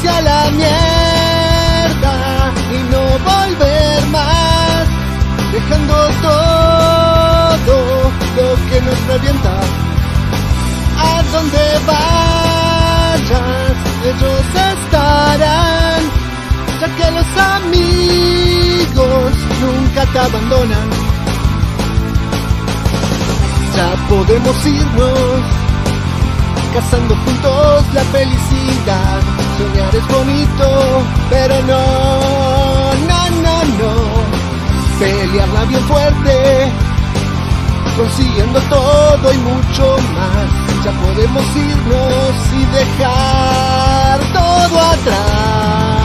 irse a la mierda y no volver más, dejando todo lo que nos revienta. A donde vayas, ellos estarán, ya que los amigos nunca te abandonan. Ya podemos irnos, cazando juntos la felicidad. Soñar es bonito, pero no. Pelearla bien fuerte, consiguiendo todo y mucho más. Ya podemos irnos y dejar todo atrás.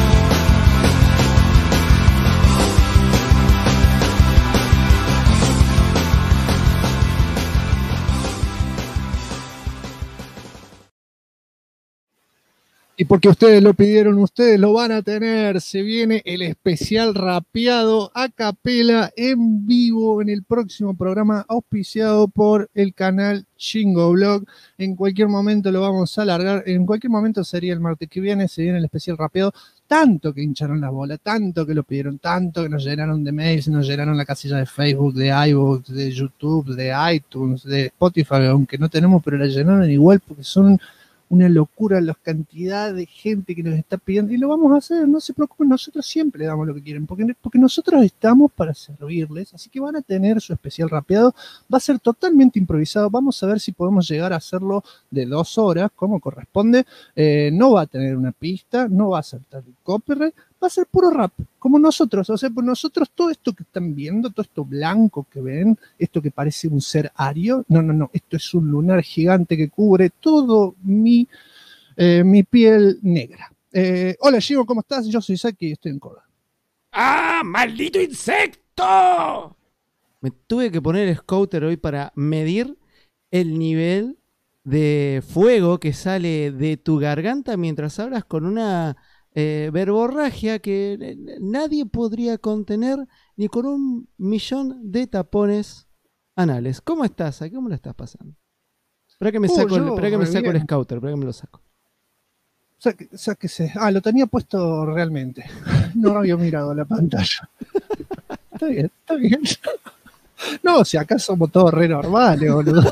Y porque ustedes lo pidieron, ustedes lo van a tener. Se viene el especial rapeado a capela en vivo en el próximo programa, auspiciado por el canal Chingo Blog. En cualquier momento lo vamos a largar. En cualquier momento sería el martes que viene. Se viene el especial rapeado. Tanto que hincharon las bolas, tanto que lo pidieron, tanto que nos llenaron de mails, nos llenaron la casilla de Facebook, de iVoox, de YouTube, de iTunes, de Spotify, aunque no tenemos, pero la llenaron igual porque son una locura la cantidad de gente que nos está pidiendo, y lo vamos a hacer, no se preocupen, nosotros siempre le damos lo que quieren, porque nosotros estamos para servirles, así que van a tener su especial rapeado, va a ser totalmente improvisado, vamos a ver si podemos llegar a hacerlo de 2 horas, como corresponde, no va a tener una pista, no va a saltar el copyright, va a ser puro rap, como nosotros, o sea, por nosotros todo esto que están viendo, todo esto blanco que ven, esto que parece un ser ario, no, esto es un lunar gigante que cubre todo mi piel negra. Hola, Gio, ¿cómo estás? Yo soy Saki y estoy en Córdoba. ¡Ah, maldito insecto! Me tuve que poner el scouter hoy para medir el nivel de fuego que sale de tu garganta mientras hablas con una verborragia que nadie podría contener ni con 1.000.000 de tapones anales. ¿Cómo estás? ¿A cómo lo estás pasando? Espera que me saco, el scouter, espera que me lo saco. Sáquese. Lo tenía puesto realmente. No había mirado la pantalla. Está bien. No, si acá somos todos re normales, boludo.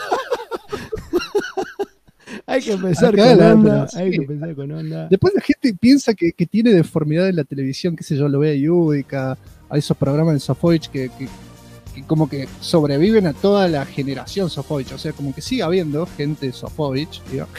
Hay que empezar con onda. Hay que empezar con onda. Después la gente piensa que tiene deformidad en la televisión, qué sé yo, lo ve a Yudica, a esos programas de Sofovich que como que sobreviven a toda la generación Sofovich. O sea, como que sigue habiendo gente Sofovich,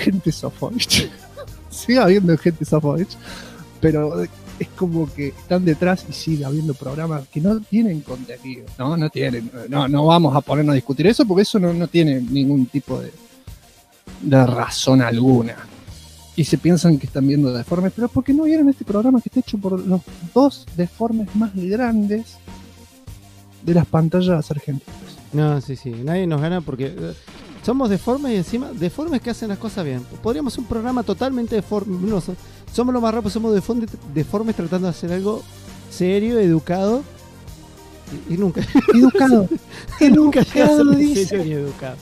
sigue habiendo gente Sofovich, pero es como que están detrás y sigue habiendo programas que no tienen contenido. No tienen. No vamos a ponernos a discutir eso porque eso no tiene ningún tipo de razón alguna, y se piensan que están viendo deformes, pero porque no vieron este programa que está hecho por los 2 deformes más grandes de las pantallas argentinas. No, sí, nadie nos gana porque somos deformes y encima deformes que hacen las cosas bien. Podríamos hacer un programa totalmente deforme. No, somos los más rápidos, somos deformes tratando de hacer algo serio, educado y nunca educado nunca llega a ser dice. serio ni educado.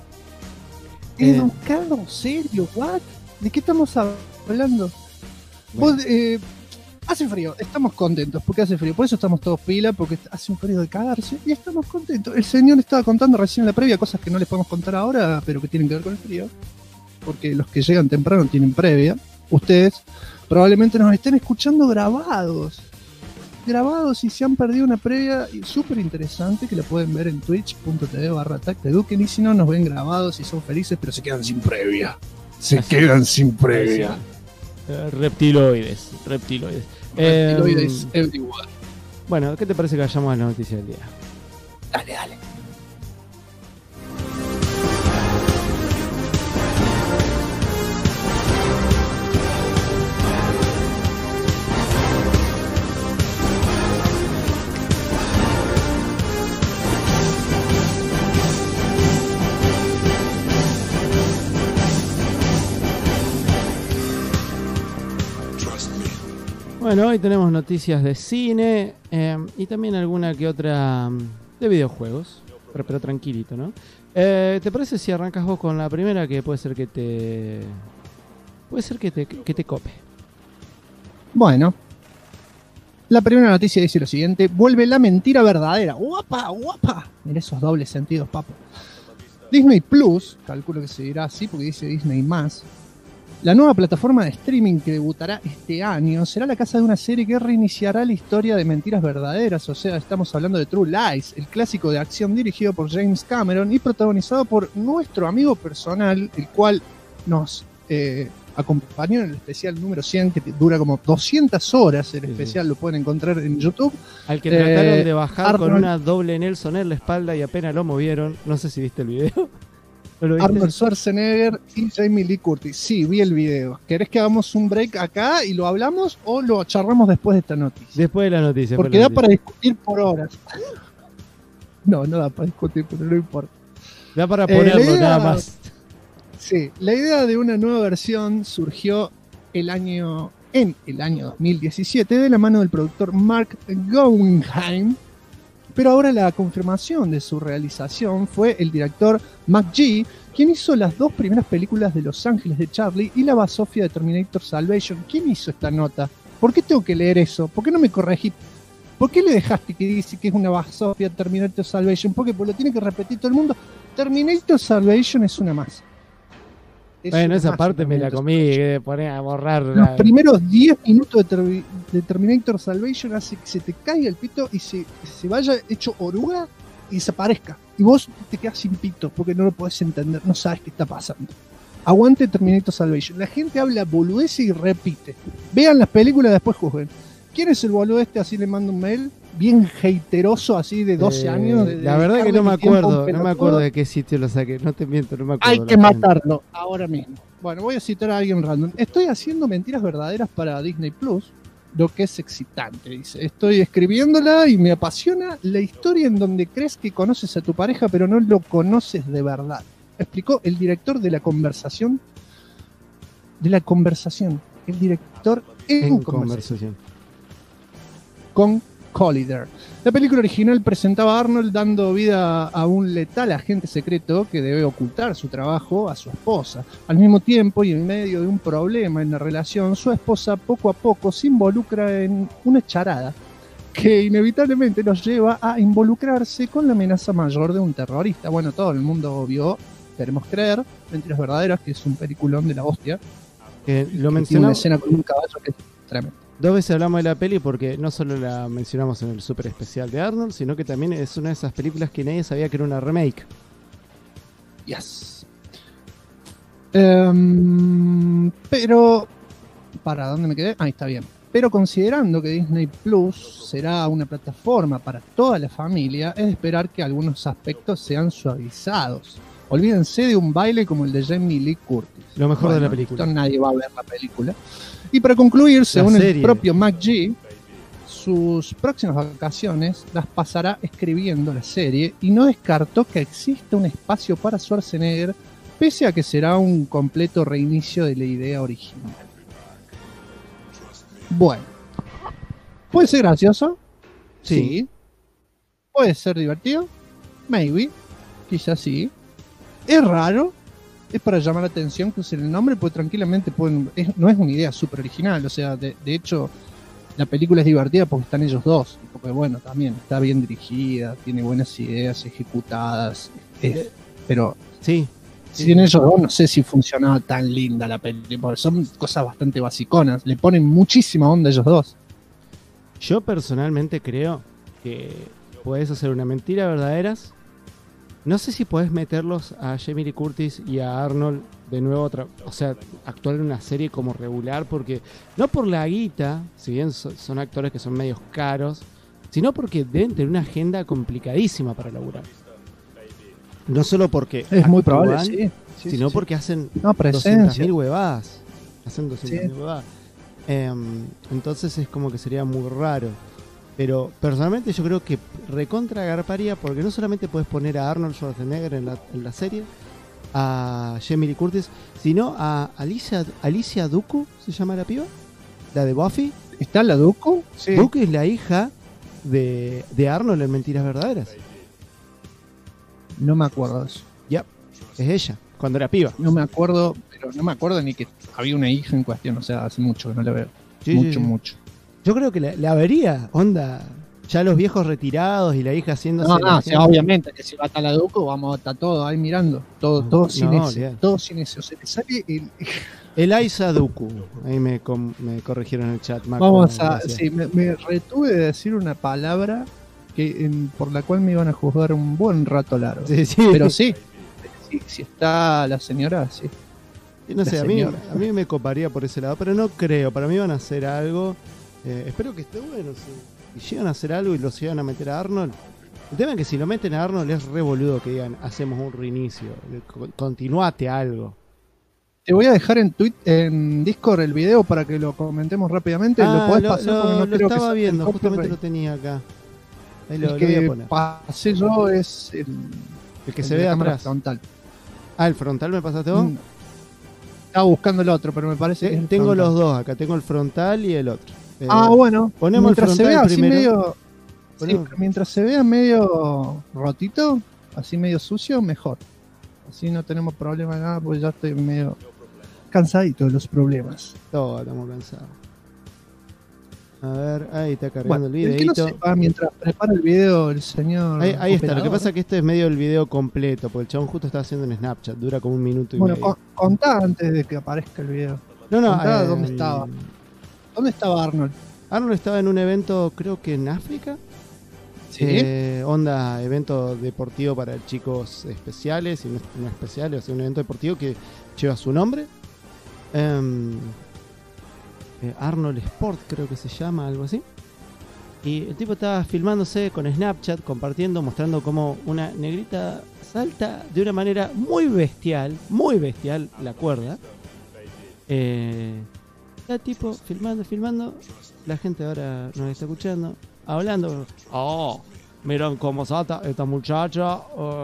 Educado, serio, what? ¿De qué estamos hablando? Bueno. Vos, hace frío, estamos contentos porque hace frío, por eso estamos todos pila, porque hace un frío de cagarse y estamos contentos. El señor estaba contando recién en la previa cosas que no les podemos contar ahora, pero que tienen que ver con el frío, porque los que llegan temprano tienen previa. Ustedes probablemente nos estén escuchando grabados y se han perdido una previa súper interesante que la pueden ver en twitch.tv/tacteduken, y si no, nos ven grabados y son felices, pero se quedan sin previa. Reptiloides. Reptiloides everywhere. Bueno, ¿qué te parece que vayamos a la noticia del día? Dale. Bueno, hoy tenemos noticias de cine y también alguna que otra de videojuegos, pero tranquilito, ¿no? ¿Te parece si arrancas vos con la primera, que puede ser que te cope? Bueno, la primera noticia dice lo siguiente: vuelve la mentira verdadera. ¡Guapa, guapa! Mira esos dobles sentidos, papo. Disney Plus, calculo que se dirá así porque dice Disney más. La nueva plataforma de streaming que debutará este año será la casa de una serie que reiniciará la historia de mentiras verdaderas. O sea, estamos hablando de True Lies, el clásico de acción dirigido por James Cameron y protagonizado por nuestro amigo personal, el cual nos acompañó en el especial número 100, que dura como 200 horas. El especial lo pueden encontrar en YouTube. Al que trataron de bajar con una doble Nelson en la espalda y apenas lo movieron. No sé si viste el video. Arnold Schwarzenegger y Jamie Lee Curtis. Sí, vi el video. ¿Querés que hagamos un break acá y lo hablamos o lo charlamos después de esta noticia? Después de la noticia. Porque da para discutir por horas. No da para discutir, pero no importa. Da para ponerlo nada más. Sí, la idea de una nueva versión surgió en el año 2017 de la mano del productor Mark Guggenheim. Pero ahora la confirmación de su realización fue el director McG, quien hizo las dos primeras películas de Los Ángeles de Charlie y la basofia de Terminator Salvation. ¿Quién hizo esta nota? ¿Por qué tengo que leer eso? ¿Por qué no me corregí? ¿Por qué le dejaste que dice que es una basofia de Terminator Salvation? Porque lo tiene que repetir todo el mundo. Terminator Salvation es una más. Bueno, esa parte me la comí, de poner a borrar. Los primeros 10 minutos de Terminator Salvation hace que se te caiga el pito y se vaya hecho oruga y desaparezca. Y vos te quedas sin pito porque no lo podés entender, no sabes qué está pasando. Aguante Terminator Salvation. La gente habla boludez y repite. Vean las películas, después juzguen. ¿Quién es el boludo este? Así le mando un mail. Bien hateroso, así de 12 años. La verdad que no me acuerdo de qué sitio lo saqué. No te miento, no me acuerdo. Hay que matarlo ahora mismo. Bueno, voy a citar a alguien random. Estoy haciendo mentiras verdaderas para Disney Plus, lo que es excitante, dice. Estoy escribiéndola y me apasiona la historia en donde crees que conoces a tu pareja, pero no lo conoces de verdad. Explicó el director de la conversación. El director en conversación. Con Collider. La película original presentaba a Arnold dando vida a un letal agente secreto que debe ocultar su trabajo a su esposa. Al mismo tiempo, y en medio de un problema en la relación, su esposa poco a poco se involucra en una charada que inevitablemente los lleva a involucrarse con la amenaza mayor de un terrorista. Bueno, todo el mundo vio, queremos creer, Mentiras Verdaderas, que es un peliculón de la hostia. Lo mencionamos. Tiene una escena con un caballo que es tremendo. 2 veces hablamos de la peli porque no solo la mencionamos en el super especial de Arnold, sino que también es una de esas películas que nadie sabía que era una remake. Yes. Pero, ¿para dónde me quedé? Ahí está bien. Pero considerando que Disney Plus será una plataforma para toda la familia, es de esperar que algunos aspectos sean suavizados. Olvídense de un baile como el de Jamie Lee Curtis. Lo mejor de la película. Nadie va a ver la película. Y para concluir, según el propio McG, sus próximas vacaciones las pasará escribiendo la serie y no descartó que exista un espacio para Schwarzenegger, pese a que será un completo reinicio de la idea original. Bueno, ¿puede ser gracioso? Sí. ¿Puede ser divertido? Maybe. Quizás sí. ¿Es raro? Es para llamar la atención que usen el nombre, pues tranquilamente no es una idea súper original. O sea, de hecho, la película es divertida porque están ellos dos. Porque bueno, también está bien dirigida, tiene buenas ideas ejecutadas. Pero sí, sin ellos dos no sé si funcionaba tan linda la película. Porque son cosas bastante basiconas. Le ponen muchísima onda a ellos dos. Yo personalmente creo que puedes hacer una mentira verdaderas. No sé si podés meterlos a Jamie Lee Curtis y a Arnold de nuevo, actuar en una serie como regular, porque no por la guita, si bien son actores que son medios caros, sino porque deben tener una agenda complicadísima para laburar. No solo porque es muy probable, sino porque hacen 200.000 huevadas. Hacen 200.000 huevadas. Entonces es como que sería muy raro. Pero personalmente yo creo que recontra garparía, porque no solamente puedes poner a Arnold Schwarzenegger en la serie, a Jamie Lee Curtis, sino a Alicia Duku, ¿se llama la piba? La de Buffy. ¿Está la Duku? Sí. Duku es la hija de Arnold en Mentiras Verdaderas. No me acuerdo de eso. Ya, es ella, cuando era piba. No me acuerdo, pero no me acuerdo ni que había una hija en cuestión, o sea, hace mucho que no la veo. Sí, mucho. Yo creo que la vería, onda, ya los viejos retirados y la hija haciéndose... No, sí, obviamente, que si va a Taladuco, vamos a estar todos ahí mirando, todo sin ese, todo sin ese. O sea, te sale el Aiza Duku, ahí me corrigieron en el chat. Marco, vamos a... Sí, me retuve de decir una palabra por la cual me iban a juzgar un buen rato largo. Sí. Pero sí, si está la señora, sí. No sé, a mí me coparía por ese lado, pero no creo. Para mí van a hacer algo. Espero que esté bueno. Si llegan a hacer algo y lo llegan a meter a Arnold. El tema es que si lo meten a Arnold es re boludo que digan, hacemos un reinicio. Continuate algo. Te voy a dejar en Discord el video para que lo comentemos rápidamente. Lo podés pasar porque no creo que estaba viendo, justamente lo tenía acá. Ahí lo voy a poner. Pasé yo es el que se ve atrás. Frontal. ¿El frontal me pasaste vos? Estaba buscando el otro, pero me parece que tengo frontal. Los dos acá, tengo el frontal y el otro. Bueno, ponemos el frontal primero. Mientras se vea medio rotito, así medio sucio, mejor. Así no tenemos problema de nada, porque ya estoy medio cansadito de los problemas. Todos estamos cansados. A ver, ahí está cargando el videito. No sepa, mientras prepara el video el señor. Ahí está, lo que pasa es que este es medio el video completo, porque el chabón justo está haciendo en Snapchat, dura como 1 minuto y medio. Contá antes de que aparezca el video. Contá dónde estaba. ¿Dónde estaba Arnold? Arnold estaba en un evento, creo que en África. Sí. Onda, evento deportivo para chicos especiales y no especiales, o sea, un evento deportivo que lleva su nombre. Arnold Sport creo que se llama, algo así. Y el tipo estaba filmándose con Snapchat, compartiendo, mostrando cómo una negrita salta de una manera muy bestial la cuerda. Está tipo filmando, la gente ahora nos está escuchando, hablando. Miren cómo salta esta muchacha.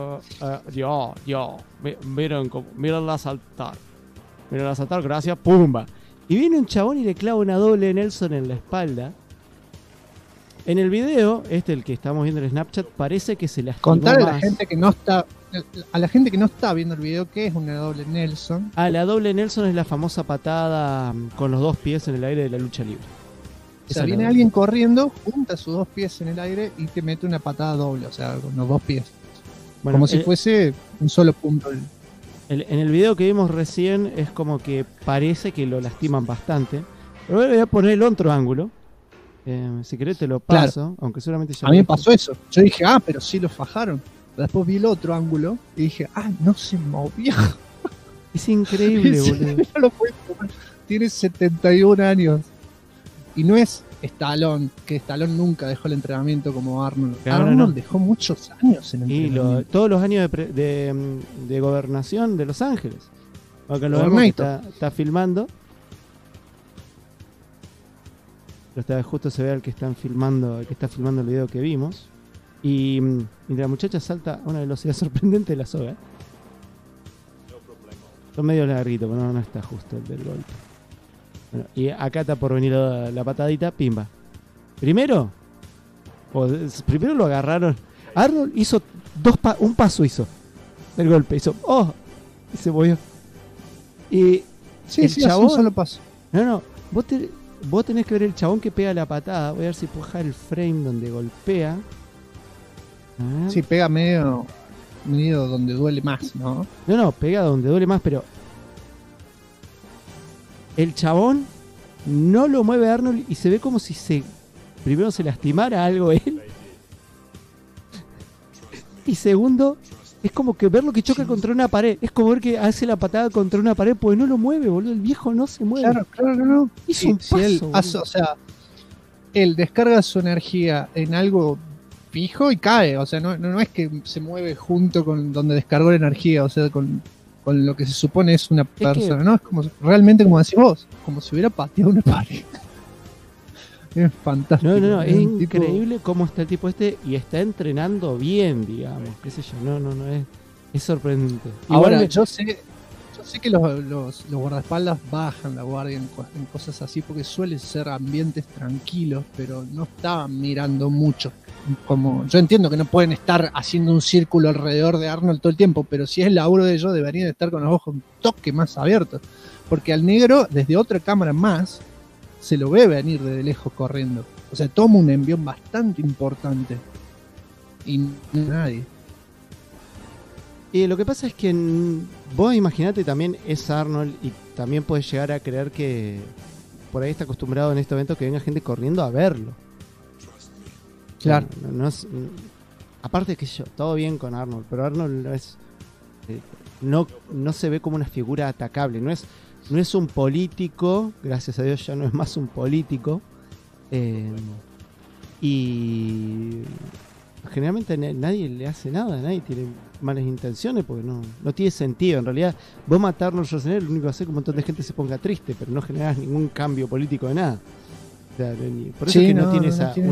Mírenla saltar, gracias, pumba. Y viene un chabón y le clava una doble Nelson en la espalda. En el video, el que estamos viendo en Snapchat, parece que se lastimó. Contarle más. a la gente que no está viendo el video qué es una doble Nelson. La doble Nelson es la famosa patada con los 2 pies en el aire de la lucha libre. O sea, viene alguien corriendo, junta sus 2 pies en el aire y te mete una patada doble, o sea, con los 2 pies. Bueno, como si fuese un solo punto. En el video que vimos recién es como que parece que lo lastiman bastante. Pero voy a poner el otro ángulo. Si querés te lo paso, claro. Aunque seguramente ya... A mí me pasó eso. Yo dije, pero sí lo fajaron. Después vi el otro ángulo y dije, no se movió. Es increíble, boludo. No lo puedo tomar. Tiene 71 años. Y no es Stallone, que Stallone nunca dejó el entrenamiento como Arnold. Claro, Arnold dejó muchos años en el entrenamiento. Todos los años de gobernación de Los Ángeles. Acá lo vemos que está filmando. Justo se ve al que está filmando el video que vimos. Y la muchacha salta a una velocidad sorprendente de la soga. Son medio larguitos, pero no está justo el del golpe. Bueno, y acá está por venir la patadita, pimba. Primero lo agarraron. Arnold hizo un paso hizo del golpe, hizo y se movió. Y el chabón, un solo paso. No, vos tenés que ver el chabón que pega la patada. Voy a ver si puedo dejar el frame donde golpea. Sí, pega medio donde duele más, ¿no? No, pega donde duele más, pero el chabón no lo mueve a Arnold y se ve como si primero se lastimara algo él. Y segundo, es como que verlo que choca contra una pared. Es como ver que hace la patada contra una pared, porque no lo mueve, boludo. El viejo no se mueve. Claro, no. Hizo un paso, él descarga su energía en algo fijo y cae. O sea, no es que se mueve junto con donde descargó la energía, o sea, con lo que se supone es una persona, ¿no? Es como realmente, como decís vos, como si hubiera pateado una pared. Es fantástico. No, es increíble cómo está el tipo y está entrenando bien, digamos, qué sé yo, no, es sorprendente. Ahora, yo sé que los guardaespaldas bajan la guardia en cosas así, porque suelen ser ambientes tranquilos, pero no estaban mirando mucho. Como yo entiendo que no pueden estar haciendo un círculo alrededor de Arnold todo el tiempo, pero si es el laburo de ellos, deberían estar con los ojos un toque más abiertos, porque al negro, desde otra cámara más, se lo ve venir de lejos corriendo. O sea, toma un envión bastante importante. Y no nadie. Y lo que pasa es que vos imaginate también es Arnold y también puedes llegar a creer que por ahí está acostumbrado en este evento que venga gente corriendo a verlo. Claro. Aparte que yo, todo bien con Arnold, pero Arnold no es no se ve como una figura atacable, no es un político, gracias a Dios ya no es más un político, y generalmente nadie le hace nada, nadie tiene malas intenciones porque no tiene sentido. En realidad, vos matar a Arnold Schwarzenegger lo único que hace es que un montón de gente se ponga triste, pero no generas ningún cambio político de nada. O sea, por eso es que no tiene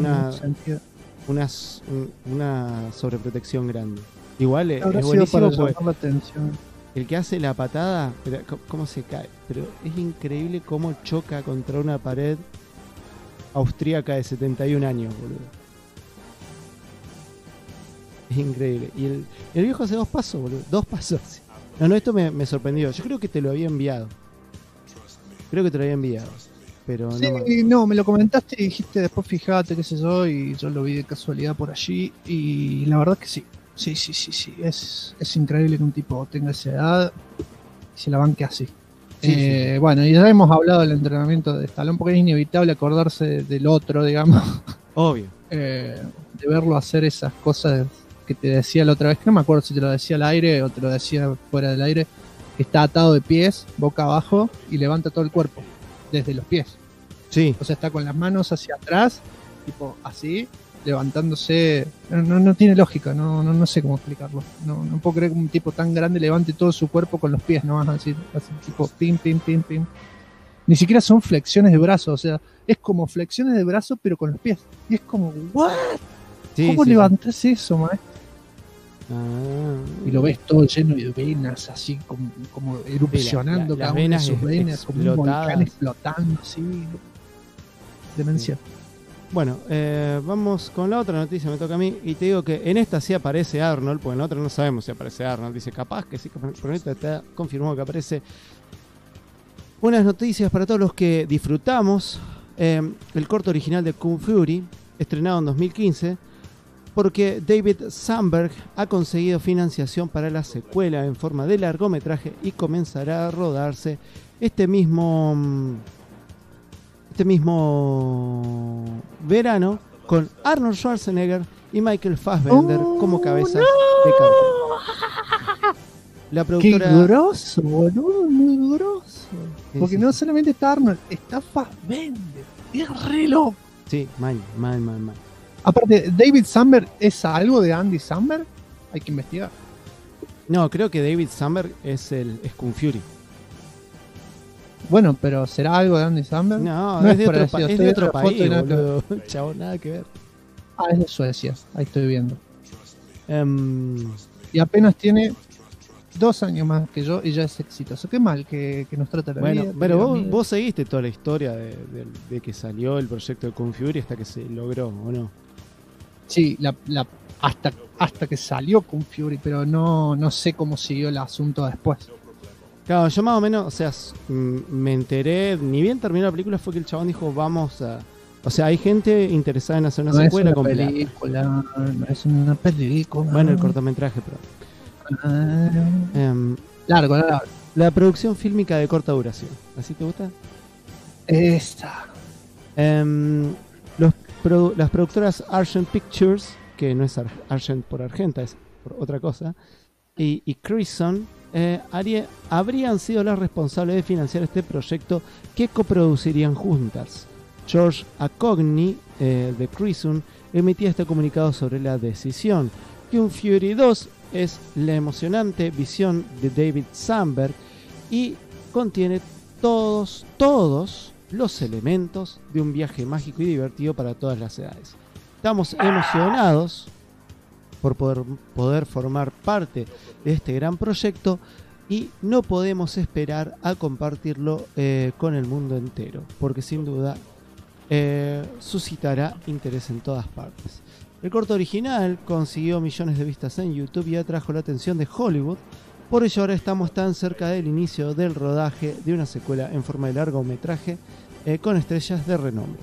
una sobreprotección grande. Igual es buenísimo porque el que hace la patada, pero cómo se cae, pero es increíble cómo choca contra una pared austríaca de 71 años, boludo. Es increíble. Y el viejo hace 2 pasos, boludo. 2 pasos. No, esto me sorprendió. Yo creo que te lo había enviado. Pero sí, no, me lo comentaste y dijiste después fíjate, qué sé yo, y yo lo vi de casualidad por allí. Y la verdad es que sí. Sí. Es increíble que un tipo tenga esa edad y se la banque así. Sí. Bueno, y ya hemos hablado del entrenamiento de Stallone porque es inevitable acordarse del otro, digamos. Obvio. De verlo hacer esas cosas que te decía la otra vez, que no me acuerdo si te lo decía al aire o te lo decía fuera del aire, que está atado de pies, boca abajo, y levanta todo el cuerpo, desde los pies. Sí. O sea, está con las manos hacia atrás, tipo así, levantándose. No tiene lógica, no sé cómo explicarlo. No puedo creer que un tipo tan grande levante todo su cuerpo con los pies, no vas a decir, así, tipo pim. Ni siquiera son flexiones de brazos, o sea, es como flexiones de brazos pero con los pies. Y es como, ¿what? Sí, ¿cómo levantás eso, maestro? Y lo ves todo lleno de venas, así como erupcionando cada una de sus venas, como un volcán explotando, así. Demencia. Bueno, vamos con la otra noticia, me toca a mí, y te digo que en esta sí aparece Arnold, porque en la otra no sabemos si aparece Arnold, dice capaz que sí, pero en esta está confirmado que aparece. Unas noticias para todos los que disfrutamos el corto original de Kung Fury, estrenado en 2015, porque David Sandberg ha conseguido financiación para la secuela en forma de largometraje y comenzará a rodarse este mismo verano con Arnold Schwarzenegger y Michael Fassbender como cabezas de cartel. La productora... ¡Qué grosso, boludo! Muy grosso. Porque no solamente está Arnold, está Fassbender. Es re loco. Sí, mal. Aparte, ¿David Sandberg es algo de Andy Samberg? Hay que investigar. No, creo que David Sandberg es Kung Fury. Bueno, pero ¿será algo de Andy Samberg? No, es de otro país, boludo. Chavo, nada que ver. Es de Suecia, ahí estoy viendo. Y apenas tiene 2 años más que yo y ya es exitoso. Qué mal que nos trata la vida. Bueno, pero vos seguiste toda la historia de que salió el proyecto de Kung Fury hasta que se logró, ¿o no? Sí, hasta que salió Kung Fury, pero no sé cómo siguió el asunto después. Claro, yo más o menos, o sea, me enteré, ni bien terminó la película, fue que el chabón dijo, vamos a... O sea, hay gente interesada en hacer una secuela con plata. No es una película. Bueno, el cortometraje, pero... Largo. La producción fílmica de corta duración. ¿Así te gusta? Esta. Las productoras Argent Pictures, que no es Argent por Argenta, es por otra cosa, y Crimson habrían sido las responsables de financiar este proyecto que coproducirían juntas. George Acogny de Crimson emitía este comunicado sobre la decisión. Kung Fury 2 es la emocionante visión de David Sandberg y contiene todos los elementos de un viaje mágico y divertido para todas las edades. Estamos emocionados por poder formar parte de este gran proyecto y no podemos esperar a compartirlo con el mundo entero, porque sin duda suscitará interés en todas partes. El corto original consiguió millones de vistas en YouTube y atrajo la atención de Hollywood. Por ello ahora estamos tan cerca del inicio del rodaje de una secuela en forma de largometraje con estrellas de renombre.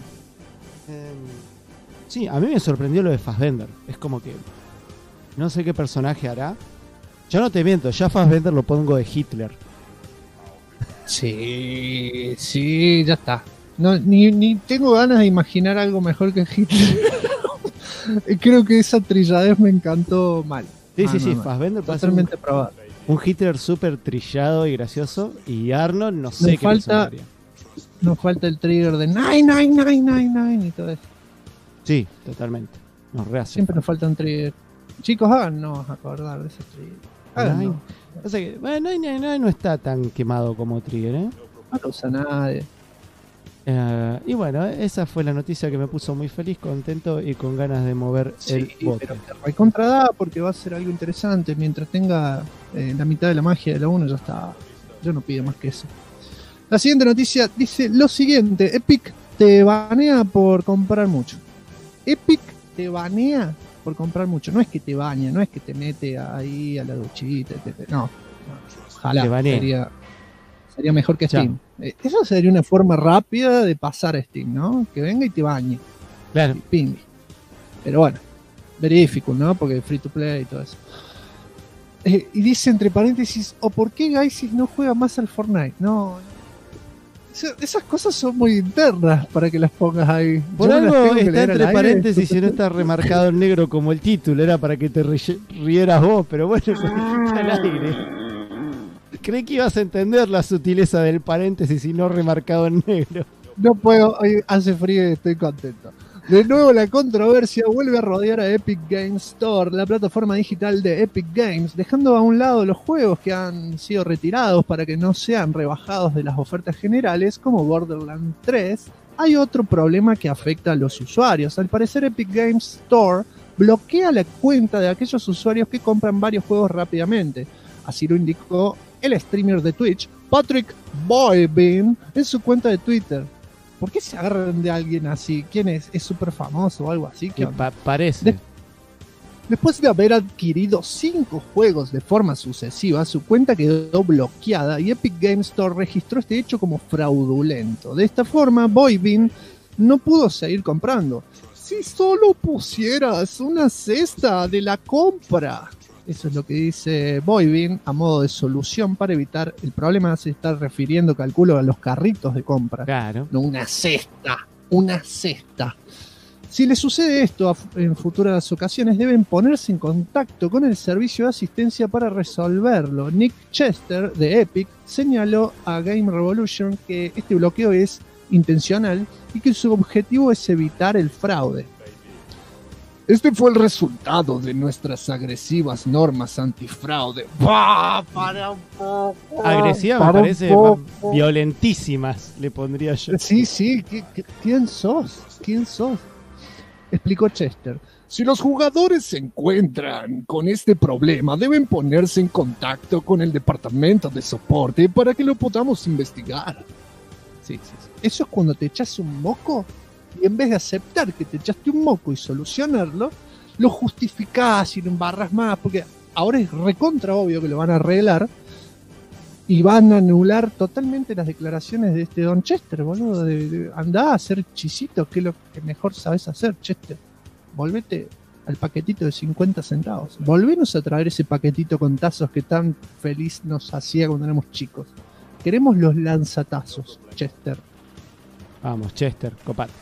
Sí, a mí me sorprendió lo de Fassbender. Es como que no sé qué personaje hará. Yo no te miento, ya Fassbender lo pongo de Hitler. Sí, ya está. No, ni tengo ganas de imaginar algo mejor que Hitler. Creo que esa trilladez me encantó mal. Sí, Fassbender pasa totalmente probado. Un Hitler súper trillado y gracioso. Y Arnold, no sé qué personaje. Nos falta el trigger de 99999 y todo eso. Sí, totalmente. Nos rehace. Siempre nos falta un trigger. Chicos, háganos acordar de ese trigger. Háganos. O sea que, bueno, no está tan quemado como trigger, ¿eh? No lo usa nadie. Y bueno, esa fue la noticia que me puso muy feliz, contento y con ganas de mover el bote. Pero te recontradá porque va a ser algo interesante. Mientras tenga la mitad de la magia de la 1, ya está. Yo no pido más que eso. La siguiente noticia dice lo siguiente: Epic te banea por comprar mucho. Epic te banea por comprar mucho. No es que te baña, no es que te mete ahí a la duchita, no. Ojalá sería mejor que Steam. Eso sería una forma rápida de pasar a Steam, ¿no? Que venga y te bañe. Claro. Ping. Pero bueno, very difficult, ¿no? Porque free to play y todo eso. Y dice entre paréntesis, ¿o por qué Gaisis no juega más al Fortnite? No. Esas cosas son muy internas para que las pongas ahí. Por algo está entre paréntesis y no está remarcado en negro como el título. Era para que te rieras vos, pero bueno, lo dijiste al aire. Creí que ibas a entender la sutileza del paréntesis y no remarcado en negro. No puedo, hoy hace frío y estoy contento. De nuevo la controversia vuelve a rodear a Epic Games Store, la plataforma digital de Epic Games, dejando a un lado los juegos que han sido retirados para que no sean rebajados de las ofertas generales, como Borderlands 3. Hay otro problema que afecta a los usuarios. Al parecer Epic Games Store bloquea la cuenta de aquellos usuarios que compran varios juegos rápidamente. Así lo indicó el streamer de Twitch, Patrick Boybean, en su cuenta de Twitter. ¿Por qué se agarran de alguien así? ¿Quién es? ¿Es súper famoso o algo así? Parece. Después de haber adquirido 5 juegos de forma sucesiva, su cuenta quedó bloqueada y Epic Games Store registró este hecho como fraudulento. De esta forma, Boybean no pudo seguir comprando. Si solo pusieras una cesta de la compra. Eso es lo que dice Boybean a modo de solución para evitar el problema. Se está refiriendo, calculo, a los carritos de compra. Claro. No una cesta. Si les sucede esto en futuras ocasiones, deben ponerse en contacto con el servicio de asistencia para resolverlo. Nick Chester, de Epic, señaló a Game Revolution que este bloqueo es intencional y que su objetivo es evitar el fraude. Este fue el resultado de nuestras agresivas normas antifraude. Para un poco. Agresivas me parece violentísimas, le pondría yo. Sí. ¿Quién sos? Explicó Chester. Si los jugadores se encuentran con este problema, deben ponerse en contacto con el departamento de soporte para que lo podamos investigar. Sí. Eso es cuando te echas un moco y en vez de aceptar que te echaste un moco y solucionarlo, lo justificás y lo embarras más, porque ahora es recontra obvio que lo van a arreglar y van a anular totalmente las declaraciones de este Don Chester, boludo. Andá a hacer chisitos, que es lo que mejor sabes hacer, Chester. Volvete al paquetito de 50 centavos. Volvenos a traer ese paquetito con tazos que tan feliz nos hacía cuando éramos chicos. Queremos los lanzatazos, Chester. Vamos, Chester, copate.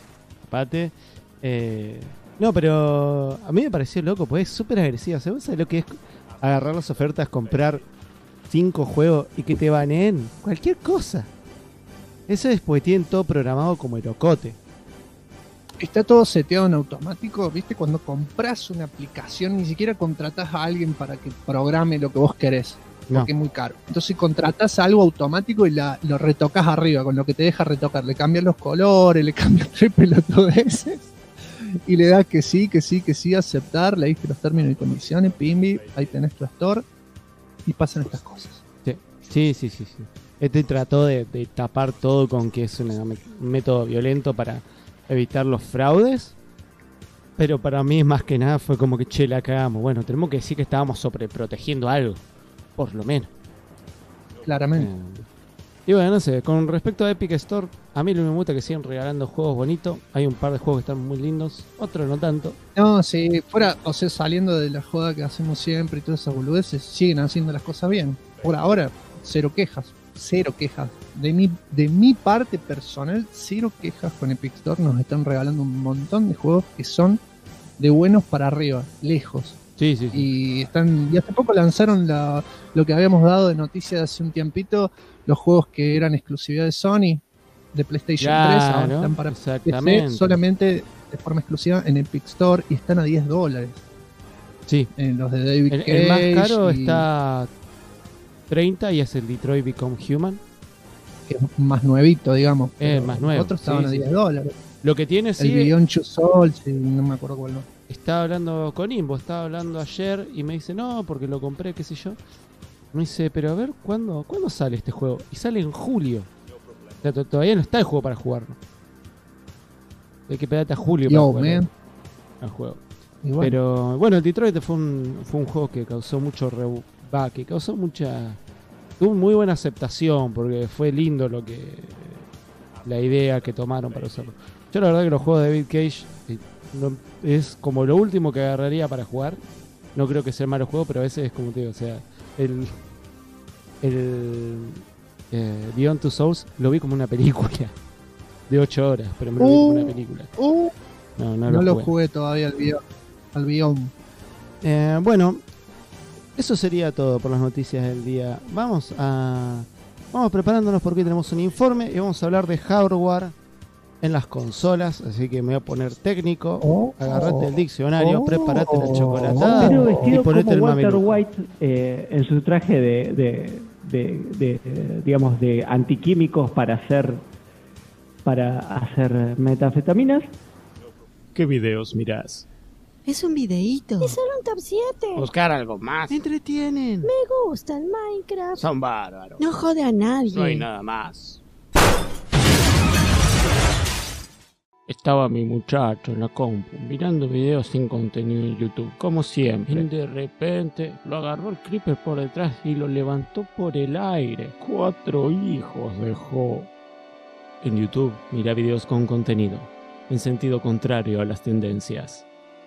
No, pero a mí me pareció loco, pues es súper agresiva. ¿Sabes lo que es agarrar las ofertas, comprar 5 juegos y que te baneen? Cualquier cosa. Eso es porque tienen todo programado como el ocote. Está todo seteado en automático, ¿viste? Cuando compras una aplicación, ni siquiera contratás a alguien para que programe lo que vos querés. Porque es muy caro. Entonces contratas algo automático y lo retocas arriba, con lo que te deja retocar. Le cambias los colores, le cambias 3 pelotudeces y le das que sí, aceptar, leíste los términos y condiciones, pimbi, ahí tenés tu store y pasan estas cosas. Sí. Este trató de tapar todo con que es un método violento para evitar los fraudes, pero para mí más que nada fue como que la cagamos. Bueno, tenemos que decir que estábamos sobreprotegiendo algo. Por lo menos. Claramente. Y bueno, no sé, con respecto a Epic Store, a mí lo que me gusta es que siguen regalando juegos bonitos. Hay un par de juegos que están muy lindos, otros no tanto. No, sí, fuera, o sea, saliendo de la joda que hacemos siempre y todas esas boludeces, siguen haciendo las cosas bien. Por ahora, cero quejas. De mi parte personal, cero quejas con Epic Store. Nos están regalando un montón de juegos que son de buenos para arriba, lejos. Sí. Y hace poco lanzaron lo que habíamos dado de noticia hace un tiempito, los juegos que eran exclusividad de Sony, de PlayStation 3, ahora están para PC solamente de forma exclusiva en Epic Store y están a $10. Sí. En los de David Cage. El más caro está 30 y es el Detroit Become Human. Que es más nuevito, digamos. Más nuevo. Otros estaban a $10. Lo que tiene el Beyond Two Souls, no me acuerdo cuál no. Estaba hablando con Imbo, estaba hablando ayer y me dice, no, porque lo compré, qué sé yo. Me dice, pero a ver, ¿cuándo sale este juego? Y sale en julio. O sea, todavía no está el juego para jugarlo. Hay que esperar hasta julio para jugar al juego. Bueno. Pero bueno, el Detroit fue un juego que causó mucho que causó tuvo muy buena aceptación porque fue lindo la idea que tomaron para usarlo. Yo la verdad que los juegos de David Cage es como lo último que agarraría para jugar. No creo que sea malo juego, pero a veces es como te digo, o sea, el Beyond Two Souls lo vi como una película de 8 horas, pero me lo vi como una película. No lo jugué todavía al Beyond. Bueno, eso sería todo por las noticias del día. Vamos preparándonos porque hoy tenemos un informe y vamos a hablar de hardware en las consolas, así que me voy a poner técnico. Agarrate el diccionario, prepárate la chocolatada pero vestido y ponete como el Walter mameluco. White en su traje digamos de antiquímicos para hacer metanfetaminas. ¿Qué videos mirás? Es un videíto. Es solo un top 7. Buscar algo más. Me entretienen. Me gusta el Minecraft. Son bárbaros. No jode a nadie. No hay nada más. Estaba mi muchacho en la compu mirando videos sin contenido en YouTube, como siempre. Y de repente lo agarró el creeper por detrás y lo levantó por el aire. 4 hijos dejó. En YouTube, mira videos con contenido, en sentido contrario a las tendencias.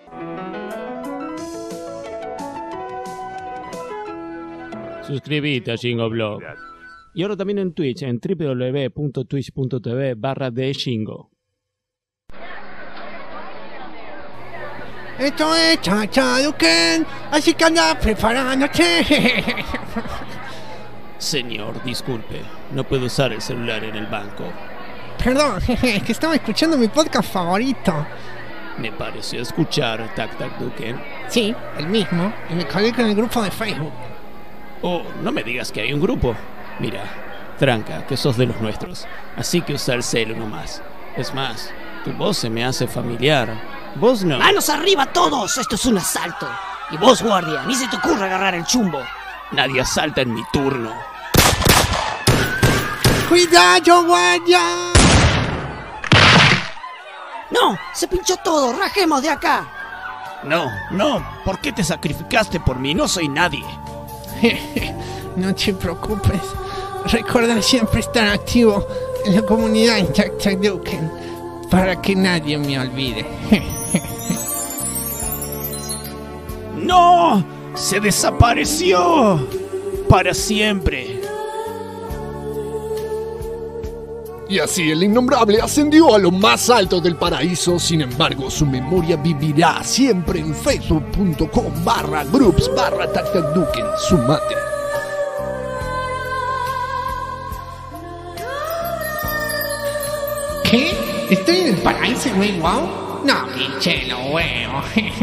Suscríbete a Shingoblog. Y ahora también en Twitch, en www.twitch.tv/theshingo. Esto es Chachaduken, así que anda preparándote. Señor, disculpe, no puedo usar el celular en el banco. Perdón, es que estaba escuchando mi podcast favorito. Me pareció escuchar Tac Tac Duken. Sí, el mismo, y me colgué con el grupo de Facebook. Oh, no me digas que hay un grupo. Mira, tranca, que sos de los nuestros, así que usa el celu nomás. Es más, tu voz se me hace familiar. Vos no. ¡Manos arriba todos! ¡Esto es un asalto! Y vos, guardia, ni se te ocurra agarrar el chumbo. Nadie asalta en mi turno. ¡Cuidado, guardia! ¡No! ¡Se pinchó todo! ¡Rajemos de acá! No, ¿por qué te sacrificaste por mí? No soy nadie. No te preocupes. Recuerda siempre estar activo en la comunidad en Tac Tac Duken para que nadie me olvide. ¡No! ¡Se desapareció! ¡Para siempre! Y así el innombrable ascendió a lo más alto del paraíso. Sin embargo, su memoria vivirá siempre en facebook.com/groups/TacTacDuken. Sumate. ¿Qué? ¿Estoy en el paraíso, güey? ¿Wow? No, pinche lo huevo.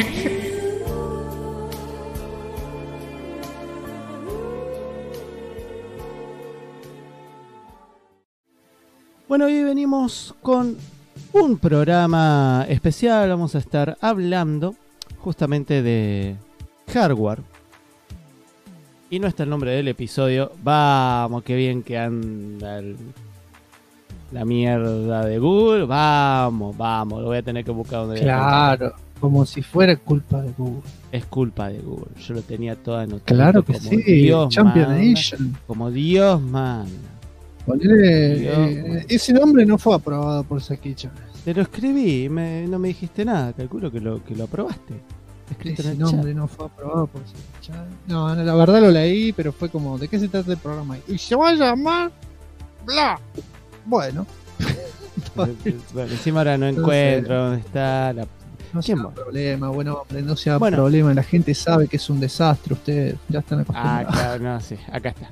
Bueno, hoy venimos con un programa especial. Vamos a estar hablando justamente de hardware. Y no está el nombre del episodio. Vamos, qué bien que anda la mierda de Google. Vamos, lo voy a tener que buscar donde. Claro, como si fuera culpa de Google. Es culpa de Google. Yo lo tenía todo anotado. Claro que como sí, Dios Champion manda, Edition. como Dios manda. Ese nombre no fue aprobado por Saki-chan. Te lo escribí, no me dijiste nada. Calculo que lo aprobaste. Escrito Ese en el chat. nombre no fue aprobado por Saki-chan. No, la verdad lo leí, pero fue como, ¿de qué se trata el programa? Y se va a llamar Bla. Bueno. Bueno, encima ahora no encuentro dónde está la... No sea ¿Quién va? problema, bueno, hombre, no sea Bueno. problema. La gente sabe que es un desastre, ustedes ya están acostumbrados. Claro, no, sí, acá está.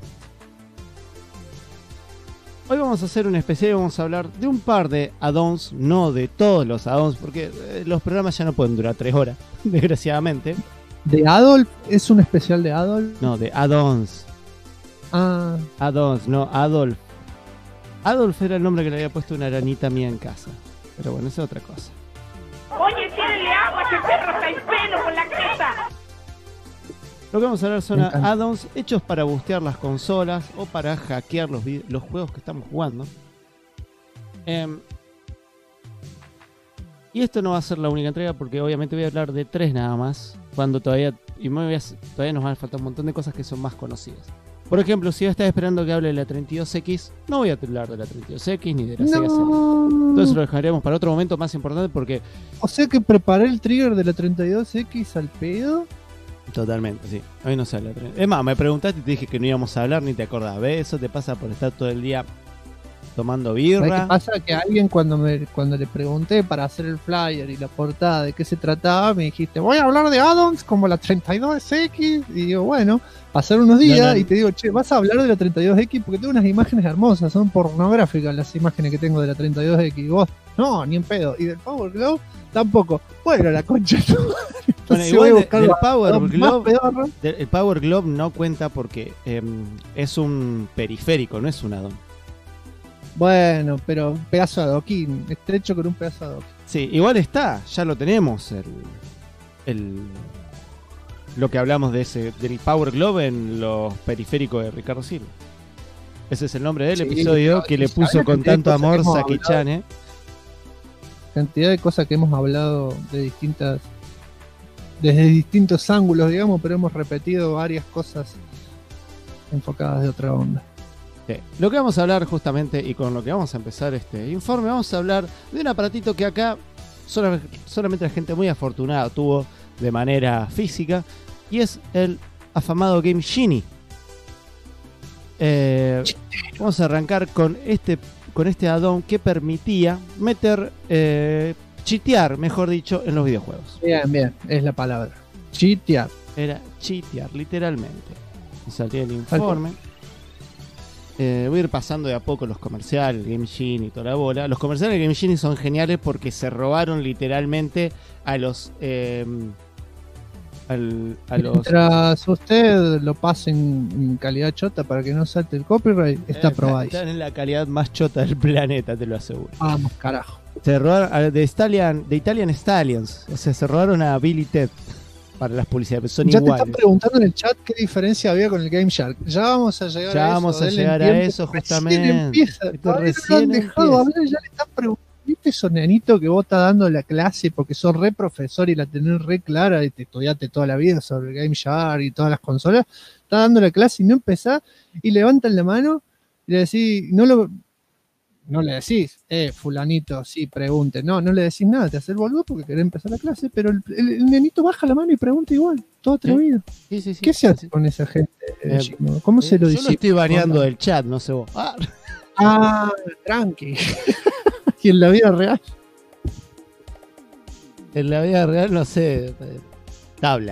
Hoy vamos a hacer un especial y vamos a hablar de un par de add-ons, no de todos los add-ons, porque los programas ya no pueden durar 3 horas, desgraciadamente. ¿De Adolf? ¿Es un especial de Adolf? No, de add-ons. Ah, Add-ons, no, Adolf. Adolf era el nombre que le había puesto una aranita mía en casa. Pero bueno, esa es otra cosa. Oye, tírenle agua, que perro está en pelo con la creta. Lo que vamos a hablar son Me encanta. add-ons hechos para bustear las consolas o para hackear los juegos que estamos jugando. Y esto no va a ser la única entrega porque obviamente voy a hablar de 3 nada más. Cuando todavía nos van a faltar un montón de cosas que son más conocidas. Por ejemplo, si yo estaba esperando que hable de la 32X, no voy a hablar de la 32X ni de la Sega CD. Entonces lo dejaremos para otro momento más importante porque... O sea que preparé el trigger de la 32X al pedo. Totalmente, sí. Hoy no se habla. Es más, me preguntaste y te dije que no íbamos a hablar ni te acordabas. ¿Ves? Eso te pasa por estar todo el día tomando ¿Sabes birra. qué pasa? Que alguien cuando le pregunté para hacer el flyer y la portada de qué se trataba, me dijiste, voy a hablar de add-ons como la 32X. Y digo, bueno, pasaron unos días y te digo, che, vas a hablar de la 32X porque tengo unas imágenes hermosas, son pornográficas las imágenes que tengo de la 32X. Y vos, no, ni en pedo. Y del Power Glove, tampoco. Bueno, la concha. Bueno, Entonces voy a igual buscar el los Power más Glove, pedorros. el Power Glove no cuenta porque es un periférico, no es un add-on. Bueno, pero un pedazo de adoquín, estrecho con un pedazo de adoquín. Sí, igual está, ya lo tenemos. Lo que hablamos del Power Glove en los periféricos de Ricardo Silva. Ese es el nombre del Sí, episodio pero que le ¿sabes puso la con cantidad de tanto cosas que amor hemos Saki-chan, Cantidad de cosas que hemos hablado desde distintos ángulos, digamos, pero hemos repetido varias cosas enfocadas de otra onda. Sí. Lo que vamos a hablar justamente y con lo que vamos a empezar este informe, vamos a hablar de un aparatito que acá solamente la gente muy afortunada tuvo de manera física y es el afamado Game Genie. Vamos a arrancar con este add-on que permitía chitear, mejor dicho, en los videojuegos. Bien, es la palabra. Chitear. Era chitear, literalmente. Y salía el informe. Voy a ir pasando de a poco los comerciales, Game Genie y toda la bola. Los comerciales de Game Genie son geniales porque se robaron literalmente a los... Mientras usted lo pase en calidad chota para que no salte el copyright, está aprobado. Están en la calidad más chota del planeta, te lo aseguro. Vamos, carajo. Se robaron de Italian Stallions. O sea, se robaron a Billy Ted para las publicidades. Son ya iguales. te están preguntando en el chat qué diferencia había con el Game Shark. Ya vamos a llegar Ya a eso. vamos a denle llegar tiempo, a eso justamente. Recién empieza. Esto Todavía no lo recién han dejado empieza. hablar y ya le están preguntando. ¿Viste esos nenitos que vos estás dando la clase porque sos re profesor y la tenés re clara y te estudiaste toda la vida sobre el Game Shark y todas las consolas? Estás dando la clase y no empezás y levantan la mano y le decís, no le decís, fulanito, sí, pregunte. No le decís nada, te haces el boludo porque querés empezar la clase, pero el nenito baja la mano y pregunta igual, todo atrevido. Sí. ¿Qué se hace con esa gente, Chino? ¿Cómo se lo dice? Yo lo estoy baneando del chat, no sé vos. Tranqui. Y en la vida real. En la vida real, no sé. Tabla.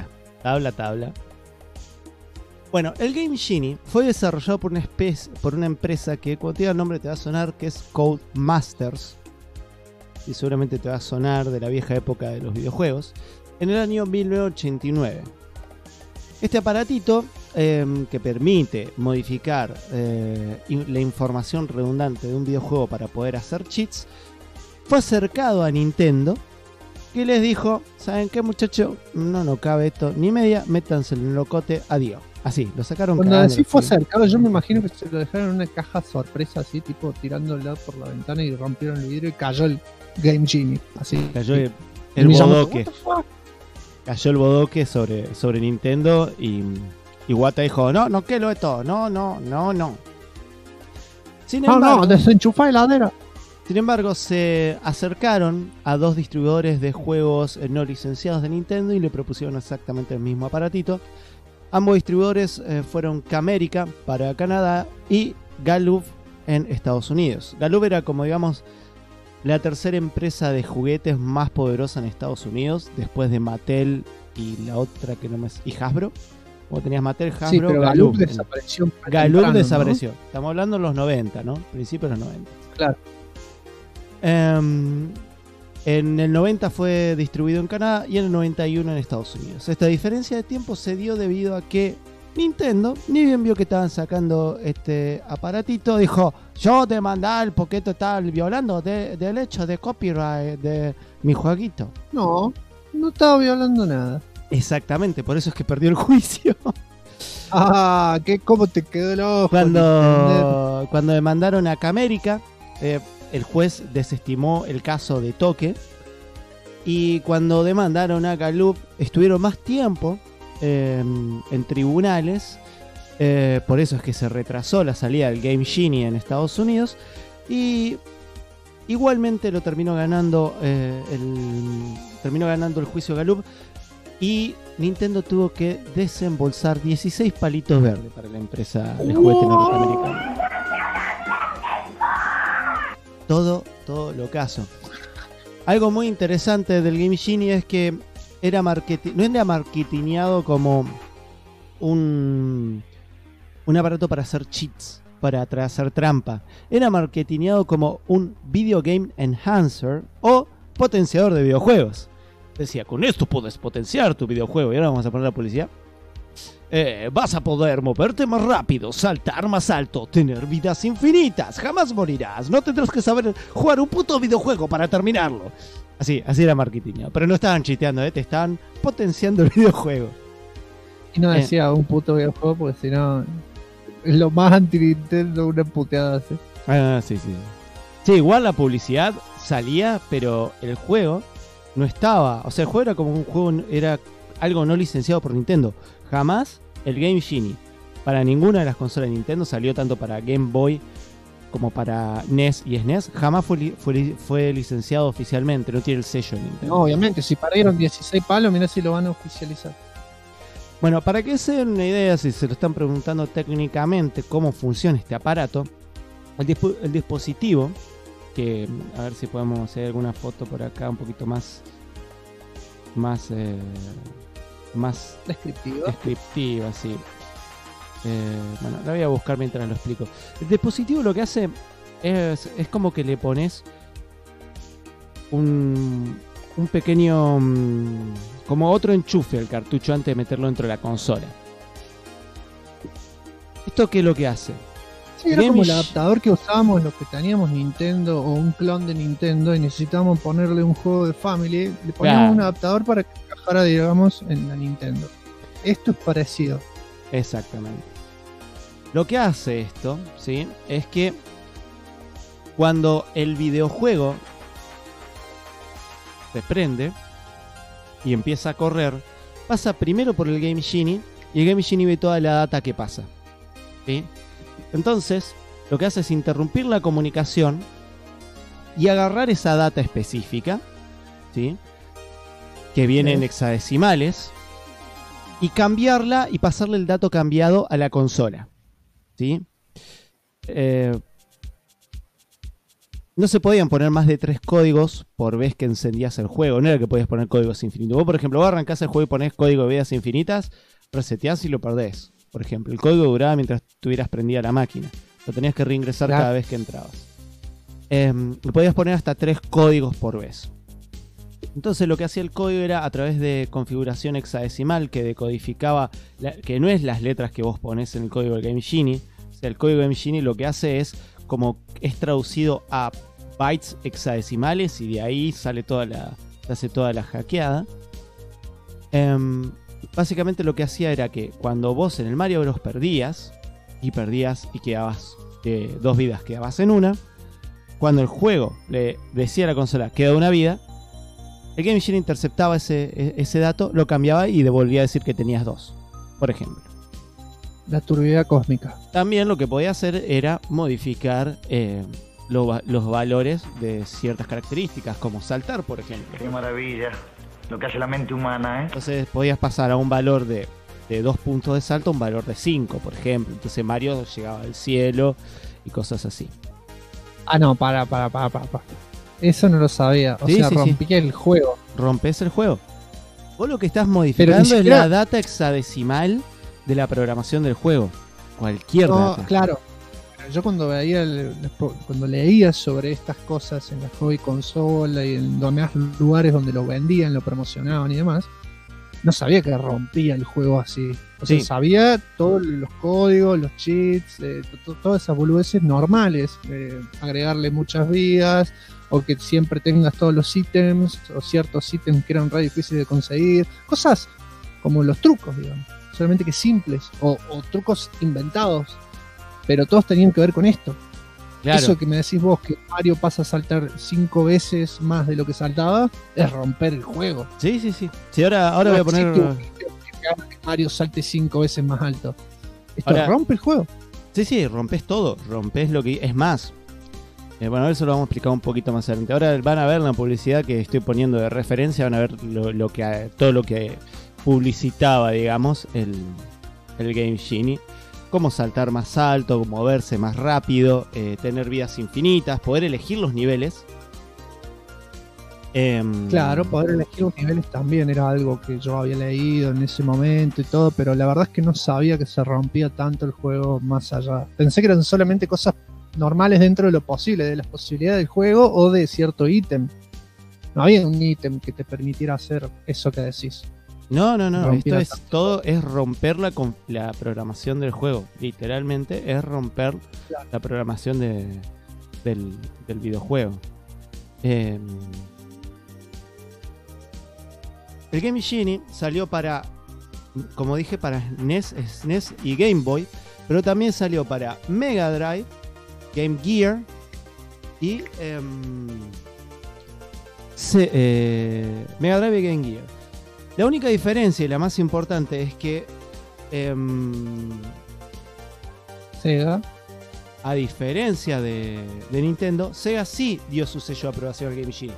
Bueno, el Game Genie fue desarrollado por una empresa que cuando te diga el nombre te va a sonar, que es Codemasters. Y seguramente te va a sonar de la vieja época de los videojuegos. En el año 1989. Este aparatito que permite modificar la información redundante de un videojuego para poder hacer cheats, fue acercado a Nintendo, que les dijo, ¿saben qué, muchachos? No cabe esto ni media, métanse en el locote, adiós. Así, lo sacaron. Cuando cagando, así fue acercado, yo me imagino que se lo dejaron en una caja sorpresa, así, tipo tirándolo por la ventana y rompieron el vidrio y cayó el Game Genie. Así. Cayó el Miyamoto, bodoque. what the fuck? Cayó el bodoque sobre Nintendo y Iwata dijo, no quiero esto, no. Sin embargo, desenchufa la heladera. Sin embargo, se acercaron a dos distribuidores de juegos no licenciados de Nintendo y le propusieron exactamente el mismo aparatito. Ambos distribuidores fueron Camerica para Canadá y Galoob en Estados Unidos. Galoob era como digamos la tercera empresa de juguetes más poderosa en Estados Unidos después de Mattel y la otra que no me... y Hasbro. Como tenías Mattel, Hasbro, Sí, pero Galoob desapareció. Galoob temprano, desapareció. ¿No? Estamos hablando de los 90, ¿no? Principios de los 90. Claro. En el 90 fue distribuido en Canadá y en el 91 en Estados Unidos. Esta diferencia de tiempo se dio debido a que Nintendo, ni bien vio que estaban sacando este aparatito, dijo: yo demandar porque esto está violando derechos de copyright de mi jueguito. No estaba violando nada. Exactamente, por eso es que perdió el juicio. ¿Cómo te quedó el ojo? Cuando demandaron a Camerica, el juez desestimó el caso de toque. Y cuando demandaron a Galoob, estuvieron más tiempo en tribunales. Por eso es que se retrasó la salida del Game Genie en Estados Unidos. Y igualmente lo terminó ganando el juicio Galoob. Y Nintendo tuvo que desembolsar 16 palitos verdes para la empresa de juguete norteamericana. Todo lo caso. Algo muy interesante del Game Genie es que no era marketingado como un aparato para hacer cheats, para hacer trampa. Era marketingado como un video game enhancer o potenciador de videojuegos. Decía: con esto puedes potenciar tu videojuego. Y ahora vamos a poner la publicidad. Vas a poder moverte más rápido, saltar más alto, tener vidas infinitas, jamás morirás, no tendrás que saber jugar un puto videojuego para terminarlo. Así era marketing, pero no estaban chiteando, te estaban potenciando el videojuego. Y no decía un puto videojuego porque si no es lo más anti-Nintendo, una puteada así. Sí. Sí, igual la publicidad salía, pero el juego no estaba. O sea, el juego era como un juego, era algo no licenciado por Nintendo. Jamás el Game Genie para ninguna de las consolas de Nintendo salió, tanto para Game Boy como para NES y SNES. Jamás fue licenciado oficialmente, no tiene el sello de Nintendo. No, obviamente, si perdieron 16 palos, mirá si lo van a oficializar. Bueno, para que se den una idea, si se lo están preguntando técnicamente cómo funciona este aparato, el dispositivo, que a ver si podemos hacer alguna foto por acá un poquito más descriptiva, sí. Bueno, la voy a buscar mientras lo explico. El dispositivo lo que hace es como que le pones un pequeño como otro enchufe al cartucho antes de meterlo dentro de la consola. ¿Esto qué es lo que hace? Sí, era como el adaptador que usábamos los que teníamos Nintendo o un clon de Nintendo y necesitábamos ponerle un juego de Family. Le poníamos un adaptador para que encajara, digamos, en la Nintendo. Esto es parecido. Exactamente. Lo que hace esto, ¿sí?, es que cuando el videojuego se prende y empieza a correr, pasa primero por el Game Genie y el Game Genie ve toda la data que pasa, ¿sí? Entonces, lo que hace es interrumpir la comunicación y agarrar esa data específica, ¿sí?, que viene en hexadecimales, y cambiarla y pasarle el dato cambiado a la consola, ¿sí? No se podían poner más de 3 códigos por vez que encendías el juego. No era que podías poner códigos infinitos. Vos, por ejemplo, vos arrancás el juego y ponés código de vidas infinitas, reseteás y lo perdés. Por ejemplo, el código duraba mientras tuvieras prendida la máquina. Lo tenías que reingresar cada vez que entrabas. Podías poner hasta 3 códigos por vez. Entonces lo que hacía el código era a través de configuración hexadecimal que decodificaba, que no es las letras que vos ponés en el código del Game Genie. O sea, el código Game Genie lo que hace es como es traducido a bytes hexadecimales y de ahí sale se hace toda la hackeada. Básicamente lo que hacía era que cuando vos en el Mario Bros perdías y quedabas de 2 vidas, quedabas en una. Cuando el juego le decía a la consola queda una vida, el Game Genie interceptaba ese dato, lo cambiaba y devolvía a decir que tenías 2, por ejemplo. La turbidez cósmica. También lo que podía hacer era modificar los valores de ciertas características, como saltar, por ejemplo. Qué maravilla, lo que hace la mente humana, ¿eh? Entonces podías pasar a un valor de 2 puntos de salto a un valor de 5, por ejemplo. Entonces Mario llegaba al cielo y cosas así. Ah, no, para. Eso no lo sabía. O sea, rompía el juego. Rompes el juego. Vos lo que estás modificando es la data hexadecimal de la programación del juego. Cualquier data. Claro. Yo cuando leía sobre estas cosas en la hobby consola y en demás lugares donde lo vendían, lo promocionaban y demás, no sabía que rompía el juego así. O sea, sabía todos los códigos, los cheats, todas esas boludeces normales, agregarle muchas vidas, o que siempre tengas todos los ítems, o ciertos ítems que eran re difíciles de conseguir, cosas como los trucos, digamos, solamente que simples, o trucos inventados, pero todos tenían que ver con esto. Claro. Eso que me decís vos, que Mario pasa a saltar 5 veces más de lo que saltaba, es romper el juego. Sí. Sí, ahora voy a poner... Que Mario salte 5 veces más alto. Esto ahora, rompe el juego. Sí, rompes todo. Rompes lo que... Es más... bueno, eso lo vamos a explicar un poquito más adelante. Ahora van a ver la publicidad que estoy poniendo de referencia, van a ver todo lo que publicitaba, digamos, el Game Genie. Cómo saltar más alto, moverse más rápido, tener vidas infinitas, poder elegir los niveles. Claro, poder elegir los niveles también era algo que yo había leído en ese momento y todo, pero la verdad es que no sabía que se rompía tanto el juego más allá. Pensé que eran solamente cosas normales dentro de lo posible, de las posibilidades del juego o de cierto ítem. No había un ítem que te permitiera hacer eso que decís. No, esto es todo, es romper la programación del juego. Literalmente es romper la programación del videojuego. El Game Genie salió para, como dije, para NES, SNES y Game Boy, pero también salió para Mega Drive, Game Gear y Mega Drive y Game Gear. La única diferencia y la más importante es que Sega, a diferencia de Nintendo, Sega sí dio su sello de aprobación al Game Genie.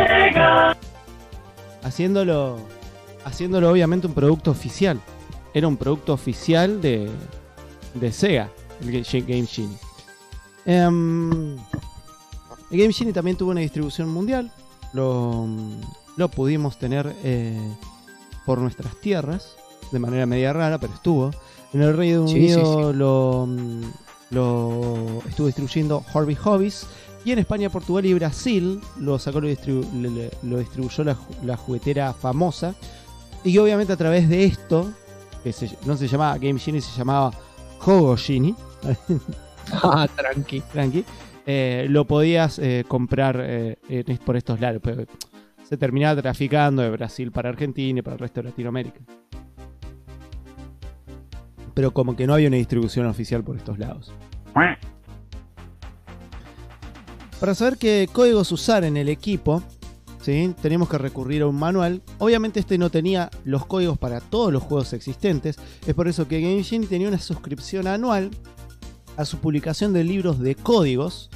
Haciéndolo obviamente un producto oficial. Era un producto oficial de Sega, el Game Genie. El Game Genie también tuvo una distribución mundial. Lo pudimos tener por nuestras tierras, de manera media rara, pero estuvo. En el Reino Unido lo estuvo distribuyendo Hobby Hobbies, y en España, Portugal y Brasil lo distribuyó la juguetera Famosa, y obviamente a través de esto, que no se llamaba Game Genie, se llamaba Jogo Genie. Tranqui. Lo podías comprar por estos lados. Se terminaba traficando de Brasil para Argentina y para el resto de Latinoamérica. Pero como que no había una distribución oficial por estos lados. Para saber qué códigos usar en el equipo, ¿sí?, tenemos que recurrir a un manual. Obviamente este no tenía los códigos para todos los juegos existentes. Es por eso que Game Genie tenía una suscripción anual a su publicación de libros de códigos.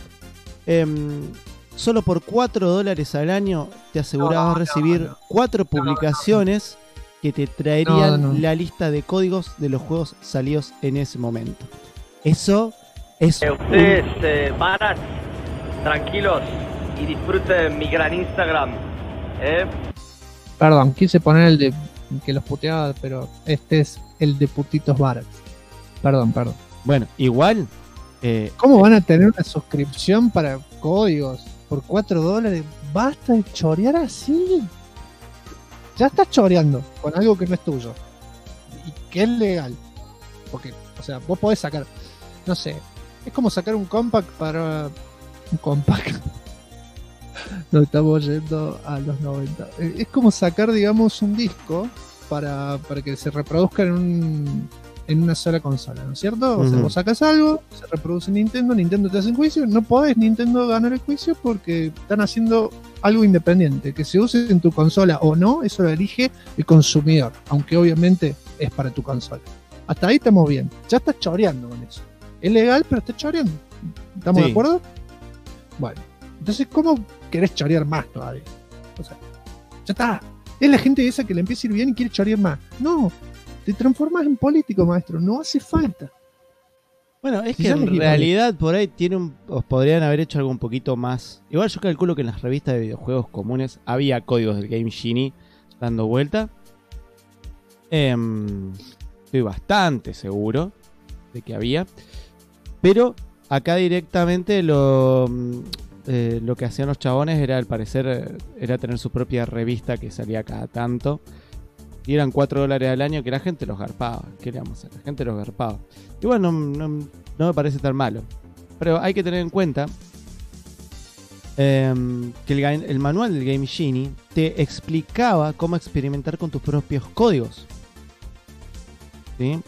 Solo por $4 al año te asegurabas recibir 4 publicaciones que te traerían la lista de códigos de los juegos salidos en ese momento. Eso es... Ustedes van tranquilos y disfruten mi gran Instagram. Perdón, quise poner el de que los puteaba, pero este es el de putitos barats. Perdón. Bueno, igual... ¿Cómo van a tener una suscripción para códigos por $4? Basta de chorear así. Ya estás choreando con algo que no es tuyo y que es legal. Porque, o sea, vos podés sacar, no sé, es como sacar un compact para un compact. Nos estamos yendo a los 90. Es como sacar, digamos, un disco para que se reproduzca en una sola consola, ¿no es cierto? O sea, vos sacas algo, se reproduce en Nintendo te hace un juicio, no podés Nintendo ganar el juicio porque están haciendo algo independiente, que se use en tu consola o no, eso lo elige el consumidor, aunque obviamente es para tu consola. Hasta ahí estamos bien. Ya estás choreando con eso. Es legal, pero estás choreando. ¿Estamos de acuerdo? Bueno, entonces, ¿cómo querés chorear más todavía? O sea, ya está. Es la gente esa que le empieza a ir bien y quiere chorear más. No, te transformas en político, maestro. No hace falta. Bueno, es que en realidad por ahí os podrían haber hecho algo un poquito más. Igual yo calculo que en las revistas de videojuegos comunes había códigos del Game Genie dando vuelta. Estoy bastante seguro de que había. Pero acá directamente lo que hacían los chabones era, al parecer, era tener su propia revista que salía cada tanto. Y eran $4 al año que la gente los garpaba. ¿Qué le vamos a hacer? La gente los garpaba. Y bueno, no me parece tan malo. Pero hay que tener en cuenta que el manual del Game Genie te explicaba cómo experimentar con tus propios códigos. ¿Sí?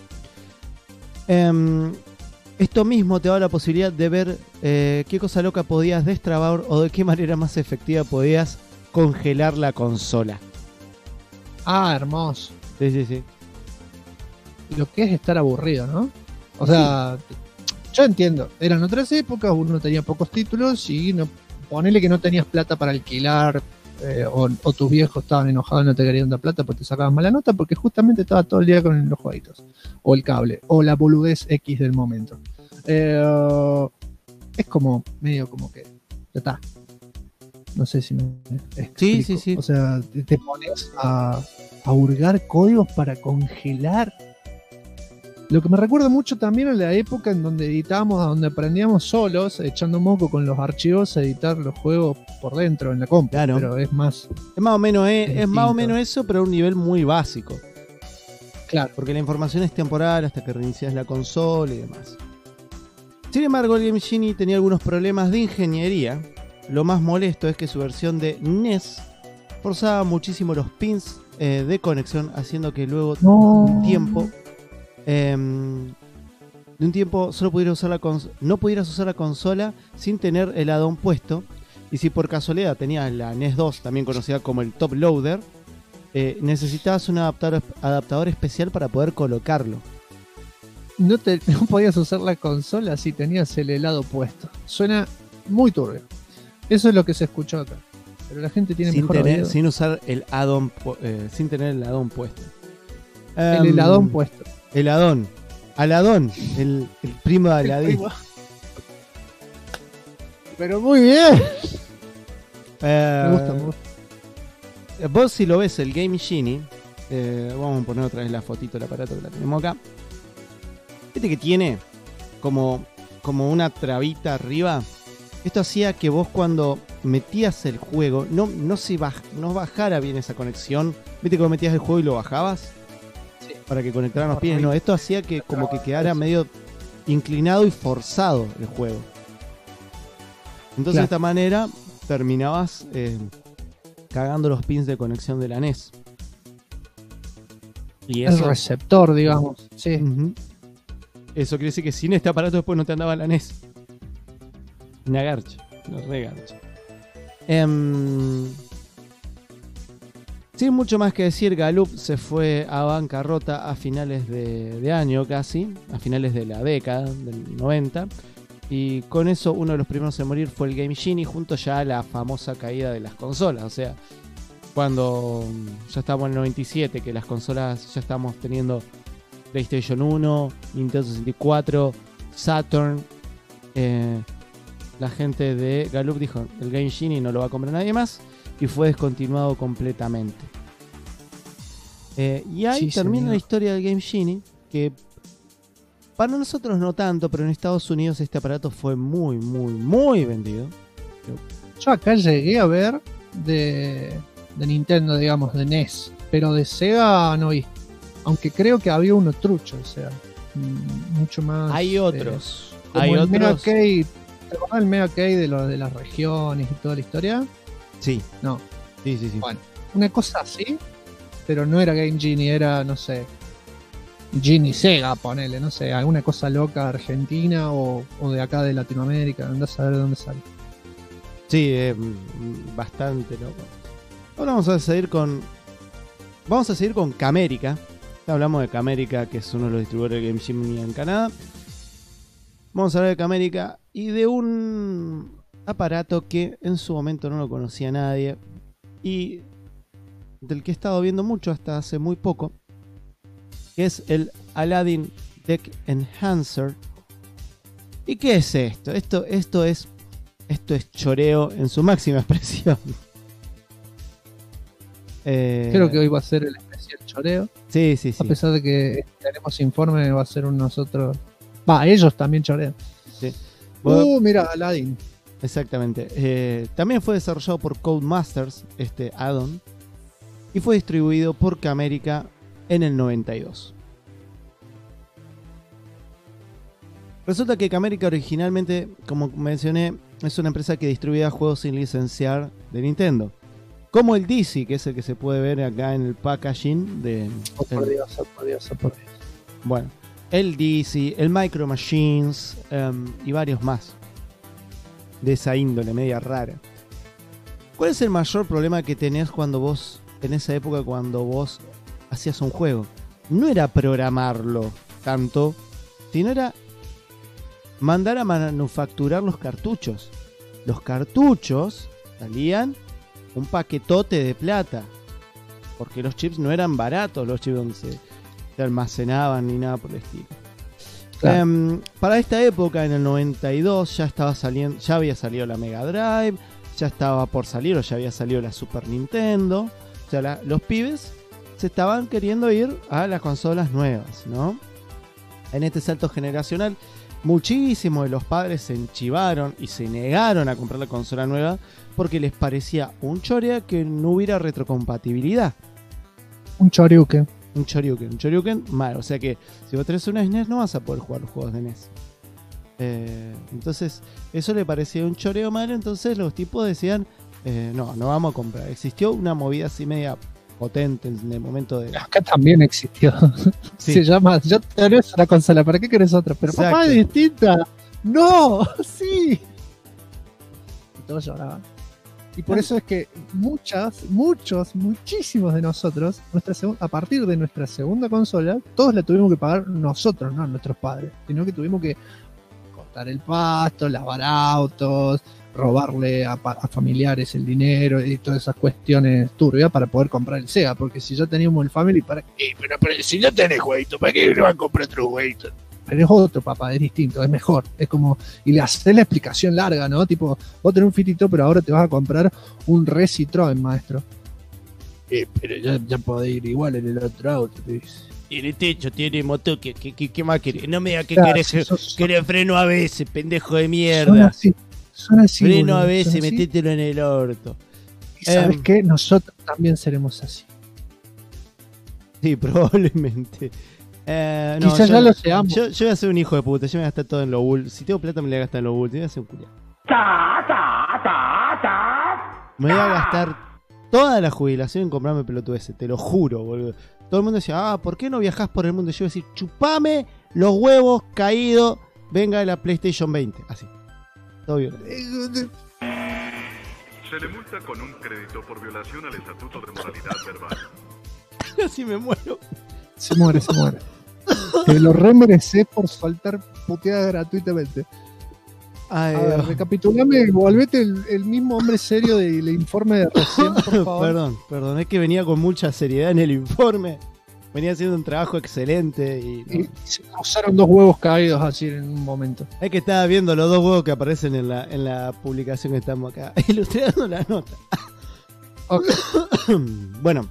Esto mismo te da la posibilidad de ver qué cosa loca podías destrabar o de qué manera más efectiva podías congelar la consola. Ah, hermoso. Sí. Lo que es estar aburrido, ¿no? O sea, yo entiendo, eran otras épocas, uno tenía pocos títulos y ponele que no tenías plata para alquilar o tus viejos estaban enojados y no te querían dar plata porque te sacaban mala nota porque justamente estaba todo el día con los jueguitos o el cable o la boludez X del momento. Es como medio como que ya está. No sé si me explico. Sí. O sea, te pones a hurgar códigos para congelar. Lo que me recuerda mucho también a la época en donde editábamos, donde aprendíamos solos, echando moco con los archivos, a editar los juegos por dentro en la compu. Claro. Pero es más... Es más o menos eso, pero a un nivel muy básico. Claro. Porque la información es temporal hasta que reinicias la consola y demás. Sin embargo, el Game Genie tenía algunos problemas de ingeniería. Lo más molesto es que su versión de NES forzaba muchísimo los pins de conexión, haciendo que luego de un tiempo solo no pudieras usar la consola sin tener el add-on puesto. Y si por casualidad tenías la NES 2, también conocida como el Top Loader, necesitabas un adaptador especial para poder colocarlo. No podías usar la consola si tenías el helado puesto. Suena muy turbio. Eso es lo que se escuchó acá. Pero la gente tiene mejor oído. Sin usar el add-on, sin tener el add-on puesto. El heladón puesto. El add-on. Aladón. El primo de Aladín. Pero muy bien. Me gusta. Vos si lo ves el Game Genie, vamos a poner otra vez la fotito del aparato que la tenemos acá. Viste que tiene como una trabita arriba. Esto hacía que vos cuando metías el juego no bajara bien esa conexión. Viste que vos metías el juego y lo bajabas para que conectaran los pies. No, esto hacía que como que quedara medio inclinado y forzado el juego. Entonces de esta manera terminabas cagando los pins de conexión de la NES. Y eso, el receptor, digamos. Sí. Eso quiere decir que sin este aparato después no te andaba la NES. Una garcha, una regarcha. Sin mucho más que decir, Galoob se fue a bancarrota a finales de año casi, a finales de la década del 90. Y con eso uno de los primeros en morir fue el Game Genie, junto ya a la famosa caída de las consolas. O sea, cuando ya estábamos en el 97, que las consolas ya estábamos teniendo PlayStation 1, Nintendo 64, Saturn, la gente de Galoob dijo, el Game Genie no lo va a comprar nadie más, y fue descontinuado completamente. Y ahí termina la historia del Game Genie, que para nosotros no tanto, pero en Estados Unidos este aparato fue muy, muy, muy vendido. Yo acá llegué a ver de Nintendo, digamos, de NES, pero de Sega no vi. Aunque creo que había uno trucho, o sea, mucho más. Hay otros. Hay otros. Mega Arcade, ¿te acuerdas del Mega Arcade de las regiones y toda la historia? Sí. No. Sí. Bueno, una cosa así, pero no era Game Genie, era, no sé, Genie Sega, ponele, no sé, alguna cosa loca argentina o de acá de Latinoamérica, andás a ver de dónde sale. Sí, bastante loco. Ahora vamos a seguir con Camérica, Hablamos de Camérica, que es uno de los distribuidores de Game Genie en Canadá. Vamos a hablar de Camérica y de un aparato que en su momento no lo conocía nadie y del que he estado viendo mucho hasta hace muy poco, que es el Aladdin Deck Enhancer. ¿Y qué es esto? Esto es choreo en su máxima expresión. Creo que hoy va a ser el especial choreo. Sí. A pesar de que tenemos informe, va a ser un nosotros. Ellos también chorean. Sí. Mira, Aladdin. Exactamente. También fue desarrollado por Codemasters, este add-on, y fue distribuido por Camérica en el 92. Resulta que Camérica originalmente, como mencioné, es una empresa que distribuía juegos sin licenciar de Nintendo. Como el DC, que es el que se puede ver acá en el packaging de... Por Dios. Bueno, el DC, el Micro Machines y varios más de esa índole media rara. ¿Cuál es el mayor problema que tenés cuando vos, en esa época, cuando vos hacías un juego? No era programarlo tanto, sino era mandar a manufacturar los cartuchos. Los cartuchos salían un paquetote de plata, porque los chips no eran baratos, los chips donde se almacenaban ni nada por el estilo. Claro. Para esta época, en el 92, ya había salido la Mega Drive, ya estaba por salir o ya había salido la Super Nintendo. O sea, los pibes se estaban queriendo ir a las consolas nuevas, ¿no? En este salto generacional, muchísimos de los padres se enchivaron y se negaron a comprar la consola nueva porque les parecía un chorea que no hubiera retrocompatibilidad. Un choryuken mal. O sea que si vos tenés una SNES no vas a poder jugar los juegos de NES. Entonces eso le parecía un choreo mal. Entonces los tipos decían no vamos a comprar. Existió una movida así media potente en el momento de... Acá también existió. Sí. Se llama, yo tenés una consola, ¿para qué querés otra? Pero exacto. Papá es distinta. No, sí. Y todos lloraban. Y por eso es que muchísimos de nosotros, a partir de nuestra segunda consola, todos la tuvimos que pagar nosotros, no nuestros padres, sino que tuvimos que cortar el pasto, lavar autos, robarle a familiares el dinero y todas esas cuestiones turbias para poder comprar el Sega, porque si ya teníamos el Family, ¿para qué? Pero si ya tenés jueguito, ¿para qué no vas a comprar otro jueguito? Pero es otro, papá, es distinto, es mejor. Es como, y le haces la explicación larga, ¿no? Tipo, vos tenés un fitito, pero ahora te vas a comprar un Recitroen, maestro. Pero ya podés ir igual en el otro auto, te dice. Tiene techo, tiene motor, ¿qué más querés? No me digas que Claro, querés freno a veces, pendejo de mierda. Son así. Freno boludo, a veces, son así. metételo en el orto. ¿Y sabes qué? Nosotros también seremos así. Sí, probablemente. Quizás ya lo seamos. Yo voy a ser un hijo de puta, yo me voy a gastar todo en lo bull. Si tengo plata me la voy a gastar en lo bull, yo voy a ser un culiado. Me voy a gastar toda la jubilación en comprarme pelotudeces, te lo juro, boludo. Todo el mundo decía, ¿por qué no viajás por el mundo? Yo voy a decir, chupame los huevos caídos, venga de la PlayStation 20. Así. Todo bien. Se le multa con un crédito por violación al estatuto de moralidad verbal. Así me muero. Se muere. Te lo remereces por faltar puteada gratuitamente. Ay, a ver, recapitulame, volvete el mismo hombre serio del informe de recién, por favor. Perdón, es que venía con mucha seriedad en el informe. Venía haciendo un trabajo excelente y se usaron 2 huevos caídos así en un momento. Es que estaba viendo los 2 huevos que aparecen en la publicación que estamos acá ilustrando la nota. Okay. Bueno,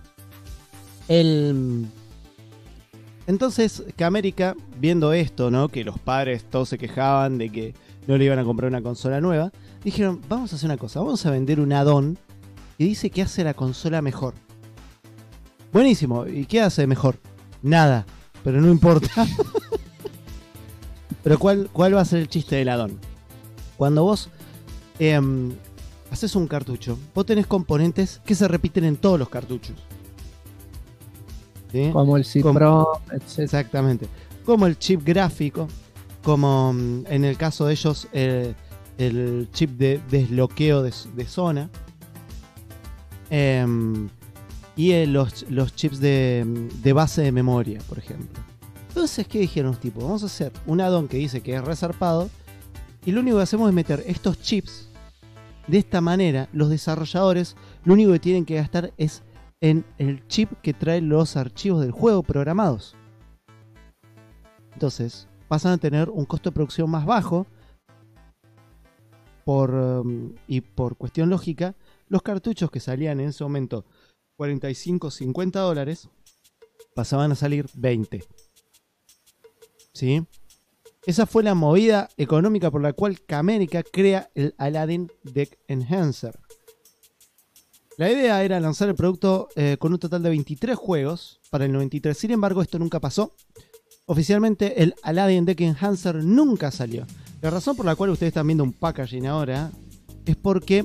entonces Camérica, viendo esto, ¿no? Que los padres todos se quejaban de que no le iban a comprar una consola nueva, dijeron, vamos a hacer una cosa, vamos a vender un add-on que dice que hace la consola mejor. Buenísimo, ¿y qué hace mejor? Nada, pero no importa. Pero ¿cuál va a ser el chiste del add-on? Cuando vos haces un cartucho, vos tenés componentes que se repiten en todos los cartuchos. ¿Sí? Como el Cipro, etc. Exactamente. Como el chip gráfico, como en el caso de ellos el chip de desbloqueo de zona. y los chips de base de memoria, por ejemplo. Entonces, ¿qué dijeron los tipos? Vamos a hacer un add-on que dice que es resarpado y lo único que hacemos es meter estos chips. De esta manera, los desarrolladores lo único que tienen que gastar es en el chip que trae los archivos del juego programados. Entonces, pasan a tener un costo de producción más bajo. Y por cuestión lógica, los cartuchos que salían en ese momento $45-50 pasaban a salir 20. ¿Sí? Esa fue la movida económica por la cual Camérica crea el Aladdin Deck Enhancer. La idea era lanzar el producto con un total de 23 juegos para el 93. Sin embargo, esto nunca pasó. Oficialmente, el Aladdin Deck Enhancer nunca salió. La razón por la cual ustedes están viendo un packaging ahora es porque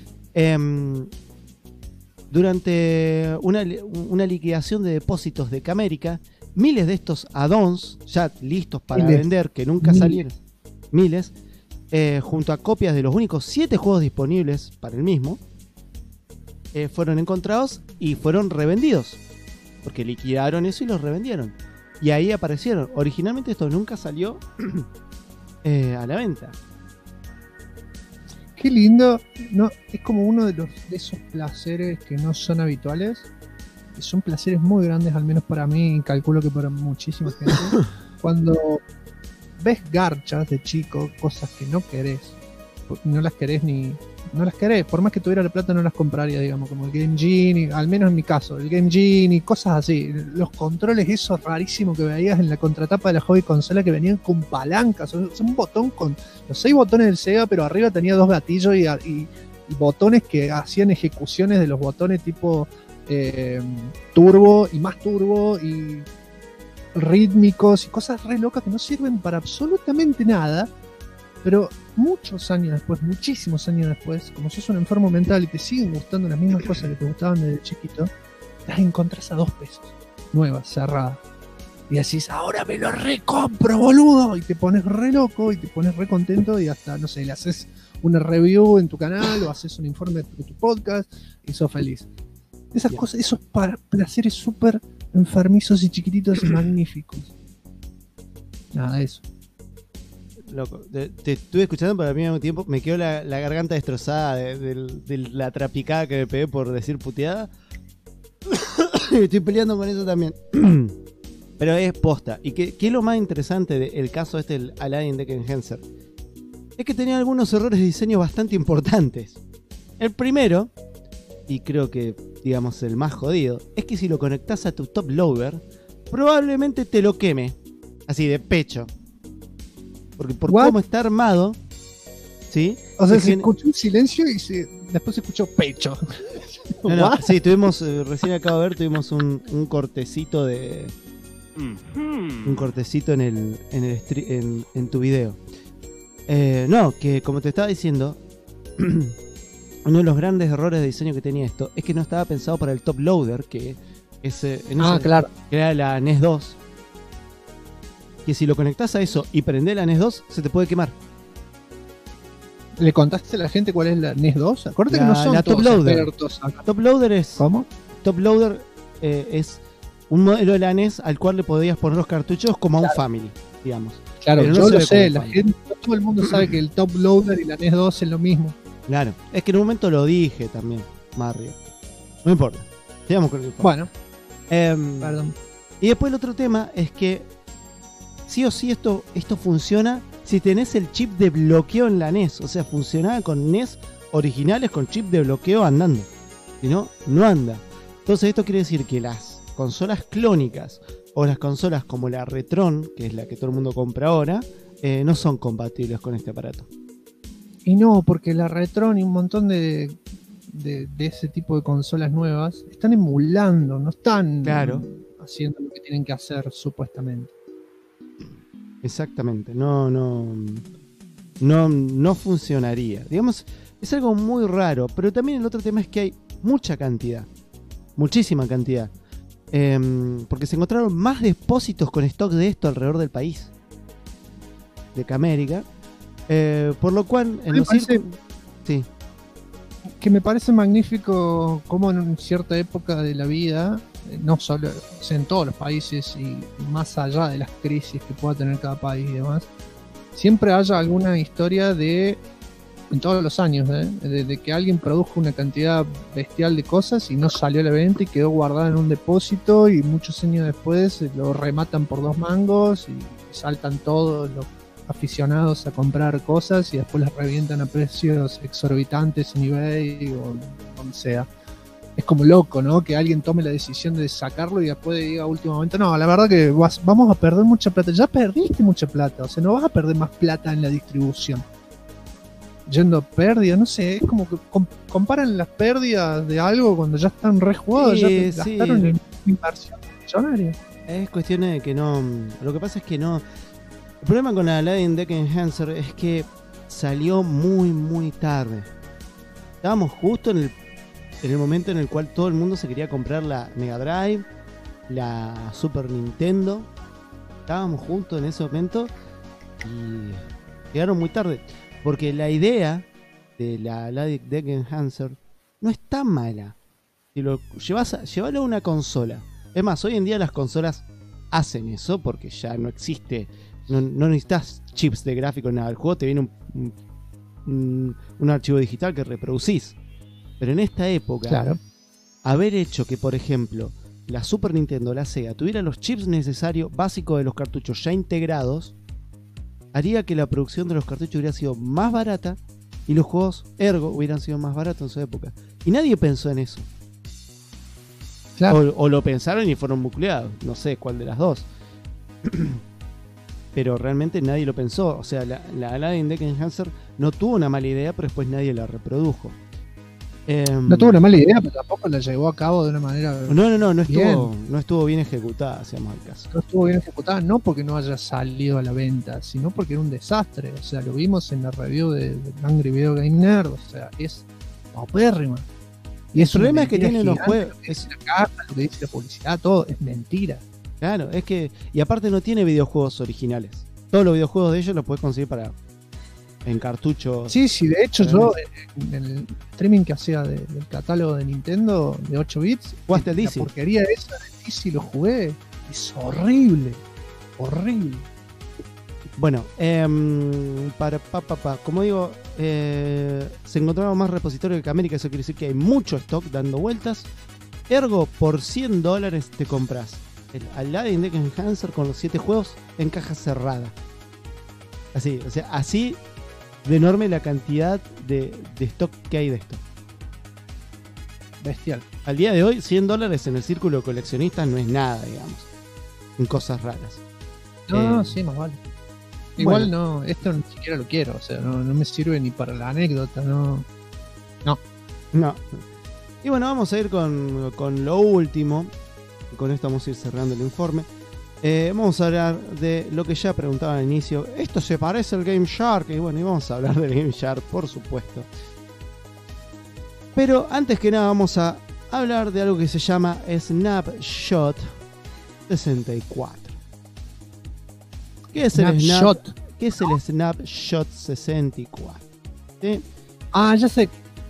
durante una liquidación de depósitos de Camérica, miles de estos add-ons ya listos para vender, que nunca salieron, miles, junto a copias de los únicos 7 juegos disponibles para el mismo, fueron encontrados y fueron revendidos, porque liquidaron eso y los revendieron, y ahí aparecieron. Originalmente esto nunca salió a la venta. Qué lindo, no, es como uno de esos placeres que no son habituales. Son placeres muy grandes, al menos para mí, calculo que para muchísima gente. Cuando ves garchas de chico, cosas que no querés, no las querés por más que tuviera la plata no las compraría, digamos, como el Game Genie, al menos en mi caso, el Game Genie, cosas así, los controles esos rarísimos que veías en la contratapa de la Hobby Consola que venían con palancas, son un botón con los 6 botones del Sega, pero arriba tenía 2 gatillos y botones que hacían ejecuciones de los botones tipo turbo y más turbo y rítmicos y cosas re locas que no sirven para absolutamente nada, pero muchísimos años después, como sos un enfermo mental y te siguen gustando las mismas cosas que te gustaban desde chiquito, las encontrás a $2, nuevas, cerradas, y decís, ahora me lo recompro, boludo, y te pones re loco y te pones re contento y hasta, no sé, le haces una review en tu canal o haces un informe de tu podcast y sos feliz. Esas cosas, esos placeres súper enfermizos y chiquititos y magníficos. Nada, eso. Loco, te estuve escuchando, pero al mismo tiempo me quedó la garganta destrozada de la trapicada que me pegué por decir puteada. Estoy peleando con eso también. Pero es posta. ¿Y qué es lo más interesante del caso del Aladdin Deck Enhancer? Es que tenía algunos errores de diseño bastante importantes. El primero, y creo que, digamos, el más jodido, es que si lo conectás a tu top loader, probablemente te lo queme. Así de pecho. Porque por cómo está armado, ¿sí? O sea, se escuchó un silencio y después se escuchó pecho. No, sí, tuvimos, recién acabo de ver, tuvimos un cortecito de... Un cortecito en tu video. No, que como te estaba diciendo, uno de los grandes errores de diseño que tenía esto es que no estaba pensado para el top loader, que es claro, que era la NES 2. Que si lo conectás a eso y prendés la NES 2, se te puede quemar. ¿Le contaste a la gente cuál es la NES 2? Acuérdate que no son todos expertos acá. Top Loader es... ¿Cómo? Top Loader es un modelo de la NES al cual le podías poner los cartuchos como a un Family, digamos. Claro, pero yo lo sé, la gente, todo el mundo sabe que el Top Loader y la NES 2 es lo mismo. Claro, es que en un momento lo dije también, Mario. No importa, sigamos con el informe. Bueno, perdón. Y después el otro tema es que sí o sí esto funciona si tenés el chip de bloqueo en la NES. O sea, funcionaba con NES originales con chip de bloqueo andando. Si no, no anda. Entonces esto quiere decir que las consolas clónicas o las consolas como la Retron, que es la que todo el mundo compra ahora, no son compatibles con este aparato. Y no, porque la Retron y un montón de ese tipo de consolas nuevas están emulando, no están haciendo lo que tienen que hacer supuestamente. Exactamente, no funcionaría. Digamos, es algo muy raro, pero también el otro tema es que hay mucha cantidad, muchísima cantidad, porque se encontraron más depósitos con stock de esto alrededor del país, de Camérica, por lo cual en los sí. que me parece magnífico cómo en cierta época de la vida, no solo, o sea, en todos los países y más allá de las crisis que pueda tener cada país y demás, siempre haya alguna historia de, en todos los años, de que alguien produjo una cantidad bestial de cosas y no salió a la venta y quedó guardada en un depósito y muchos años después lo rematan por 2 mangos y saltan todos los aficionados a comprar cosas y después las revientan a precios exorbitantes en eBay o donde sea. Es como loco, ¿no? Que alguien tome la decisión de sacarlo y después diga a último momento, no, la verdad que vamos a perder mucha plata. Ya perdiste mucha plata, o sea, no vas a perder más plata en la distribución. Yendo a pérdida, no sé, es como que comparan las pérdidas de algo cuando ya están re jugados, ya gastaron en inversión millonaria. Es cuestión de que no. Lo que pasa es que no. El problema con la Aladdin Deck Enhancer es que salió muy, muy tarde. Estábamos justo en el momento en el cual todo el mundo se quería comprar la Mega Drive, la Super Nintendo. Estábamos justo en ese momento y llegaron muy tarde. Porque la idea de la Aladdin Deck Enhancer no es tan mala. Si lo llevalo a una consola. Es más, hoy en día las consolas hacen eso porque ya no existe. No necesitas chips de gráfico en nada. El juego te viene un archivo digital que reproducís. Pero en esta época, claro, haber hecho que, por ejemplo, la Super Nintendo, la Sega, tuviera los chips necesarios básicos de los cartuchos ya integrados, haría que la producción de los cartuchos hubiera sido más barata y los juegos ergo hubieran sido más baratos en su época. Y nadie pensó en eso. Claro. O lo pensaron y fueron bucleados. No sé cuál de las dos. Pero realmente nadie lo pensó. O sea, la Aladdin Deck Enhancer no tuvo una mala idea, pero después nadie la reprodujo. No tuvo una mala idea, pero tampoco la llevó a cabo de una manera. No estuvo bien ejecutada, hacemos el caso. No estuvo bien ejecutada, no porque no haya salido a la venta, sino porque era un desastre. O sea, lo vimos en la review de Angry Video Game Nerd. O sea, es paupérrima. Y el problema es que tienen los juegos. Lo que dice la caja, lo que dice la publicidad, todo es mentira. Claro, es que. Y aparte no tiene videojuegos originales. Todos los videojuegos de ellos los puedes conseguir en cartuchos. Sí, de hecho yo en el streaming que hacía del catálogo de Nintendo de 8 bits, jugaste el la DC. Porquería esa del DC lo jugué. Es horrible. Horrible. Bueno, como digo, se encontraron más repositorios que América. Eso quiere decir que hay mucho stock dando vueltas. Ergo, por $100 te compras el Aladdin Deck Enhancer con los 7 juegos en caja cerrada. Así, o sea, así de enorme la cantidad de stock que hay de esto. Bestial. Al día de hoy, $100 en el círculo de coleccionistas no es nada, digamos. En cosas raras. No, sí, más vale. Igual bueno. No, esto ni siquiera lo quiero, o sea, no me sirve ni para la anécdota, no. Y bueno, vamos a ir con lo último. Con esto vamos a ir cerrando el informe. Vamos a hablar de lo que ya preguntaba al inicio. ¿Esto se parece al Game Shark? Y bueno, y vamos a hablar del Game Shark, por supuesto. Pero antes que nada vamos a hablar de algo que se llama Snapshot 64. ¿Qué es el Snapshot 64? ¿Sí? Ya sé.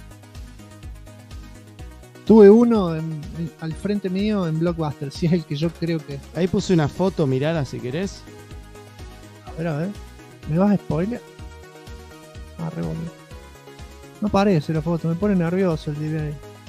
Tuve uno al frente mío en Blockbuster, si es el que yo creo que es. Ahí puse una foto, mirala si querés. A ver. ¿Me vas a spoiler? Re boludo. No parece la foto, me pone nervioso el delay.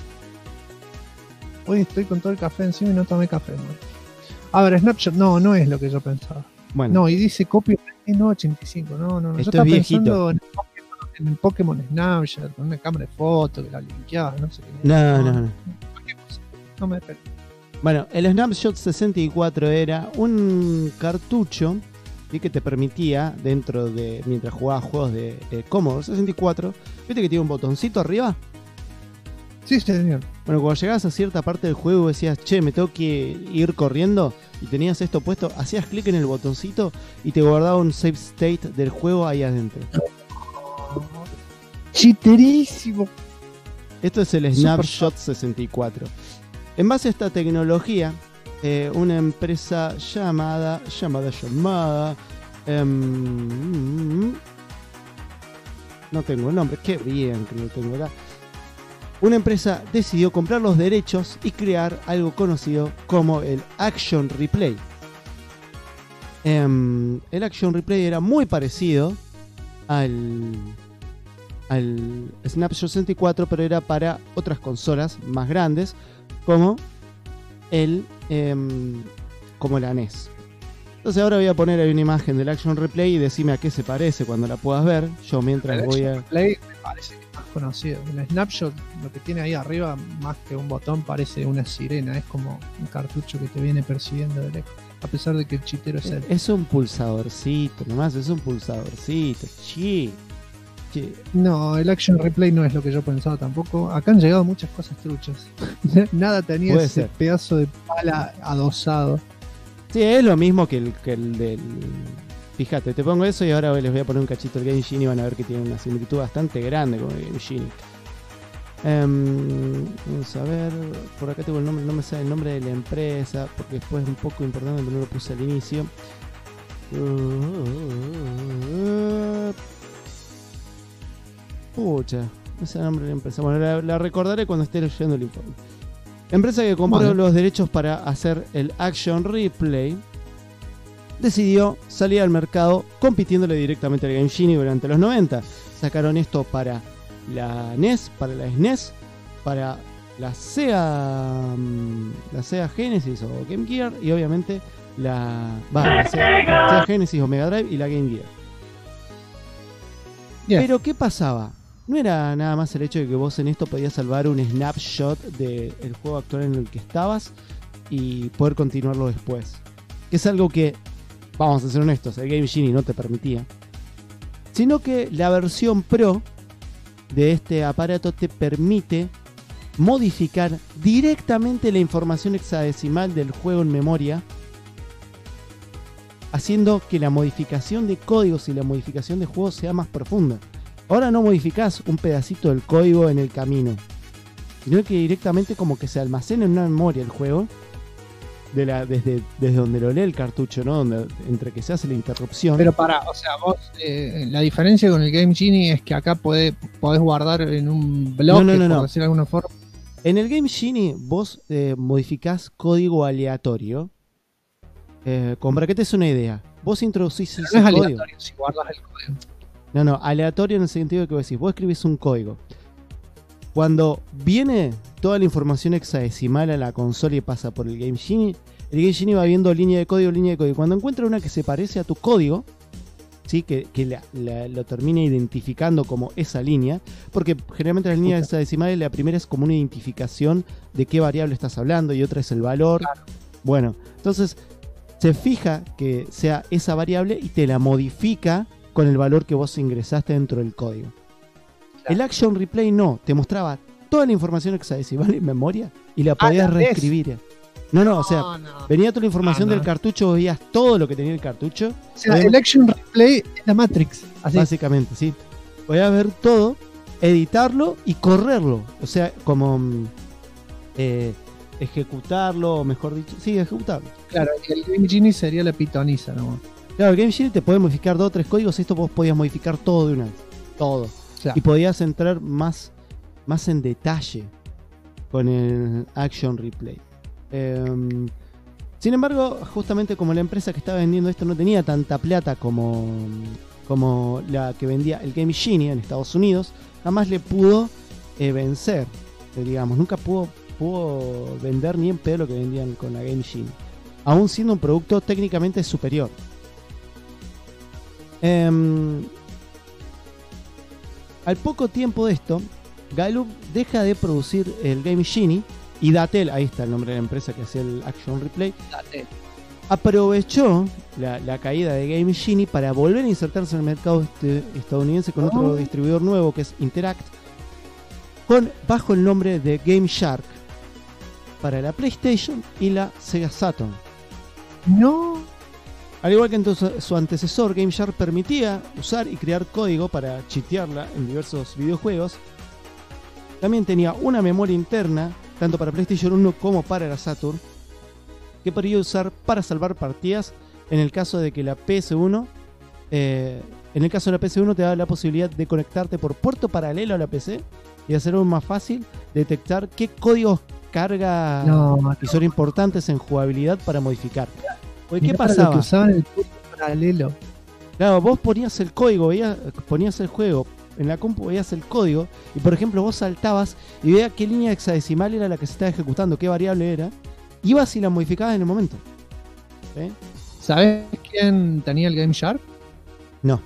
Hoy estoy con todo el café encima y no tomé café, ¿no? A ver, Snapshot, no es lo que yo pensaba. Bueno. No, y dice copia no 85, no. Esto yo estaba es viejito. pensando en el Pokémon Snapchat, con una cámara de foto que la linkeaba, no sé qué. No. No me espero. Bueno, el Snapshot 64 era un cartucho que te permitía, dentro de mientras jugabas juegos de Commodore 64, ¿viste que tiene un botoncito arriba? Sí, señor. Bueno, cuando llegabas a cierta parte del juego decías, che, me tengo que ir corriendo, y tenías esto puesto, hacías clic en el botoncito y te guardaba un save state del juego ahí adentro. Chiterísimo. Esto es el Snapshot 64. En base a esta tecnología, una empresa llamada no tengo el nombre, qué bien que lo tengo acá. una empresa decidió comprar los derechos y crear algo conocido como el Action Replay. El Action Replay era muy parecido al Snapshot 64, pero era para otras consolas más grandes, como la NES. Entonces ahora voy a poner ahí una imagen del Action Replay y decime a qué se parece cuando la puedas ver. Yo mientras voy a... Replay me parece que es más conocido. El Snapshot, lo que tiene ahí arriba, más que un botón, parece una sirena. Es como un cartucho que te viene persiguiendo de lejos. A pesar de que el chitero es él. Es un pulsadorcito, nomás es un pulsadorcito. Sí. No, el Action Replay no es lo que yo pensaba tampoco. Acá han llegado muchas cosas truchas. Nada tenía Puede ese ser. pedazo de pala adosado. Sí, es lo mismo que el del... Fíjate, te pongo eso y ahora les voy a poner un cachito del Game Genie y van a ver que tiene una similitud bastante grande con el Game Genie. Vamos a ver, por acá tengo el nombre, no me sale el nombre de la empresa, porque después es un poco importante, pero no lo puse al inicio. Pucha, no sé el nombre de la empresa. Bueno, la recordaré cuando esté leyendo el informe. La empresa que compró los derechos para hacer el Action Replay decidió salir al mercado compitiéndole directamente al Game Genie durante los 90. Sacaron esto para la NES, para la SNES, para la Sega Genesis o Game Gear y obviamente la Sega Genesis o Mega Drive y la Game Gear. Pero ¿qué pasaba? No era nada más el hecho de que vos en esto podías salvar un snapshot del juego actual en el que estabas y poder continuarlo después. Que es algo que, vamos a ser honestos, el Game Genie no te permitía. Sino que la versión Pro de este aparato te permite modificar directamente la información hexadecimal del juego en memoria, haciendo que la modificación de códigos y la modificación de juegos sea más profunda. Ahora no modificás un pedacito del código en el camino, sino que directamente como que se almacena en una memoria el juego desde donde lo lee el cartucho, ¿no? Entre que se hace la interrupción. Pero o sea, vos, la diferencia con el Game Genie es que acá podés guardar en un bloque, por decir de alguna forma. En el Game Genie vos modificás código aleatorio. Como para que te des una idea, vos introducís ese no es código. aleatorio si guardas el código. No, aleatorio en el sentido de que vos decís, vos escribís un código. Cuando viene toda la información hexadecimal a la consola y pasa por el Game Genie va viendo línea de código. Cuando encuentra una que se parece a tu código, ¿sí? que lo termina identificando como esa línea, porque generalmente las líneas hexadecimales, la primera es como una identificación de qué variable estás hablando y otra es el valor. Claro. Bueno, entonces se fija que sea esa variable y te la modifica con el valor que vos ingresaste dentro del código. Claro. El Action Replay no, te mostraba toda la información hexadecimal en memoria y la podías reescribir. No, o sea, venía toda la información del cartucho, veías todo lo que tenía el cartucho. O sea, el Action Replay es la Matrix. Así. Básicamente, sí. Podías ver todo, editarlo y correrlo. O sea, como ejecutarlo, o mejor dicho, sí, ejecutarlo. Claro, y el Game Genie sería la pitoniza, ¿no? Claro, el Game Genie te puede modificar 2 o 3 códigos, esto vos podías modificar todo de una vez. Todo. Claro. Y podías entrar más en detalle con el Action Replay. Sin embargo, justamente como la empresa que estaba vendiendo esto no tenía tanta plata como la que vendía el Game Genie en Estados Unidos, jamás le pudo vencer, digamos. Nunca pudo vender ni en pedo lo que vendían con la Game Genie, aún siendo un producto técnicamente superior. Al poco tiempo de esto, Gallup deja de producir el Game Genie y Datel, ahí está el nombre de la empresa que hacía el Action Replay, Datel, aprovechó la caída de Game Genie para volver a insertarse en el mercado estadounidense con otro distribuidor nuevo que es Interact, bajo el nombre de Game Shark, para la PlayStation y la Sega Saturn. No. Al igual que entonces su antecesor, Game Shark permitía usar y crear código para chitearla en diversos videojuegos. También tenía una memoria interna, tanto para PlayStation 1 como para la Saturn, que podía usar para salvar partidas en el caso de que la PS1, te daba la posibilidad de conectarte por puerto paralelo a la PC y hacer aún más fácil detectar qué códigos carga y son importantes en jugabilidad para modificar. Porque, ¿qué pasaba? Que usaban el puerto paralelo. Claro, vos ponías el código, ponías el juego en la compu, veías el código y por ejemplo vos saltabas y veías qué línea hexadecimal era la que se estaba ejecutando, qué variable era, ibas y la modificabas en el momento. ¿Sí? ¿Sabés quién tenía el Game Shark? No.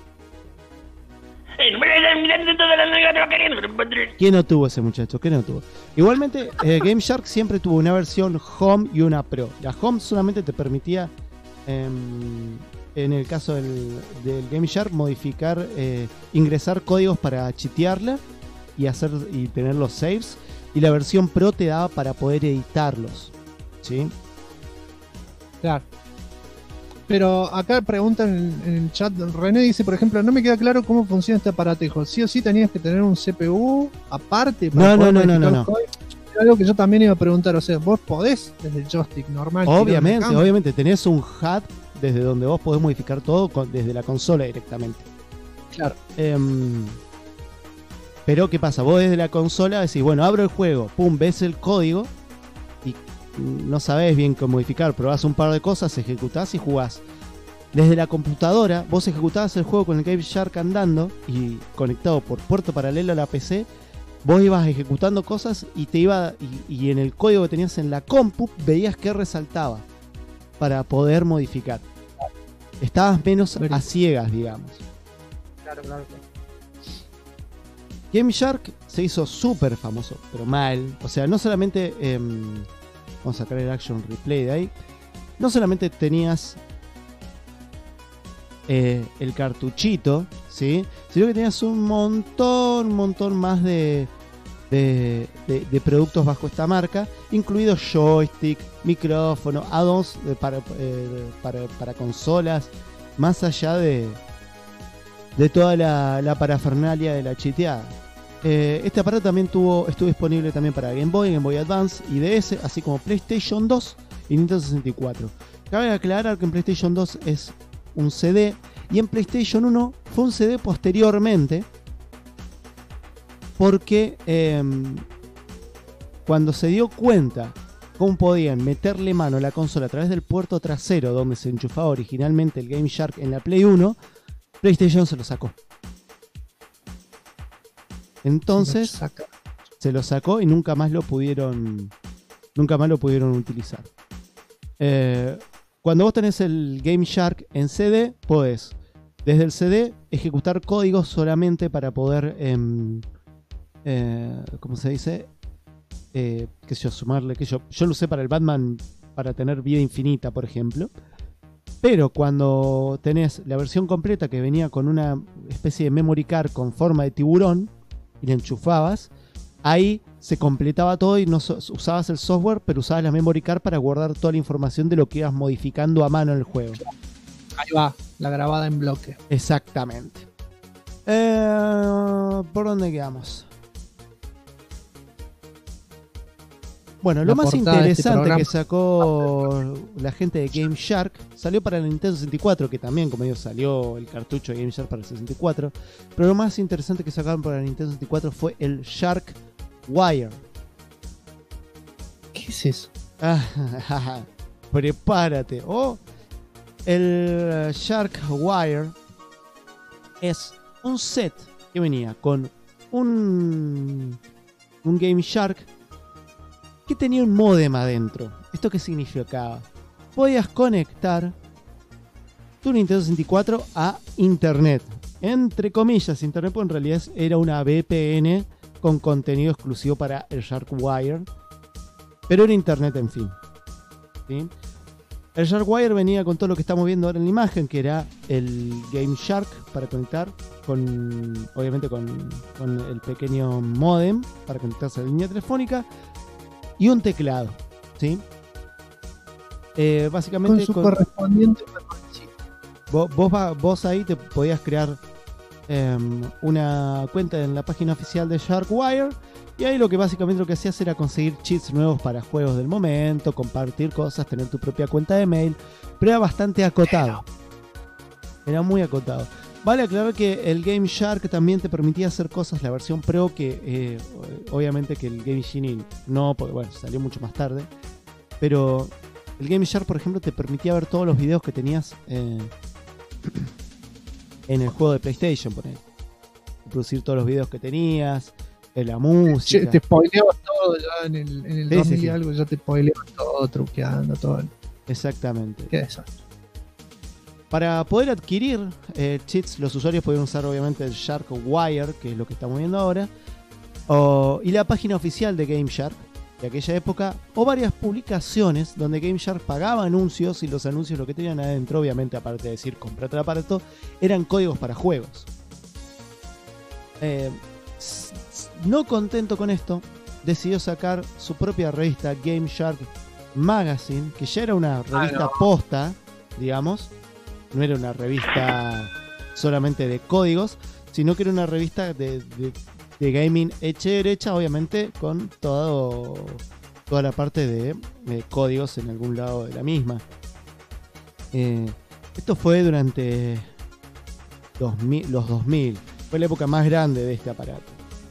¿Quién no tuvo ese muchacho? ¿Quién no tuvo? Igualmente, Game Shark siempre tuvo una versión Home y una Pro. La Home solamente te permitía, en el caso del Game Shark, modificar, ingresar códigos para chitearla y tener los saves. Y la versión Pro te daba para poder editarlos. ¿Sí? Claro. Pero acá preguntan en el chat, René dice, por ejemplo, no me queda claro cómo funciona este aparatejo. ¿Sí o sí tenías que tener un CPU aparte? Para No. Algo que yo también iba a preguntar, o sea, vos podés desde el joystick normal. Obviamente, tenés un HUD desde donde vos podés modificar todo desde la consola directamente. Claro. Pero ¿qué pasa? Vos desde la consola decís, bueno, abro el juego, pum, ves el código y no sabés bien cómo modificar, probás un par de cosas, ejecutás y jugás. Desde la computadora, vos ejecutabas el juego con el Game Shark andando y conectado por puerto paralelo a la PC. Vos ibas ejecutando cosas y y en el código que tenías en la compu veías que resaltaba para poder modificar. Estabas menos a ciegas, digamos. Claro. Game Shark se hizo súper famoso, pero mal. O sea, no solamente... vamos a sacar el Action Replay de ahí. No solamente tenías el cartuchito, ¿sí? Sino que tenías un montón más de productos bajo esta marca, incluidos joystick, micrófono, add-ons para consolas, más allá de toda la parafernalia de la chiteada. Este aparato también estuvo disponible también para Game Boy, Game Boy Advance y DS, así como PlayStation 2 y Nintendo 64. Cabe aclarar que en PlayStation 2 es un CD y en PlayStation 1 fue un CD posteriormente, porque cuando se dio cuenta cómo podían meterle mano a la consola a través del puerto trasero donde se enchufaba originalmente el Game Shark en la Play 1, PlayStation se lo sacó. Entonces se lo sacó y nunca más lo pudieron utilizar. Cuando vos tenés el Game Shark en CD, podés desde el CD ejecutar códigos solamente para poder ¿cómo se dice? Sumarle, yo lo usé para el Batman para tener vida infinita, por ejemplo. Pero cuando tenés la versión completa que venía con una especie de memory card con forma de tiburón y le enchufabas, ahí se completaba todo y no usabas el software, pero usabas la memory card para guardar toda la información de lo que ibas modificando a mano en el juego. Ahí va, la grabada en bloque. Exactamente. ¿Por dónde quedamos? Bueno, lo más interesante que sacó la gente de Game Shark salió para el Nintendo 64, que también, como digo, salió el cartucho de Game Shark para el 64. Pero lo más interesante que sacaron para el Nintendo 64 fue el Shark Wire. ¿Qué es eso? Prepárate. El Shark Wire es un set que venía con un Game Shark que tenía un módem adentro. ¿Esto qué significaba? Podías conectar tu Nintendo 64 a internet. Entre comillas, internet, porque en realidad era una VPN con contenido exclusivo para el Sharkwire. Pero era internet, en fin. ¿Sí? El Sharkwire venía con todo lo que estamos viendo ahora en la imagen, que era el Game Shark para conectar obviamente con el pequeño módem para conectarse a la línea telefónica. Y un teclado, ¿sí? Básicamente con su correspondiente. Vos ahí te podías crear una cuenta en la página oficial de Sharkwire. Y ahí lo que hacías era conseguir cheats nuevos para juegos del momento, compartir cosas, tener tu propia cuenta de mail. Pero era bastante acotado. Era muy acotado. Vale aclarar que el Game Shark también te permitía hacer cosas, la versión Pro, que obviamente que el Game Genie no, porque bueno, salió mucho más tarde. Pero el Game Shark, por ejemplo, te permitía ver todos los videos que tenías en el juego de PlayStation, poner. Producir todos los videos que tenías, la música. Te spoileabas todo ya en el 2000 sí. y algo, ya te spoileabas todo, truqueando, todo. Exactamente. Qué desastre. Para poder adquirir cheats, los usuarios podían usar obviamente el Shark Wire, que es lo que estamos viendo ahora, y la página oficial de Game Shark de aquella época, o varias publicaciones donde Game Shark pagaba anuncios, y los anuncios lo que tenían adentro, obviamente, aparte de decir comprate el aparato, eran códigos para juegos. No contento con esto, decidió sacar su propia revista Game Shark Magazine, que ya era una revista posta, digamos. No era una revista solamente de códigos, sino que era una revista de gaming hecha y derecha, obviamente con toda la parte de códigos en algún lado de la misma. Esto fue durante los 2000. Fue la época más grande de este aparato.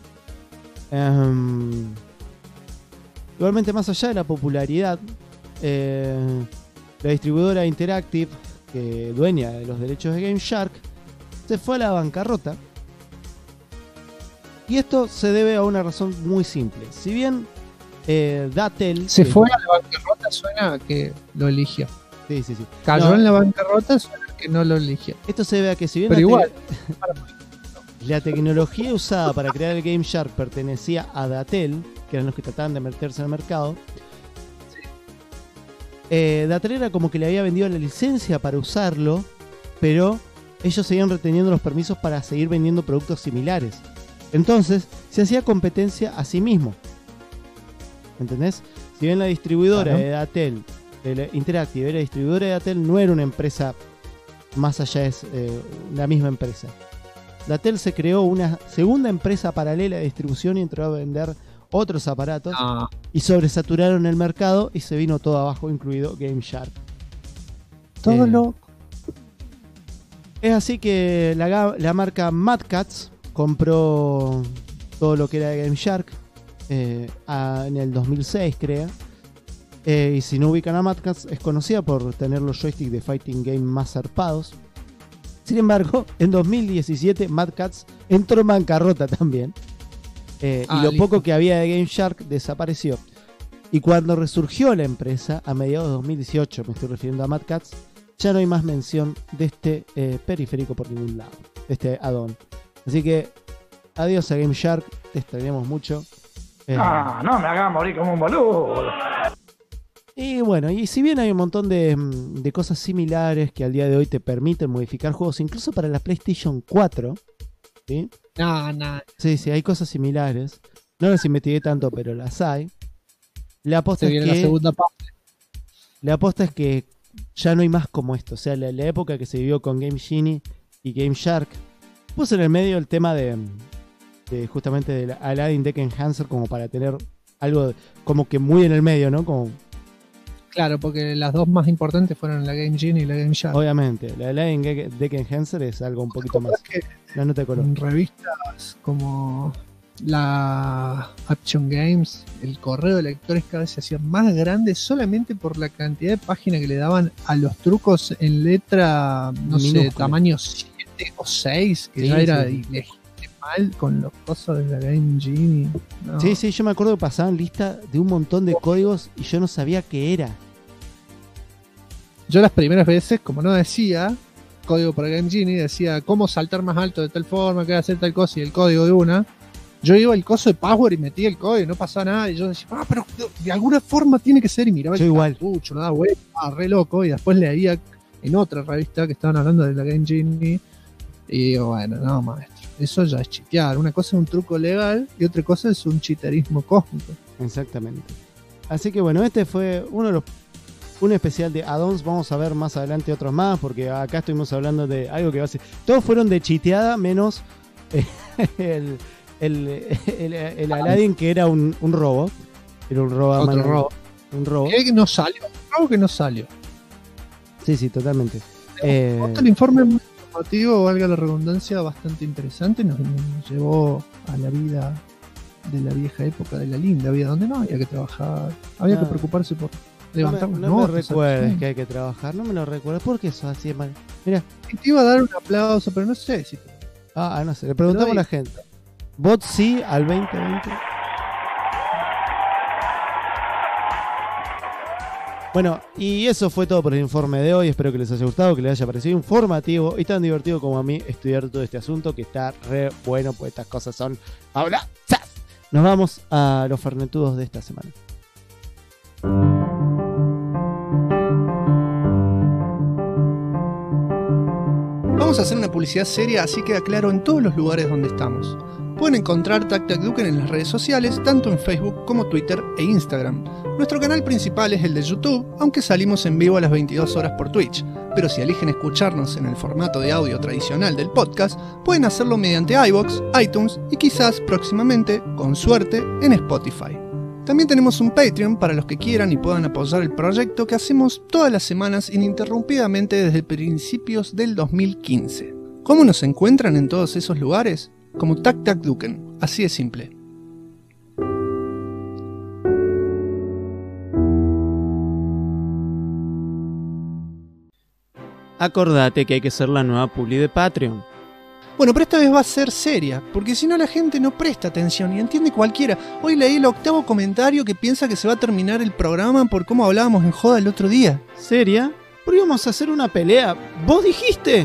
Igualmente, más allá de la popularidad, la distribuidora Interactive, que dueña de los derechos de Game Shark, se fue a la bancarrota. Y esto se debe a una razón muy simple. Si bien Datel... Se fue a la bancarrota, suena que lo eligió. Sí. Cayó en la bancarrota, suena que no lo eligió. Esto se debe a que si bien... Pero igual... La tecnología usada para crear el Game Shark pertenecía a Datel, que eran los que trataban de meterse en el mercado. Datel era como que le había vendido la licencia para usarlo, pero ellos seguían reteniendo los permisos para seguir vendiendo productos similares. Entonces se hacía competencia a sí mismo. ¿Entendés? Si bien la distribuidora de Datel, Interactive, era distribuidora de Datel, no era una empresa más allá, es la misma empresa. Datel se creó una segunda empresa paralela de distribución y entró a vender otros aparatos y sobresaturaron el mercado y se vino todo abajo, incluido Game Shark. Todo loco. Es así que la marca Mad Catz compró todo lo que era Game Shark en el 2006, creo. Y si no ubican a Mad Catz, es conocida por tener los joysticks de fighting game más zarpados. Sin embargo, en 2017 Mad Catz entró en bancarrota también. Y lo poco que había de Game Shark desapareció. Y cuando resurgió la empresa, a mediados de 2018, me estoy refiriendo a Mad Catz, ya no hay más mención de este periférico por ningún lado, de este add-on. Así que, adiós a Game Shark, te extrañamos mucho. No me hagas morir como un boludo. Y bueno, y si bien hay un montón de cosas similares que al día de hoy te permiten modificar juegos, incluso para la PlayStation 4, ¿sí? No. Sí, hay cosas similares. No las investigué tanto, pero las hay. La aposta es que la segunda parte. La aposta es que ya no hay más como esto. O sea, la época que se vivió con Game Genie y Game Shark puso en el medio el tema de justamente de Aladdin Deck Enhancer, como para tener algo como que muy en el medio, ¿no? Como... Claro, porque las dos más importantes fueron la Game Genie y la Game Shark. Obviamente, la Aladdin Deck Enhancer es algo un poquito más. La nota de color. En revistas como la Action Games, el correo de lectores cada vez se hacía más grande solamente por la cantidad de páginas que le daban a los trucos en letra, no sé, tamaño 7 o 6, que ya era ilegible mal con los cosas de la Game Genie. No. Sí, yo me acuerdo que pasaban lista de un montón de códigos y yo no sabía qué era. Yo las primeras veces, como no decía código para Game Genie, decía cómo saltar más alto de tal forma, qué hacer tal cosa y el código de una. Yo iba al coso de Power y metía el código y no pasaba nada. Y yo decía, pero de alguna forma tiene que ser. Y miraba el cartucho, no da vuelta, re loco. Y después leía en otra revista que estaban hablando de la Game Genie. Y digo, bueno, no, maestro, eso ya es chitear. Una cosa es un truco legal y otra cosa es un chiterismo cósmico. Exactamente. Así que bueno, este fue un especial de add-ons. Vamos a ver más adelante otros más, porque acá estuvimos hablando de algo que va a ser... Todos fueron de chiteada, menos el Aladdin, que era un robo. Era un robo. Otro robo. Un robo. Que no salió. Algo que no salió. Sí, totalmente. El informe informativo, valga la redundancia, bastante interesante. Nos llevó a la vida de la vieja época, de la linda vida, donde no había que trabajar, había que preocuparse por levantar las No me notas, recuerdes que hay que trabajar, no me lo recuerdes, porque eso así es mal. Mira. Y te iba a dar un aplauso, pero no sé si... no sé, le preguntamos a la gente. ¿Vot sí al 2020? Bueno, y eso fue todo por el informe de hoy. Espero que les haya gustado, que les haya parecido informativo y tan divertido como a mí estudiar todo este asunto, que está re bueno, pues estas cosas son fabulosas. Nos vamos a los fernetudos de esta semana. Vamos a hacer una publicidad seria, así queda claro en todos los lugares donde estamos. Pueden encontrar Tac Tac Duken en las redes sociales, tanto en Facebook como Twitter e Instagram. Nuestro canal principal es el de YouTube, aunque salimos en vivo a las 22 horas por Twitch. Pero si eligen escucharnos en el formato de audio tradicional del podcast, pueden hacerlo mediante iVoox, iTunes y quizás próximamente, con suerte, en Spotify. También tenemos un Patreon para los que quieran y puedan apoyar el proyecto que hacemos todas las semanas ininterrumpidamente desde principios del 2015. ¿Cómo nos encuentran en todos esos lugares? Como Tac Tac Duken, así de simple. Acordate que hay que ser la nueva publi de Patreon. Bueno, pero esta vez va a ser seria, porque si no la gente no presta atención y entiende cualquiera. Hoy leí el 8º comentario que piensa que se va a terminar el programa por cómo hablábamos en joda el otro día. ¿Seria? Pero íbamos a hacer una pelea. ¿Vos dijiste?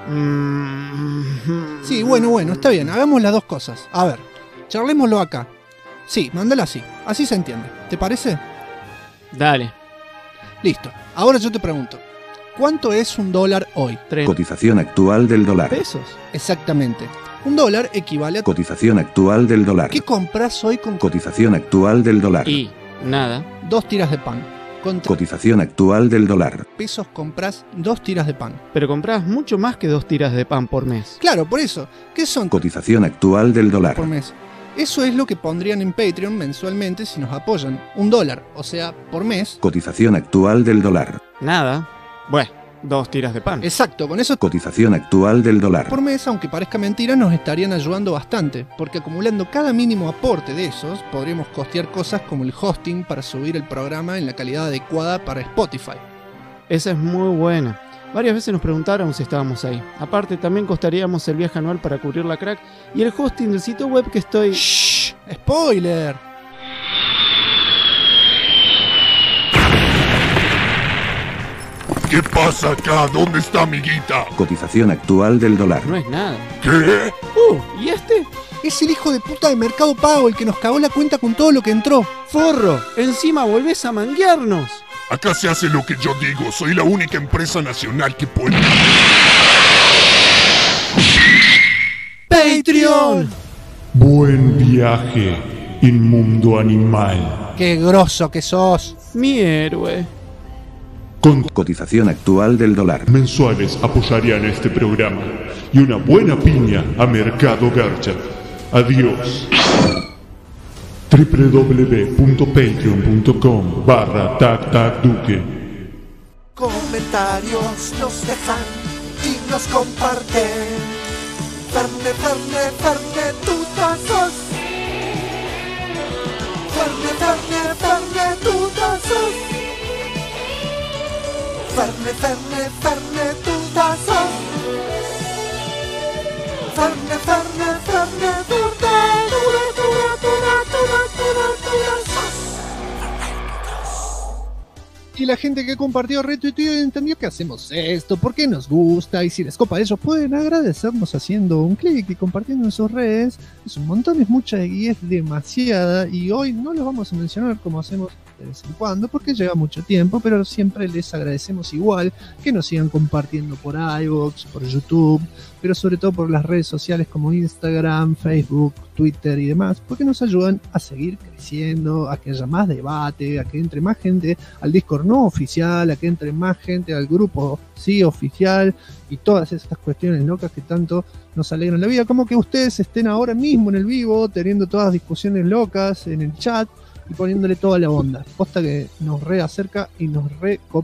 Sí, bueno, está bien, hagamos las dos cosas. A ver, charlémoslo acá. Sí, mándala así, así se entiende. ¿Te parece? Dale. Listo, ahora yo te pregunto, ¿cuánto es $1 hoy? Cotización actual del dólar. ¿Pesos? Exactamente. $1 equivale a... Cotización actual del dólar. ¿Qué compras hoy con... Cotización actual del dólar. Y nada. 2 tiras de pan. Con cotización actual del dólar. Pesos compras 2 tiras de pan. Pero compras mucho más que 2 tiras de pan por mes. Claro, por eso. ¿Qué son? Cotización actual del dólar. Por mes. Eso es lo que pondrían en Patreon mensualmente si nos apoyan. $1, o sea, por mes. Cotización actual del dólar. Nada. Bueno, 2 tiras de pan. Exacto, con eso... Cotización actual del dólar. Por mes, aunque parezca mentira, nos estarían ayudando bastante, porque acumulando cada mínimo aporte de esos, podríamos costear cosas como el hosting para subir el programa en la calidad adecuada para Spotify. Esa es muy buena. Varias veces nos preguntaron si estábamos ahí. Aparte, también costaríamos el viaje anual para cubrir la crack y el hosting del sitio web que estoy... ¡Shh! ¡Spoiler! ¿Qué pasa acá? ¿Dónde está mi guita? Cotización actual del dólar. No es nada. ¿Qué? ¿Y este? Es el hijo de puta de Mercado Pago, el que nos cagó la cuenta con todo lo que entró. ¡Forro! ¡Encima volvés a manguearnos! Acá se hace lo que yo digo. Soy la única empresa nacional que puede... ¡Patreon! Buen viaje, inmundo animal. ¡Qué grosso que sos! Mi héroe. Con cotización actual del dólar. Mensuales apoyarían este programa y una buena piña a Mercado Garcha. Adiós. www.patreon.com/tactacduque. Comentarios nos dejan y nos comparten. Ferne, tutazos. Ferne, tutazos. Ferne, tutazos. Ferne, Y la gente que compartió, retuiteó y entendió que hacemos esto, porque nos gusta, y si les copa ellos pueden agradecernos haciendo un clic y compartiendo en sus redes. Es un montón, es mucha y es demasiada, y hoy no los vamos a mencionar como hacemos de vez en cuando, porque lleva mucho tiempo, pero siempre les agradecemos igual que nos sigan compartiendo por iVoox, por YouTube, pero sobre todo por las redes sociales como Instagram, Facebook, Twitter y demás, porque nos ayudan a seguir creciendo, a que haya más debate, a que entre más gente al Discord no oficial, a que entre más gente al grupo sí oficial, y todas estas cuestiones locas que tanto nos alegran la vida, como que ustedes estén ahora mismo en el vivo, teniendo todas discusiones locas en el chat y poniéndole toda la onda. Posta que nos reacerca y nos recopa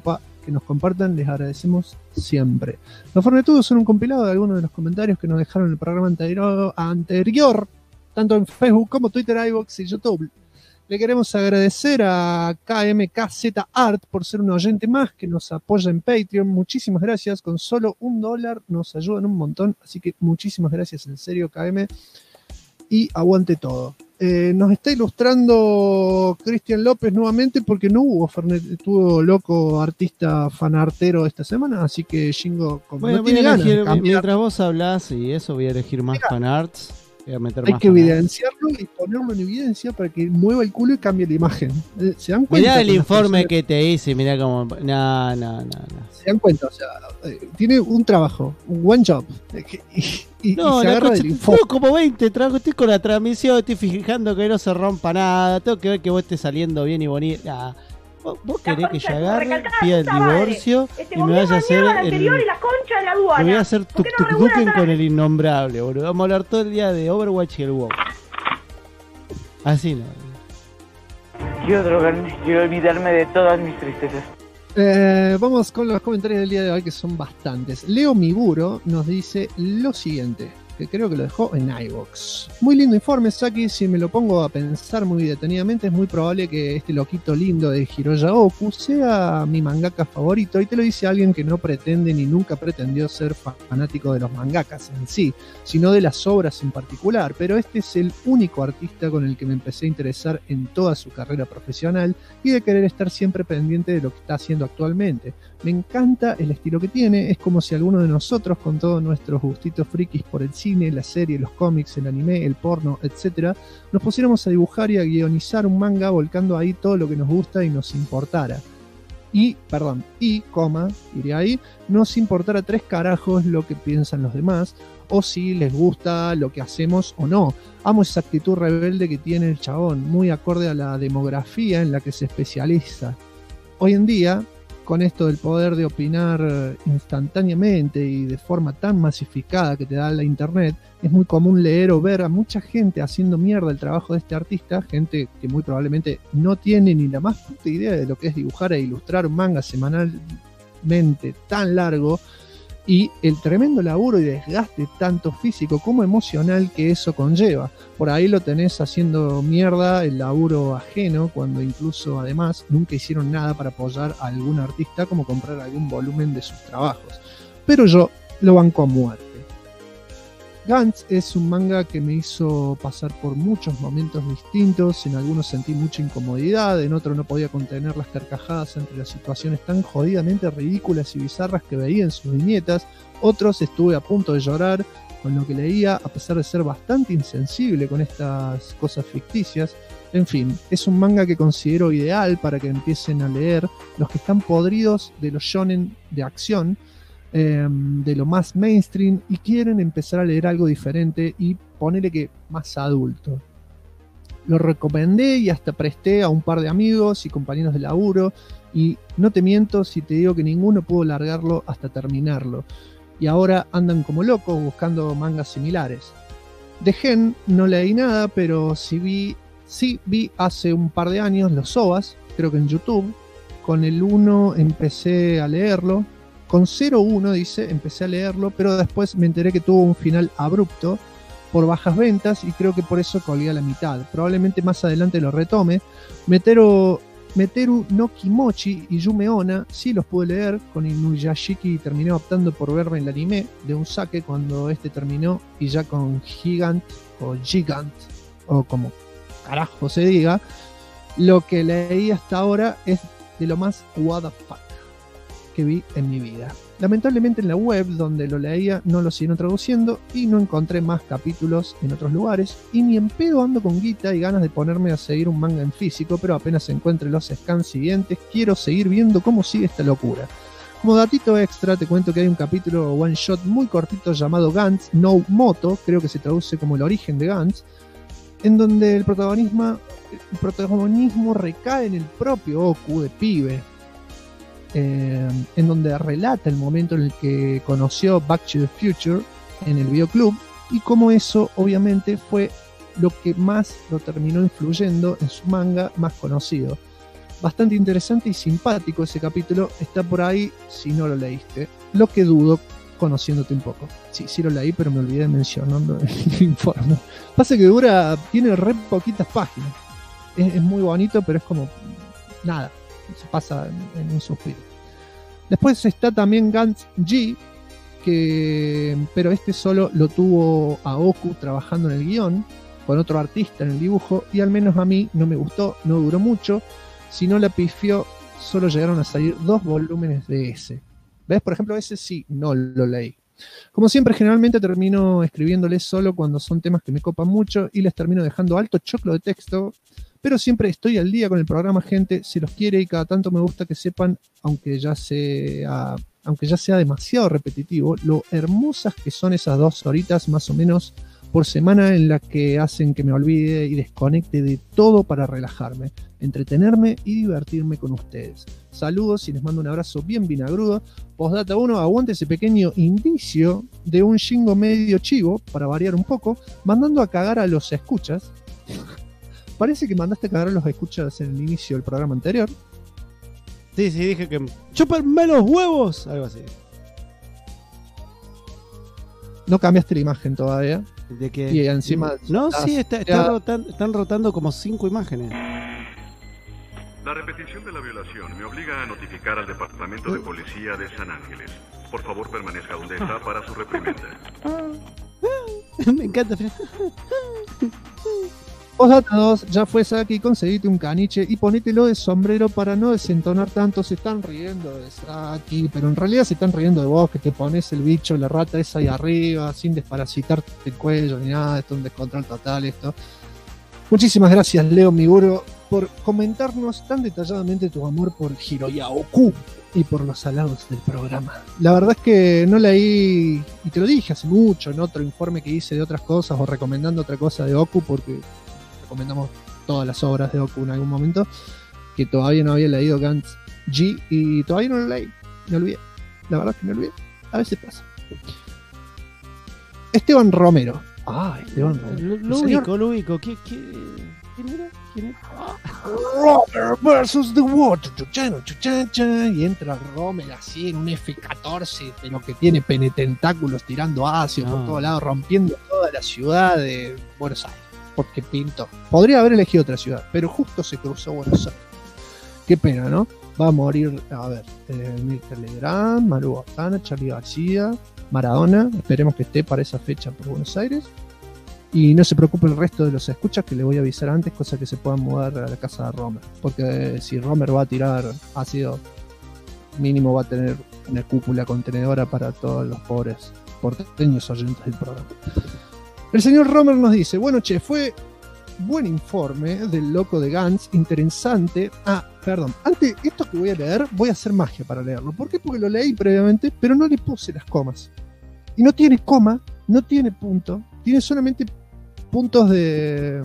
que nos compartan, les agradecemos siempre. Los Fornetudos son un compilado de algunos de los comentarios que nos dejaron en el programa anterior, tanto en Facebook como Twitter, iVoox y YouTube. Le queremos agradecer a KMKZ Art por ser un oyente más que nos apoya en Patreon. Muchísimas gracias. Con solo $1 nos ayudan un montón. Así que muchísimas gracias, en serio, KM. Y aguante todo. Nos está ilustrando Cristian López nuevamente porque no hubo Fornetudo loco artista fanartero esta semana. Así que Jingo, como bueno, no tiene ganas de cambiar, mientras vos hablás y eso, voy a elegir más fanarts. Hay que evidenciarlo y ponerlo en evidencia para que mueva el culo y cambie la imagen. ¿Se dan cuenta? Mirá el informe que te hice, mirá cómo... No. ¿Se dan cuenta? O sea, tiene un trabajo, un one job. Y se agarra del informe. Tengo como 20 trabajos, estoy con la transmisión, estoy fijando que no se rompa nada, tengo que ver que vos estés saliendo bien y bonito. Nah. Vos querés que yo agarre, pida el divorcio y me vaya a hacer me voy a hacer tuk-tuk-duken con el innombrable, boludo. Vamos a hablar todo el día de Overwatch y el WoW. Así no. Quiero drogarme, quiero olvidarme de todas mis tristezas. Vamos con los comentarios del día de hoy, que son bastantes. Leo Miguro nos dice lo siguiente, que creo que lo dejó en iVoox. Muy lindo informe, Saki. Si me lo pongo a pensar muy detenidamente, es muy probable que este loquito lindo de Hiroya Oku sea mi mangaka favorito, y te lo dice alguien que no pretende ni nunca pretendió ser fanático de los mangakas en sí, sino de las obras en particular, pero este es el único artista con el que me empecé a interesar en toda su carrera profesional y de querer estar siempre pendiente de lo que está haciendo actualmente. Me encanta el estilo que tiene, es como si alguno de nosotros, con todos nuestros gustitos frikis por el cine, la serie, los cómics, el anime, el porno, etc., nos pusiéramos a dibujar y a guionizar un manga volcando ahí todo lo que nos gusta y nos importara. Iría ahí, nos importara 3 carajos lo que piensan los demás, o si les gusta lo que hacemos o no. Amo esa actitud rebelde que tiene el chabón, muy acorde a la demografía en la que se especializa. Hoy en día, con esto del poder de opinar instantáneamente y de forma tan masificada que te da la internet, es muy común leer o ver a mucha gente haciendo mierda el trabajo de este artista, gente que muy probablemente no tiene ni la más puta idea de lo que es dibujar e ilustrar un manga semanalmente tan largo, y el tremendo laburo y desgaste tanto físico como emocional que eso conlleva. Por ahí lo tenés haciendo mierda el laburo ajeno, cuando incluso además nunca hicieron nada para apoyar a algún artista, como comprar algún volumen de sus trabajos. Pero yo lo banco a muerte. Gantz es un manga que me hizo pasar por muchos momentos distintos. En algunos sentí mucha incomodidad, en otros no podía contener las carcajadas entre las situaciones tan jodidamente ridículas y bizarras que veía en sus viñetas. Otros estuve a punto de llorar con lo que leía, a pesar de ser bastante insensible con estas cosas ficticias. En fin, es un manga que considero ideal para que empiecen a leer los que están podridos de los shonen de acción, de lo más mainstream, y quieren empezar a leer algo diferente y ponerle que más adulto. Lo recomendé y hasta presté a un par de amigos y compañeros de laburo, y no te miento si te digo que ninguno pudo largarlo hasta terminarlo, y ahora andan como locos buscando mangas similares. De Gen no leí nada, pero sí vi hace un par de años los OVAs, creo que en YouTube. Con el 1 empecé a leerlo. Con 0.1 dice, empecé a leerlo, pero después me enteré que tuvo un final abrupto por bajas ventas y creo que por eso colgué a la mitad. Probablemente más adelante lo retome. Meteru no Kimochi y Yume Onna sí los pude leer. Con Inuyashiki terminé optando por verme el anime de un saque cuando este terminó, y ya con Gigant o como carajo se diga, lo que leí hasta ahora es de lo más what the fuck que vi en mi vida. Lamentablemente en la web donde lo leía no lo siguieron traduciendo y no encontré más capítulos en otros lugares, y ni en pedo ando con guita y ganas de ponerme a seguir un manga en físico, pero apenas encuentre los scans siguientes quiero seguir viendo cómo sigue esta locura. Como datito extra te cuento que hay un capítulo one shot muy cortito llamado Gantz no Moto, creo que se traduce como el origen de Gantz, en donde el protagonismo recae en el propio Oku de pibe, en donde relata el momento en el que conoció Back to the Future en el videoclub, y cómo eso obviamente fue lo que más lo terminó influyendo en su manga más conocido. Bastante interesante y simpático ese capítulo. Está por ahí si no lo leíste. Lo que dudo, conociéndote un poco. Sí lo leí, pero me olvidé mencionando el informe. Pasa que tiene re poquitas páginas. Es muy bonito, pero es como nada. Se pasa en un suspiro. Después está también Gantz G, pero este solo lo tuvo Aoku trabajando en el guión, con otro artista en el dibujo, y al menos a mí no me gustó, no duró mucho. Si no la pifió, solo llegaron a salir 2 volúmenes de ese. ¿Ves? Por ejemplo, ese sí, no lo leí. Como siempre, generalmente termino escribiéndoles solo cuando son temas que me copan mucho y les termino dejando alto choclo de texto, pero siempre estoy al día con el programa, gente, si los quiere, y cada tanto me gusta que sepan, aunque ya sea demasiado repetitivo, lo hermosas que son esas 2 horitas más o menos por semana en las que hacen que me olvide y desconecte de todo para relajarme, entretenerme y divertirme con ustedes. Saludos y les mando un abrazo bien vinagrudo. Postdata 1, aguante ese pequeño indicio de un Shingo medio chivo, para variar un poco, mandando a cagar a los escuchas. Parece que mandaste a cagar a los escuchas en el inicio del programa anterior. Sí, dije que chúpenme los huevos, algo así. No cambiaste la imagen todavía. De que y encima no, sí, están rotando como 5 imágenes. La repetición de la violación me obliga a notificar al Departamento de Policía de San Ángeles. Por favor, permanezca donde está para su reprimenda. Me encanta. Postdata 2, ya fue Saki, conseguite un caniche y ponételo de sombrero para no desentonar tanto. Se están riendo de Saki, pero en realidad se están riendo de vos, que te pones el bicho, la rata esa ahí arriba, sin desparasitarte el cuello ni nada. Esto es un descontrol total, esto. Muchísimas gracias, Leo Miguro, por comentarnos tan detalladamente tu amor por Hiroya Oku y por los alados del programa. La verdad es que no leí, y te lo dije hace mucho en otro informe que hice de otras cosas o recomendando otra cosa de Oku, porque recomendamos todas las obras de Oku en algún momento, que todavía no había leído Gantz G y todavía no lo leí, me olvidé, la verdad es que me olvidé, a veces pasa. Esteban Romero. Esteban Romero. Lo ubico. ¿Quién era? Romer versus The Water. Y entra Romer así en un F-14 de lo que tiene penetentáculos tirando ácido por todos lados, rompiendo toda la ciudad de Buenos Aires. Porque pintó. Podría haber elegido otra ciudad, pero justo se cruzó Buenos Aires. Qué pena, ¿no? Va a morir, a ver, Mirta Legrand, Maru Botana, Charlie García, Maradona. Esperemos que esté para esa fecha por Buenos Aires. Y no se preocupe el resto de los escuchas, que le voy a avisar antes, cosa que se puedan mudar a la casa de Romer. Porque si Romer va a tirar ácido, mínimo va a tener una cúpula contenedora para todos los pobres porteños oyentes del programa. El señor Romer nos dice: bueno, che, fue buen informe del loco de Gantz, interesante. Perdón, antes esto que voy a leer, voy a hacer magia para leerlo. ¿Por qué? Porque lo leí previamente, pero no le puse las comas. Y no tiene coma, no tiene punto, tiene solamente puntos de...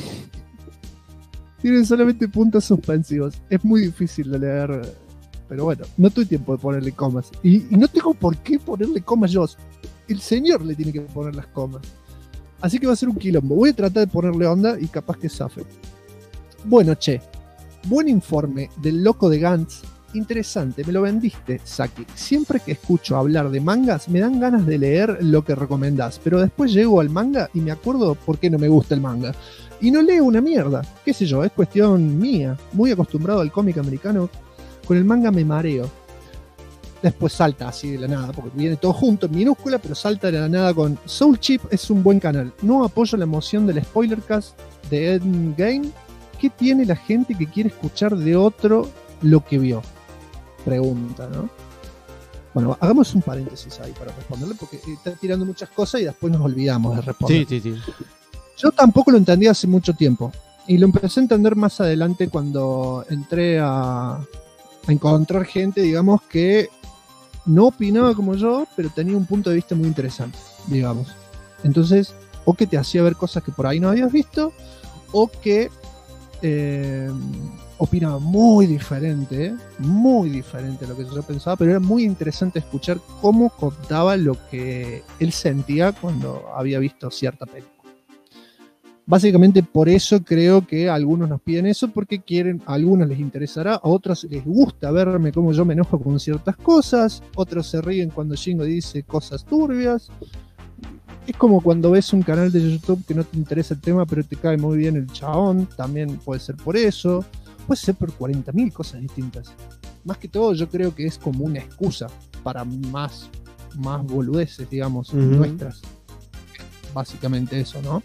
Tienen solamente puntos suspensivos. Es muy difícil de leer, pero bueno, no tuve tiempo de ponerle comas. Y no tengo por qué ponerle comas yo. El señor le tiene que poner las comas. Así que va a ser un quilombo. Voy a tratar de ponerle onda y capaz que zafe. Bueno, che, buen informe del loco de Gantz. Interesante, me lo vendiste, Saki. Siempre que escucho hablar de mangas me dan ganas de leer lo que recomendás, pero después llego al manga y me acuerdo por qué no me gusta el manga. Y no leo una mierda, qué sé yo, es cuestión mía. Muy acostumbrado al cómic americano, con el manga me mareo. Después salta así de la nada, porque viene todo junto en minúscula, pero salta de la nada con Soul Chip es un buen canal. No apoyo la emoción del spoilercast de Endgame. ¿Qué tiene la gente que quiere escuchar de otro lo que vio? Pregunta, ¿no? Bueno, hagamos un paréntesis ahí para responderle, porque está tirando muchas cosas y después nos olvidamos de responder. Sí. Yo tampoco lo entendí hace mucho tiempo. Y lo empecé a entender más adelante cuando entré a encontrar gente, digamos, que no opinaba como yo, pero tenía un punto de vista muy interesante, digamos. Entonces, o que te hacía ver cosas que por ahí no habías visto, o que opinaba muy diferente a lo que yo pensaba, pero era muy interesante escuchar cómo contaba lo que él sentía cuando había visto cierta película. Básicamente por eso creo que algunos nos piden eso, porque quieren, a algunos les interesará, a otros les gusta verme cómo yo me enojo con ciertas cosas, otros se ríen cuando Jingo dice cosas turbias. Es como cuando ves un canal de YouTube que no te interesa el tema, pero te cae muy bien el chabón, también puede ser por eso, puede ser por 40.000 cosas distintas. Más que todo yo creo que es como una excusa para más boludeces, digamos, nuestras. Básicamente eso, ¿no?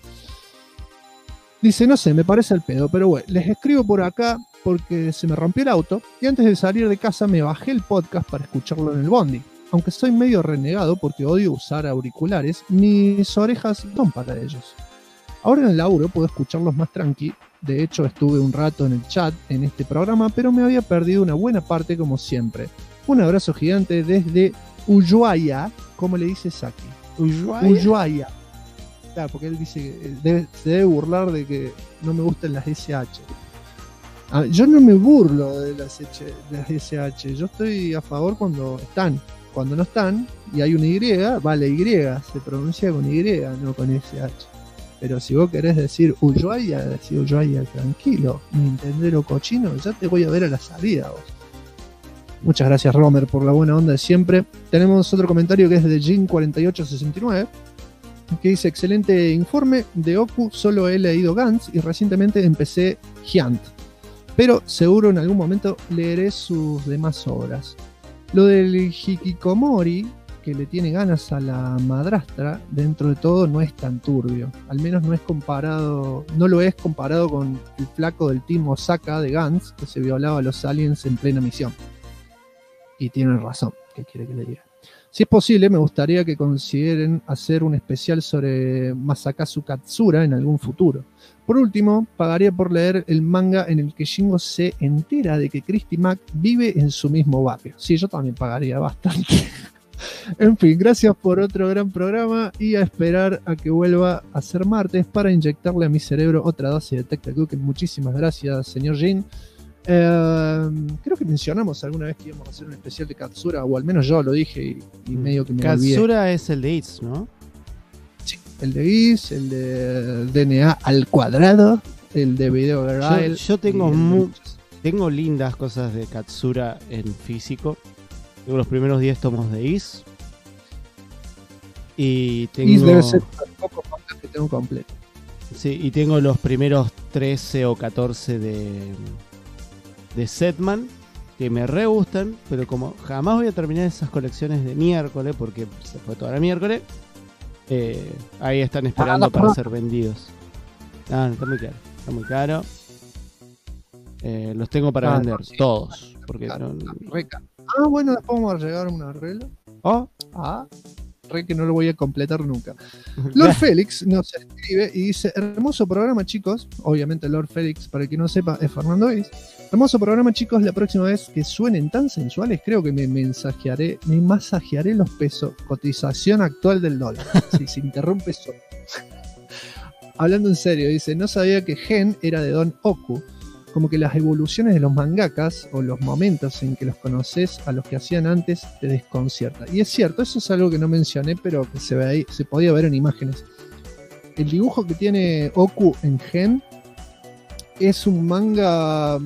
Dice, no sé, me parece al pedo, pero bueno, les escribo por acá porque se me rompió el auto y antes de salir de casa me bajé el podcast para escucharlo en el bondi. Aunque soy medio renegado porque odio usar auriculares, mis orejas son para ellos. Ahora en el laburo puedo escucharlos más tranqui. De hecho, estuve un rato en el chat en este programa, pero me había perdido una buena parte como siempre. Un abrazo gigante desde Ushuaia, como le dice Saki. Ushuaia. Claro, porque él dice que se debe burlar de que no me gustan las SH. Yo no me burlo de las SH, yo estoy a favor cuando están. Cuando no están y hay una Y, va la Y, se pronuncia con Y, no con SH. Pero si vos querés decir Ushuaia, decir Ushuaia tranquilo, Nintendero cochino, ya te voy a ver a la salida vos. Muchas gracias Romer por la buena onda de siempre. Tenemos otro comentario que es de Jin4869, que dice, excelente informe de Oku, solo he leído Gantz y recientemente empecé Hyant, pero seguro en algún momento leeré sus demás obras. Lo del hikikomori, que le tiene ganas a la madrastra, dentro de todo no es tan turbio. Al menos no lo es comparado con el flaco del Team Osaka de Gantz, que se violaba a los aliens en plena misión. Y tienen razón, ¿qué quiere que le diga? Si es posible, me gustaría que consideren hacer un especial sobre Masakazu Katsura en algún futuro. Por último, pagaría por leer el manga en el que Jingo se entera de que Christy Mack vive en su mismo barrio. Sí, yo también pagaría bastante. En fin, gracias por otro gran programa y a esperar a que vuelva a ser martes para inyectarle a mi cerebro otra dosis de Tecta Cooking. Muchísimas gracias, señor Jin. Creo que mencionamos alguna vez que íbamos a hacer un especial de Katsura, o al menos yo lo dije y medio que me olvidé. Katsura es el de Itz, ¿no? Sí, el de Itz, el de DNA al cuadrado, el de Video Girl. Yo tengo lindas cosas de Katsura en físico. Tengo los primeros 10 tomos de Itz. Y tengo... Itz debe ser un poco más que tengo completo. Sí, y tengo los primeros 13 o 14 de Setman, que me re gustan, pero como jamás voy a terminar esas colecciones de miércoles, porque se fue toda la miércoles, ahí están esperando para ser vendidos. No, está muy caro, está muy caro. Los tengo para vender, sí, todos. Porque bueno, después vamos a llegar a un arreglo. Que no lo voy a completar nunca. Lord Félix nos escribe y dice, hermoso programa chicos. Obviamente Lord Félix, para el que no sepa, es Fernando Is. Hermoso programa chicos, la próxima vez que suenen tan sensuales creo que me masajearé los pesos. Cotización actual del dólar. Si se interrumpe eso. Hablando en serio, dice, no sabía que Gen era de Don Oku. Como que las evoluciones de los mangakas o los momentos en que los conoces a los que hacían antes te desconcierta. Y es cierto, eso es algo que no mencioné, pero que se ve ahí, se podía ver en imágenes. El dibujo que tiene Oku en Gen es un manga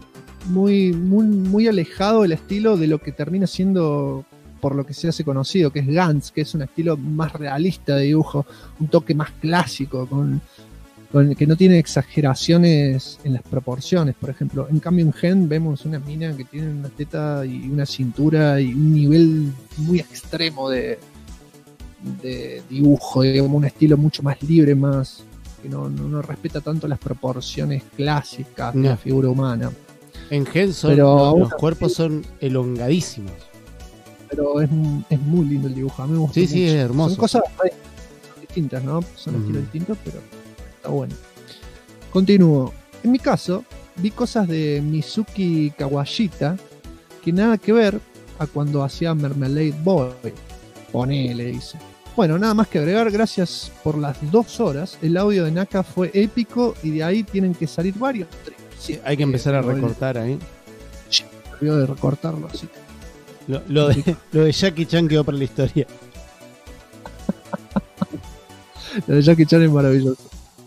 muy alejado del estilo de lo que termina siendo, por lo que se hace conocido, que es Gantz, que es un estilo más realista de dibujo, un toque más clásico, con que no tiene exageraciones en las proporciones, por ejemplo. En cambio en Gen vemos una mina que tiene una teta y una cintura y un nivel muy extremo de dibujo, digamos, un estilo mucho más libre, más que no respeta tanto las proporciones clásicas de la figura humana. En Gen los cuerpos son elongadísimos. Pero es muy lindo el dibujo, a mí me gusta mucho. Sí, es hermoso. Son cosas distintas, ¿no? Son estilos distintos, pero está bueno. Continúo. En mi caso, vi cosas de Mizuki Kawashita que nada que ver a cuando hacía Marmalade Boy. Ponele, dice. Bueno, nada más que agregar, gracias por las 2 horas. El audio de Naka fue épico y de ahí tienen que salir varios triggers. Sí, hay que empezar a recortar ahí. Sí, me olvidó de recortarlo así. Lo de Jackie Chan quedó para la historia. Lo de Jackie Chan es maravilloso.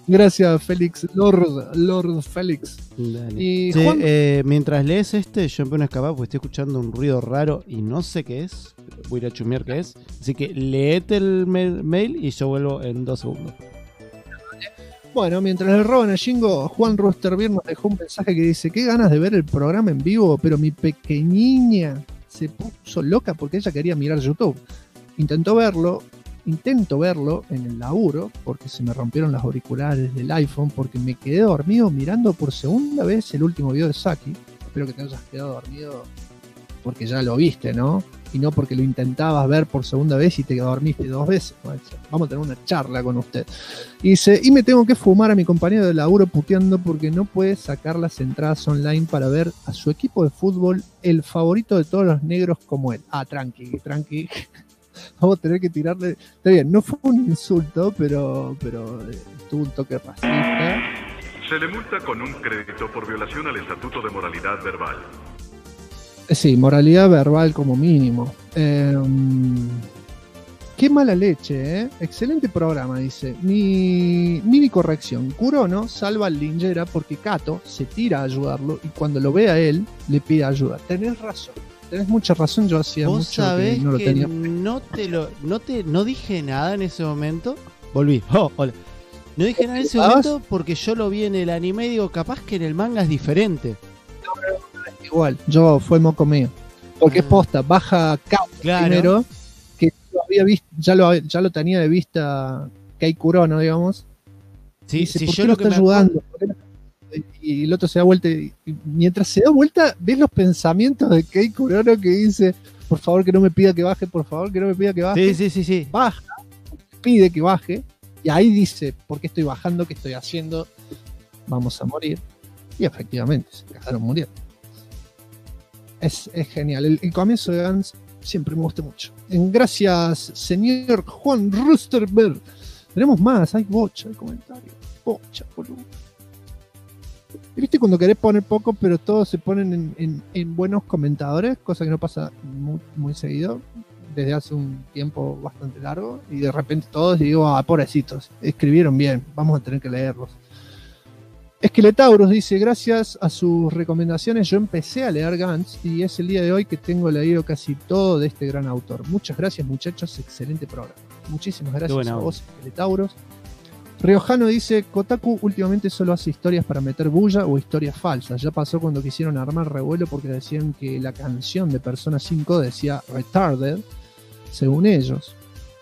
Gracias, Félix, Lord Félix. Dale. Y Sí, Juan, mientras lees yo empiezo a escapar porque estoy escuchando un ruido raro y no sé qué es. Voy a ir a chumear qué es. Así que leete el mail y yo vuelvo en 2 segundos. bueno, mientras le roban a Jingo, Juan Rusterbier nos dejó un mensaje que dice: qué ganas de ver el programa en vivo, pero mi pequeñiña se puso loca porque ella quería mirar YouTube. Intento verlo en el laburo porque se me rompieron los auriculares del iPhone, porque me quedé dormido mirando por segunda vez el último video de Saki. Espero que te hayas quedado dormido porque ya lo viste, ¿no? Y no porque lo intentabas ver por segunda vez y te dormiste 2 veces. Vamos a tener una charla con usted. Y dice: y me tengo que fumar a mi compañero de laburo puteando porque no puede sacar las entradas online para ver a su equipo de fútbol, el favorito de todos los negros como él. Ah, tranqui. Vamos a tener que tirarle. Está bien, no fue un insulto, pero tuvo un toque racista. Se le multa con un crédito por violación al Estatuto de Moralidad Verbal. Sí, moralidad verbal como mínimo. Qué mala leche, ¿eh? Excelente programa, dice. Mini corrección. Kurono salva al Lingera porque Kato se tira a ayudarlo y cuando lo ve a él, le pide ayuda. Tenés razón. Tenés mucha razón, yo hacía Vos mucho sabés que no lo tenía. No dije nada en ese momento. Volví. Oh, hola. No dije nada en ese momento porque yo lo vi en el anime y digo, capaz que en el manga es diferente. Igual, fue moco mío. Porque es posta, baja Kato primero, que lo había visto, ya lo tenía de vista Kei Kurono, digamos. Sí, dice, sí, ¿por yo qué lo no que está me ayudando? Y el otro se da vuelta y mientras se da vuelta ves los pensamientos de Kei Kurono que dice: por favor que no me pida que baje, por favor que no me pida que baje. Sí. Baja, pide que baje y ahí dice: ¿por qué estoy bajando? ¿Qué estoy haciendo? Vamos a morir. Y efectivamente se dejaron morir. Es genial. El comienzo de Gans siempre me gusta mucho. Gracias, señor Juan Rusterberg. Tenemos más, hay bocha de comentarios. Bocha, boludo. ¿Viste cuando querés poner poco, pero todos se ponen en buenos comentadores? Cosa que no pasa muy seguido, desde hace un tiempo bastante largo. Y de repente todos digo: pobrecitos, escribieron bien, vamos a tener que leerlos. Esqueletaurus dice: gracias a sus recomendaciones yo empecé a leer Gantz y es el día de hoy que tengo leído casi todo de este gran autor. Muchas gracias, muchachos, excelente programa. Muchísimas gracias a vos, Esqueletaurus. Riojano dice: Kotaku últimamente solo hace historias para meter bulla o historias falsas. Ya pasó cuando quisieron armar revuelo porque decían que la canción de Persona 5 decía retarded, según ellos.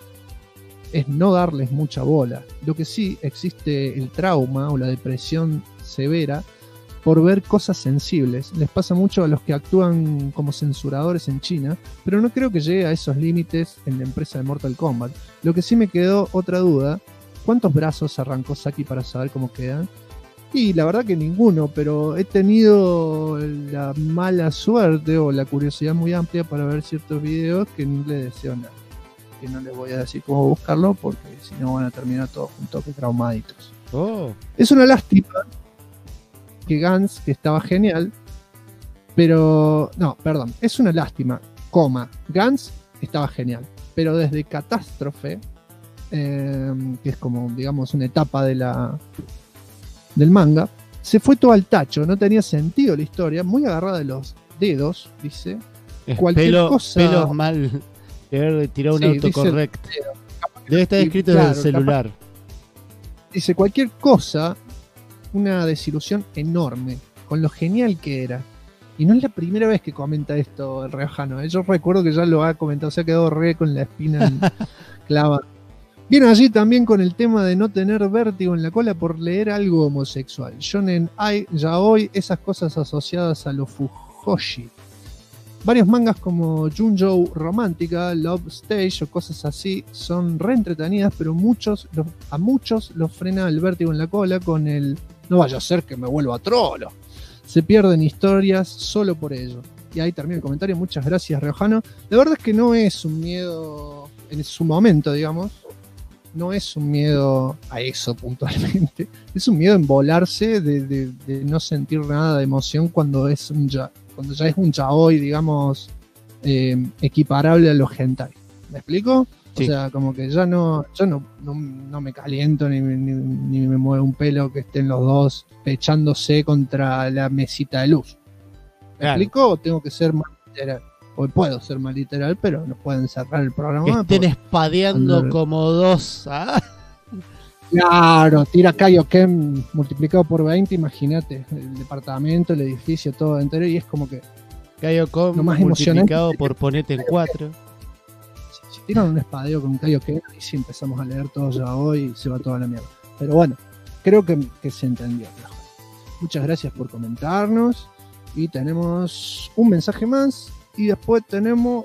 Es no darles mucha bola. Lo que sí existe el trauma o la depresión severa por ver cosas sensibles. Les pasa mucho a los que actúan como censuradores en China, pero no creo que llegue a esos límites en la empresa de Mortal Kombat. Lo que sí me quedó otra duda: ¿cuántos brazos arrancó Saki para saber cómo quedan? Y la verdad que ninguno, pero he tenido la mala suerte o la curiosidad muy amplia para ver ciertos videos que no les deseo nada. Que no les voy a decir cómo buscarlo porque si no van a terminar todos juntos que traumaditos. Es una lástima que Gans, que estaba genial, pero... No, perdón, es una lástima, Gans estaba genial, pero desde Catástrofe, que es como, digamos, una etapa del manga, se fue todo al tacho, no tenía sentido la historia, muy agarrada de los dedos, dice. Cualquier cosa... Pelos mal... Debe haber tirado un autocorrect. Debe estar escrito desde el celular. Dice: cualquier cosa, una desilusión enorme, con lo genial que era. Y no es la primera vez que comenta esto el Riojano. Yo recuerdo que ya lo ha comentado, se ha quedado re con la espina clavada. Viene allí también con el tema de no tener vértigo en la cola por leer algo homosexual. Shonen Ai, Yaoi, esas cosas asociadas a lo fujoshi. Varios mangas como Junjo Romántica, Love Stage o cosas así son re entretenidas, pero a muchos los frena el vértigo en la cola con el no vaya a ser que me vuelva trolo. Se pierden historias solo por ello. Y ahí termina el comentario. Muchas gracias, Riojano. La verdad es que no es un miedo en su momento, digamos. No es un miedo a eso puntualmente. Es un miedo en volarse de no sentir nada de emoción cuando ya es un yaoi, digamos, equiparable a los hentai. ¿Me explico? Sí. O sea, como que yo no me caliento ni me mueve un pelo que estén los dos echándose contra la mesita de luz. ¿Me Claro. explico? ¿O tengo que ser más literal? O puedo ser más literal, pero nos pueden cerrar el programa. Que estén porque- espadeando cuando- como dos. ¿Ah? Claro, tira Kaioken multiplicado por 20, imagínate, el departamento, el edificio, todo entero, y es como que Kaioken lo más multiplicado emocionante por ponete en 4. si tiran un espadeo con Kaioken, y si empezamos a leer todo ya hoy, se va toda la mierda. Pero bueno, creo que se entendió. Muchas gracias por comentarnos, y tenemos un mensaje más, y después tenemos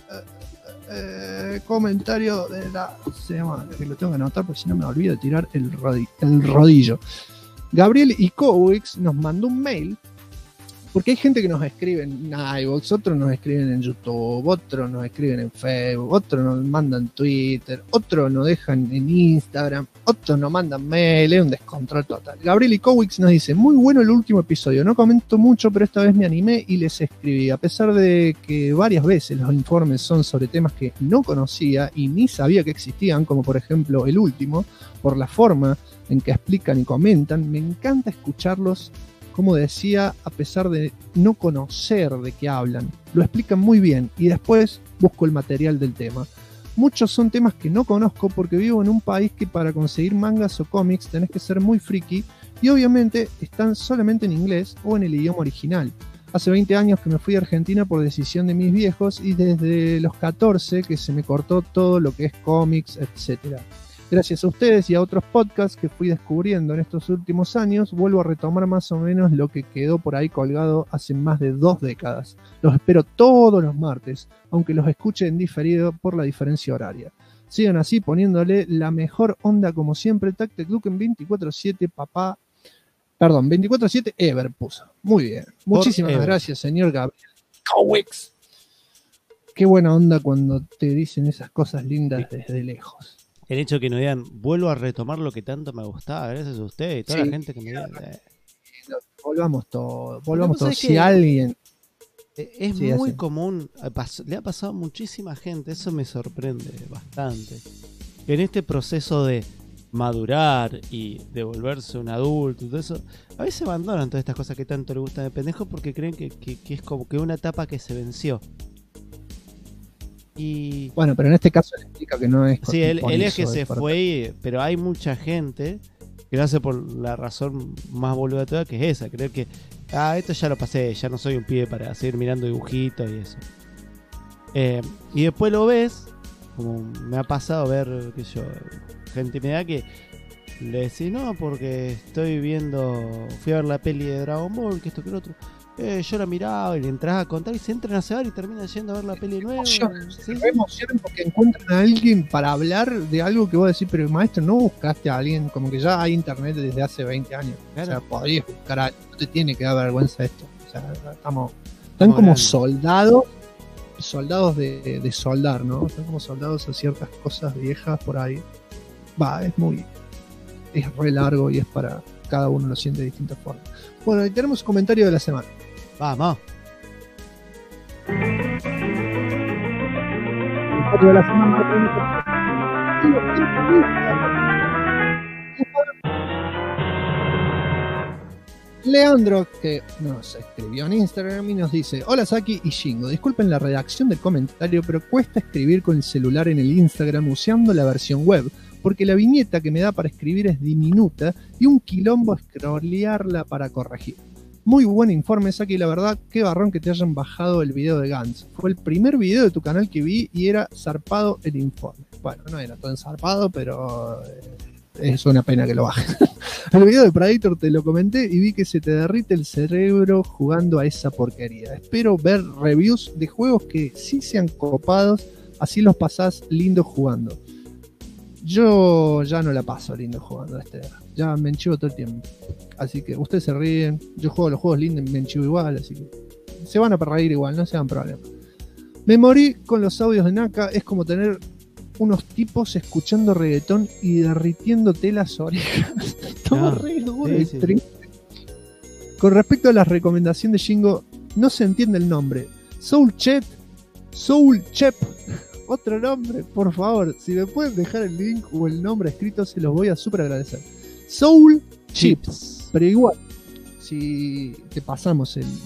comentario de la semana, que lo tengo que anotar porque si no me olvido de tirar el rodillo. Gabriel Ikowicz nos mandó un mail, porque hay gente que nos escribe en iVoox, otros nos escriben en YouTube, otros nos escriben en Facebook, otros nos mandan Twitter, otros nos dejan en Instagram, otros nos mandan mail, es un descontrol total. Gabriel Ikowicz nos dice: muy bueno el último episodio, no comento mucho, pero esta vez me animé y les escribí. A pesar de que varias veces los informes son sobre temas que no conocía y ni sabía que existían, como por ejemplo el último, por la forma en que explican y comentan, me encanta escucharlos. Como decía, a pesar de no conocer de qué hablan, lo explican muy bien y después busco el material del tema. Muchos son temas que no conozco porque vivo en un país que para conseguir mangas o cómics tenés que ser muy friki y obviamente están solamente en inglés o en el idioma original. Hace 20 años que me fui a Argentina por decisión de mis viejos y desde los 14 que se me cortó todo lo que es cómics, etc. Gracias a ustedes y a otros podcasts que fui descubriendo en estos últimos años, vuelvo a retomar más o menos lo que quedó por ahí colgado hace más de 2 décadas. Los espero todos los martes, aunque los escuche en diferido por la diferencia horaria. Sigan así poniéndole la mejor onda como siempre. Tactecluken 24/7, papá. Perdón, 24/7 Ever puso. Muy bien. Muchísimas Ever. gracias, señor Gabriel Kowicz. Qué buena onda cuando te dicen esas cosas lindas desde lejos. El hecho que nos digan, vuelvo a retomar lo que tanto me gustaba, gracias a usted y toda Sí, la gente que me diga. Volvamos todos. Volvamos Todos. es Si que- alguien. Es Sí, muy así. común, le ha pasado a muchísima gente, eso me sorprende bastante. Que en este proceso de madurar y de volverse un adulto y todo eso, a veces abandonan todas estas cosas que tanto le gustan de pendejo porque creen que es como que una etapa que se venció. Y Bueno, pero en este caso él explica que no es. sí, él por es eso, que se por- fue, pero hay mucha gente que lo hace por la razón más boluda de todas, que es esa, creer que esto ya lo pasé, ya no soy un pibe para seguir mirando dibujitos y eso. Y después lo ves, como me ha pasado ver, qué sé yo, gente de mi edad que le decís, no, porque estoy viendo, fui a ver la peli de Dragon Ball, que esto que lo otro. Yo la miraba y le entras a contar y se entran a cebar y terminan yendo a ver la peli nueva. Se emocionan porque encuentran a alguien para hablar de algo que vos decís, pero maestro, no buscaste a alguien, como que ya hay internet desde hace 20 años. Claro. O sea, podrías buscar a alguien, no te tiene que dar vergüenza esto. O sea, están como grandes. soldados de soldar, ¿no? Están como soldados a ciertas cosas viejas por ahí. Es re largo y es para cada uno lo siente de distinta forma. Bueno, y tenemos un comentario de la semana. Vamos. Comentario de la semana. Leandro, que nos escribió en Instagram y nos dice: hola Saki y Shingo, disculpen la redacción del comentario, pero cuesta escribir con el celular en el Instagram usando la versión web, porque la viñeta que me da para escribir es diminuta y un quilombo scrollearla para corregir. Muy buen informe, Saki, la verdad, qué barrón que te hayan bajado el video de Gantz. Fue el primer video de tu canal que vi y era zarpado el informe. Bueno, no era tan zarpado, pero es una pena que lo bajen. El video de Predator te lo comenté y vi que se te derrite el cerebro jugando a esa porquería. Espero ver reviews de juegos que sí sean copados, así los pasás lindo jugando. Yo ya no la paso lindo jugando a este. Ya me enchivo todo el tiempo. Así que ustedes se ríen. Yo juego los juegos lindos y me enchivo igual. Así que se van a reír igual, no se hagan problema. Me morí con los audios de Naka. Es como tener unos tipos escuchando reggaetón y derritiéndote las orejas. Todo re duro y triste. Con respecto a la recomendación de Shingo, no se entiende el nombre. Soul Chep otro nombre, por favor. Si me pueden dejar el link o el nombre escrito, se los voy a súper agradecer. Soul Chips. Pero igual, si te pasamos el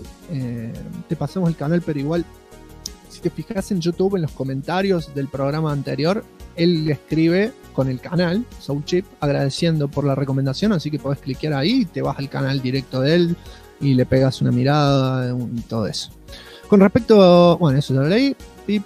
canal, pero igual, si te fijas en YouTube, en los comentarios del programa anterior, él le escribe con el canal Soul Chip agradeciendo por la recomendación, así que podés cliquear ahí y te vas al canal directo de él y le pegas una mirada y todo eso. Con respecto, bueno, eso ya lo leí.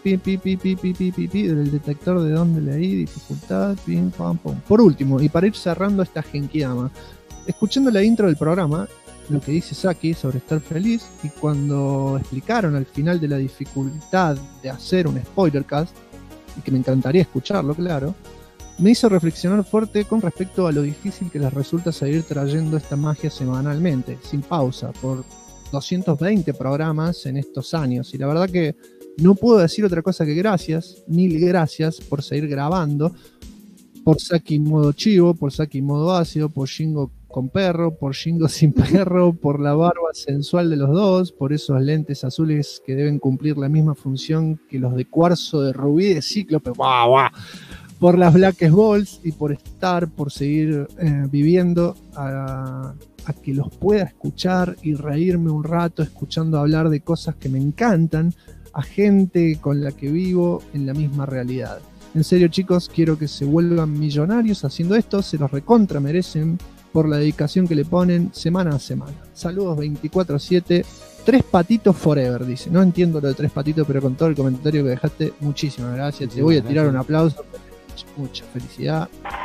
Del detector de dónde leí, dificultad, pim, pam, pum. Por último, y para ir cerrando esta Genkidama, escuchando la intro del programa, lo que dice Saki sobre estar feliz, y cuando explicaron al final de la dificultad de hacer un spoilercast, y que me encantaría escucharlo, claro, me hizo reflexionar fuerte con respecto a lo difícil que les resulta seguir trayendo esta magia semanalmente, sin pausa, por 220 programas en estos años. Y la verdad que no puedo decir otra cosa que gracias, mil gracias por seguir grabando, por Saki modo chivo, por Saki modo ácido, por Shingo con perro, por Shingo sin perro, por la barba sensual de los dos, por esos lentes azules que deben cumplir la misma función que los de cuarzo de rubí de Cíclope, ¡guau, guau! Por las Black Balls y por seguir viviendo a que los pueda escuchar y reírme un rato escuchando hablar de cosas que me encantan, a gente con la que vivo en la misma realidad. En serio, chicos, quiero que se vuelvan millonarios haciendo esto, se los recontra merecen por la dedicación que le ponen semana a semana. Saludos 24/7, 3 patitos forever, dice. No entiendo lo de 3 patitos, pero con todo el comentario que dejaste, muchísimas gracias. Te voy a tirar un aplauso, mucha felicidad.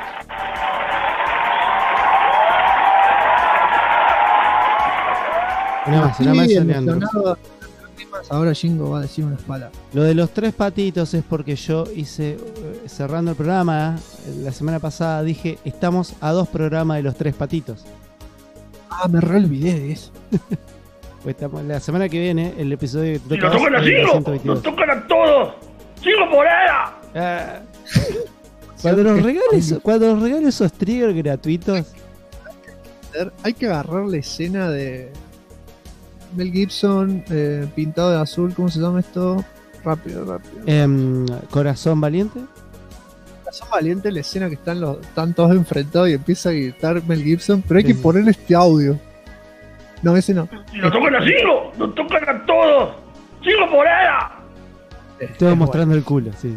Ahora Shingo va a decir unas palabras. Lo de los 3 patitos es porque yo hice, cerrando el programa, la semana pasada dije, estamos a 2 programas de los 3 patitos. Ah, me re olvidé de eso. Pues estamos, la semana que viene, el episodio ¡Y lo tocan a Shingo! ¡Lo tocan a todos! ¡Shingo por ella! Cuando nos regales esos triggers gratuitos, hay que agarrar la escena de Mel Gibson pintado de azul, ¿cómo se llama esto? Rápido. Corazón Valiente. Corazón Valiente, la escena que están todos enfrentados y empieza a gritar Mel Gibson, pero hay que ponerle este audio. No, ese no. ¡Y lo tocan a Shingo! ¡Lo tocan a todos! ¡Shingo por ella! Estoy mostrando el culo, sí.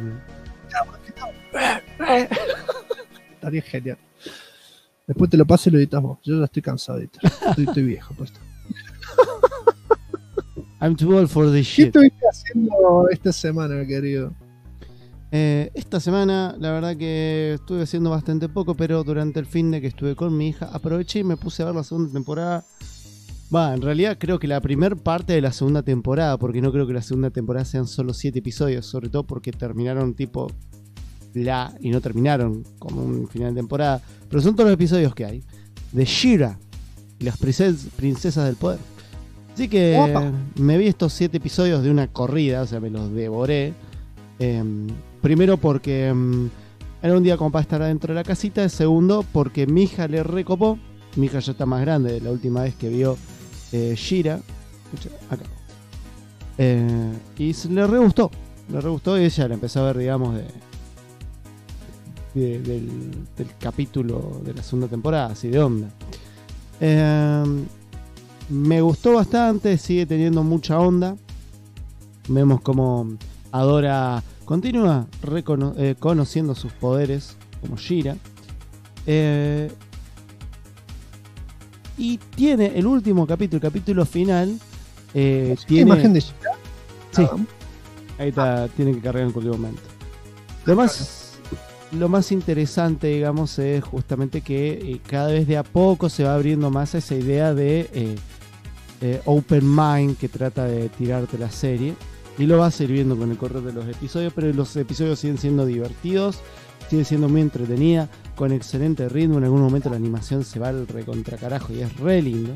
Estaría genial. Después te lo paso y lo editas vos. Yo ya estoy cansado de editar. Estoy viejo, pues. I'm too old for this ¿Qué shit. estuviste haciendo esta semana, querido? Esta semana, la verdad que estuve haciendo bastante poco, pero durante el fin de que estuve con mi hija, aproveché y me puse a ver la segunda temporada. En realidad creo que la primera parte de la segunda temporada, porque no creo que la segunda temporada sean solo 7 episodios, sobre todo porque terminaron tipo y no terminaron como un final de temporada, pero son todos los episodios que hay de She-Ra y las princesas del poder. Así que me vi estos 7 episodios de una corrida, o sea, me los devoré. Primero porque era un día como para estar adentro de la casita. Segundo porque mi hija le recopó. Mi hija ya está más grande de la última vez que vio She-Ra. Acá. Y le re gustó y ella la empezó a ver, digamos, del capítulo de la segunda temporada, así de onda. Me gustó bastante, sigue teniendo mucha onda. Vemos como Adora continúa conociendo sus poderes como She-Ra. Y tiene el último capítulo, el capítulo final. ¿Tiene imagen de She-Ra? Sí, ahí está, tiene que cargar en cualquier momento. Lo más interesante, digamos, es justamente que cada vez de a poco se va abriendo más esa idea de open mind que trata de tirarte la serie, y lo vas a ir viendo con el correr de los episodios, pero los episodios siguen siendo divertidos, sigue siendo muy entretenida, con excelente ritmo. En algún momento la animación se va al recontracarajo y es re lindo.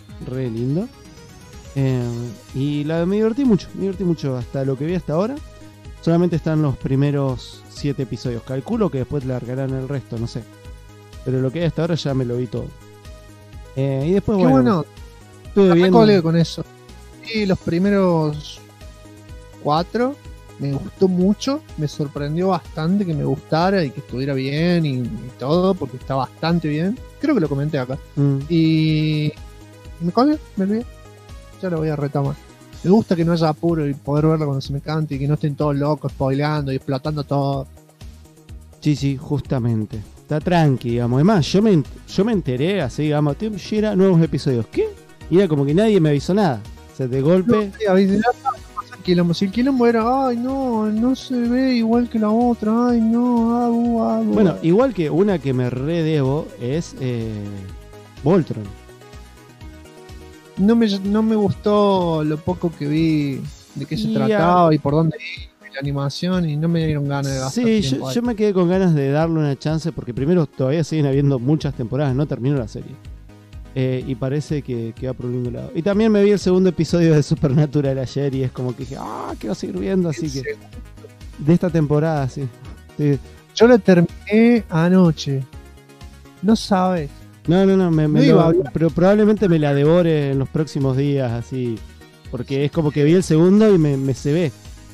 Y me divertí mucho hasta lo que vi hasta ahora. Solamente están los primeros 7 episodios. Calculo que después largarán el resto, no sé. Pero lo que hay hasta ahora ya me lo vi todo. Y después, qué bueno. Estuve viendo con eso. Y los primeros 4 Me gustó mucho, me sorprendió bastante que me gustara y que estuviera bien y todo, porque está bastante bien. Creo que lo comenté acá. Y me colgué, me olvidé. Ya lo voy a retomar. Me gusta que no haya apuro y poder verlo cuando se me cante y que no estén todos locos spoileando y explotando todo. Sí, justamente. Está tranqui, digamos. Además, yo me enteré así, digamos, Tim Shira, nuevos episodios. ¿Qué? Y era como que nadie me avisó nada. O sea, de golpe. No, si el quilombo era, ay, no se ve igual que la otra, ay, no, Bueno, igual que una que me redebo es Voltron. No me gustó lo poco que vi de qué se trataba y por dónde la animación, y no me dieron ganas de gastar tiempo. Yo me quedé con ganas de darle una chance porque primero todavía siguen habiendo muchas temporadas, no terminó la serie. Y parece que va por un lindo lado. Y también me vi el segundo episodio de Supernatural ayer y es como que dije, que va a seguir viendo, así que de esta temporada, sí. Yo la terminé anoche. No sabes. No, pero probablemente me la devore en los próximos días, así. Porque es como que vi el segundo y me cebé.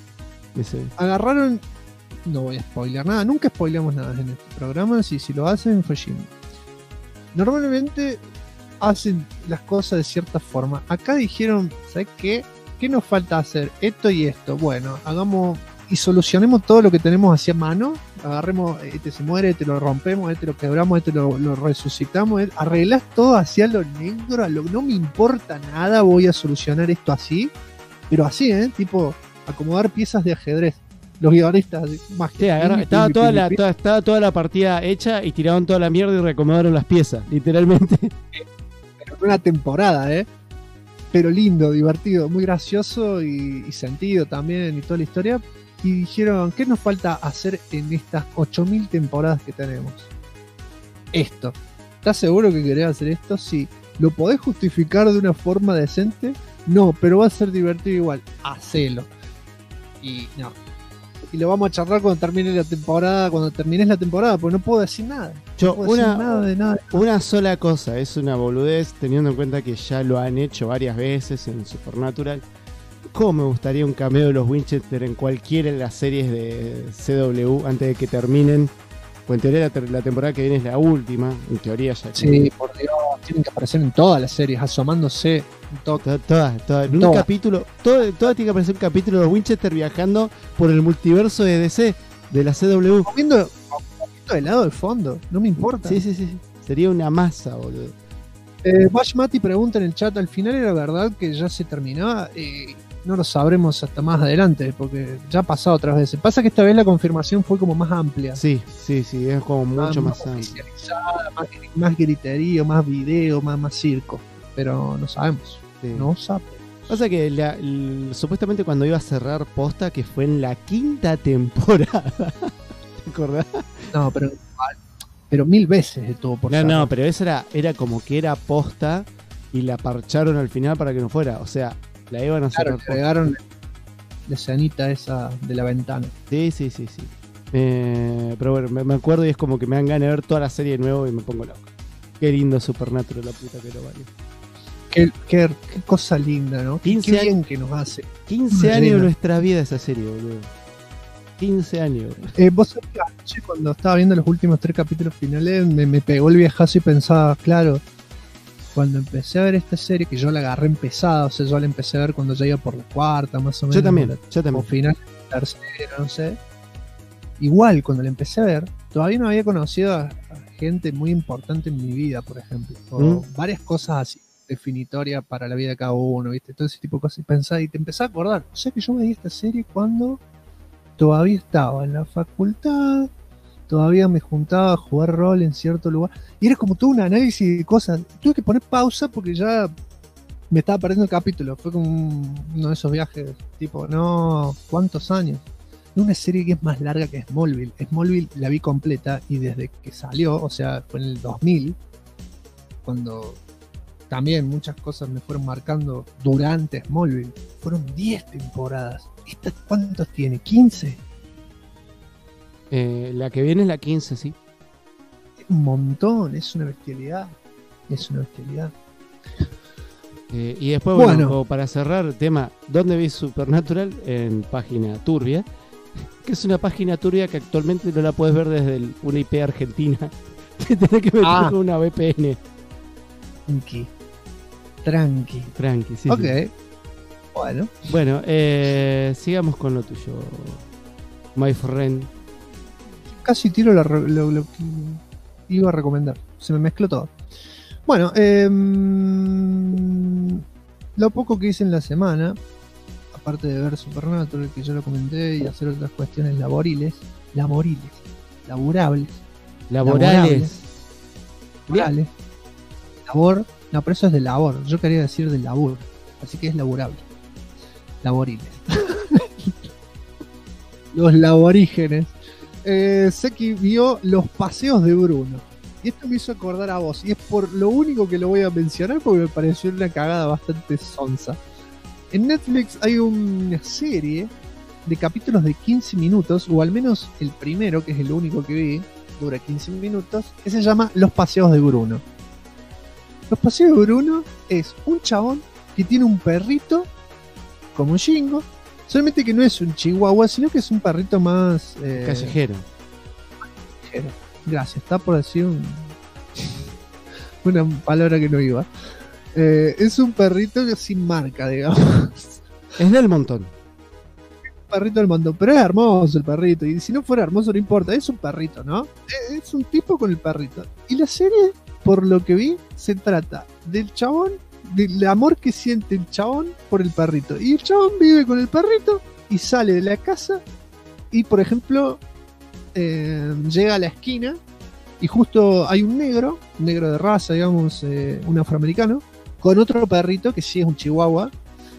Agarraron. No voy a spoilear nada. Nunca spoileamos nada en este programa. Si lo hacen, fue Jim. Normalmente hacen las cosas de cierta forma. Acá dijeron, ¿sabes qué? ¿Qué nos falta hacer? Esto y esto. Bueno, hagamos y solucionemos todo lo que tenemos hacia mano. Agarremos, este se muere, este lo rompemos, este lo quebramos, este lo resucitamos. Arreglás todo hacia lo negro, no me importa nada, voy a solucionar esto así. Pero así, tipo acomodar piezas de ajedrez. Los guionistas más sí, estaba toda la partida hecha y tiraron toda la mierda y reacomodaron las piezas, literalmente. Pero una temporada, pero lindo, divertido, muy gracioso y sentido también y toda la historia. Y dijeron, ¿qué nos falta hacer en estas 8000 temporadas que tenemos? Esto. ¿Estás seguro que querés hacer esto? Sí. ¿Lo podés justificar de una forma decente? No, pero va a ser divertido igual. Hacelo. Y no. Y lo vamos a charlar cuando termine la temporada, cuando termines la temporada, porque no puedo decir nada. Una sola cosa, es una boludez, teniendo en cuenta que ya lo han hecho varias veces en Supernatural. ¿Cómo me gustaría un cameo de los Winchester en cualquiera de las series de CW antes de que terminen? Pues en teoría la temporada que viene es la última, en teoría ya. Sí, por Dios, tienen que aparecer en todas las series, asomándose. En un capítulo, todas tiene que aparecer un capítulo de los Winchester viajando por el multiverso de DC, de la CW. Comiendo helado de fondo, no me importa. Sí. Sería una masa, boludo. Bashmati pregunta en el chat, ¿al final era verdad que ya se terminaba? No lo sabremos hasta más adelante, porque ya ha pasado otras veces. Pasa que esta vez la confirmación fue como más amplia. Sí, es como mucho más amplia. Más griterío, más video, más circo. Pero no sabemos. Sí. No sabemos. Pasa que supuestamente cuando iba a cerrar posta, que fue en la 5ª temporada. ¿Te acordás? No, pero 1000 veces estuvo por cerrar. No, pero esa era como que era posta y la parcharon al final para que no fuera. O sea, la iban a cerrar. Claro, agregaron la escenita esa de la ventana. Sí. Pero bueno, me acuerdo y es como que me dan ganas de ver toda la serie de nuevo y me pongo loco. Qué lindo Supernatural, la puta que lo vale. Qué cosa linda, ¿no? 15 qué bien que nos hace. 15 años de nuestra vida esa serie, boludo. 15 años. Vos sabés que anoche cuando estaba viendo los últimos 3 capítulos finales me pegó el viejazo y pensaba, claro, cuando empecé a ver esta serie, que yo la agarré empezada, o sea, yo la empecé a ver cuando ya iba por la 4ª, más o menos. Yo también. O final de la 3ª, no sé. Igual, cuando la empecé a ver, todavía no había conocido a gente muy importante en mi vida, por ejemplo. O varias cosas así, definitorias para la vida de cada uno, ¿viste? Todo ese tipo de cosas. Y pensaba, y te empezás a acordar. O sea que yo veía esta serie cuando todavía estaba en la facultad, todavía me juntaba a jugar rol en cierto lugar. Y era como todo un análisis de cosas. Tuve que poner pausa porque ya me estaba perdiendo el capítulo. Fue como uno de esos viajes, tipo, no, ¿cuántos años? Una serie que es más larga que Smallville. Smallville la vi completa y desde que salió, o sea, fue en el 2000, cuando también muchas cosas me fueron marcando durante Smallville. Fueron 10 temporadas. ¿Esta cuántos tiene? ¿15? La que viene es la 15, sí. Es un montón, es una bestialidad. Es una bestialidad. Y después, bueno, Bueno. como para cerrar el tema, ¿dónde vi Supernatural? En página turbia, que es una página turbia que actualmente no la puedes ver desde una IP argentina. Te tenés que meter con una VPN. Tranqui, sí. Ok. Sí. Bueno, sigamos con lo tuyo, my friend. Casi tiro lo que iba a recomendar. Se me mezcló todo. Bueno, lo poco que hice en la semana, aparte de ver Supernatural, que yo lo comenté, y hacer otras cuestiones laboriles. Laborales. Labor. No, pero eso es de labor. Yo quería decir de labor. Así que es laborable. Laboriles. Los laborígenes. Seki vio Los Paseos de Bruno. Y esto me hizo acordar a vos. Y es por lo único que lo voy a mencionar porque me pareció una cagada bastante sonsa. En Netflix hay una serie de capítulos de 15 minutos, o al menos el primero, que es el único que vi, dura 15 minutos, que se llama Los Paseos de Bruno. Los Paseos de Bruno es un chabón que tiene un perrito como un Shingo, solamente que no es un chihuahua, sino que es un perrito más... callejero. Gracias, está por decir una palabra que no iba. Es un perrito que sin marca, digamos. Es del montón. Perrito del montón, pero es hermoso el perrito, y si no fuera hermoso no importa, es un perrito, ¿no? Es un tipo con el perrito. Y la serie, por lo que vi, se trata del chabón, del amor que siente el chabón por el perrito. Y el chabón vive con el perrito y sale de la casa y, por ejemplo, llega a la esquina y justo hay un negro de raza, digamos, un afroamericano, con otro perrito que sí es un chihuahua.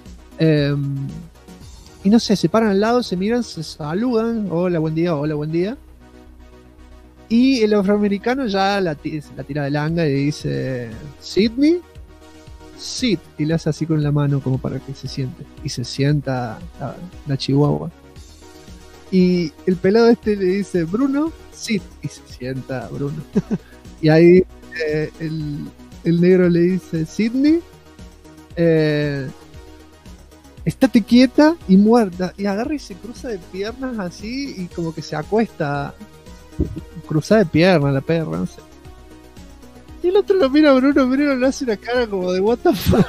Y no sé, se paran al lado, se miran, se saludan, hola, buen día, hola, buen día. Y el afroamericano ya la tira de langa y dice, Sidney, sit, y le hace así con la mano como para que se siente. Y se sienta la chihuahua. Y el pelado este le dice, Bruno, sit, y se sienta Bruno. Y ahí el negro le dice, Sidney, estate quieta y muerta. Y agarra y se cruza de piernas así y como que se acuesta cruzada de piernas la perra, no sé. Y el otro lo mira a Bruno, le hace una cara como de what the fuck.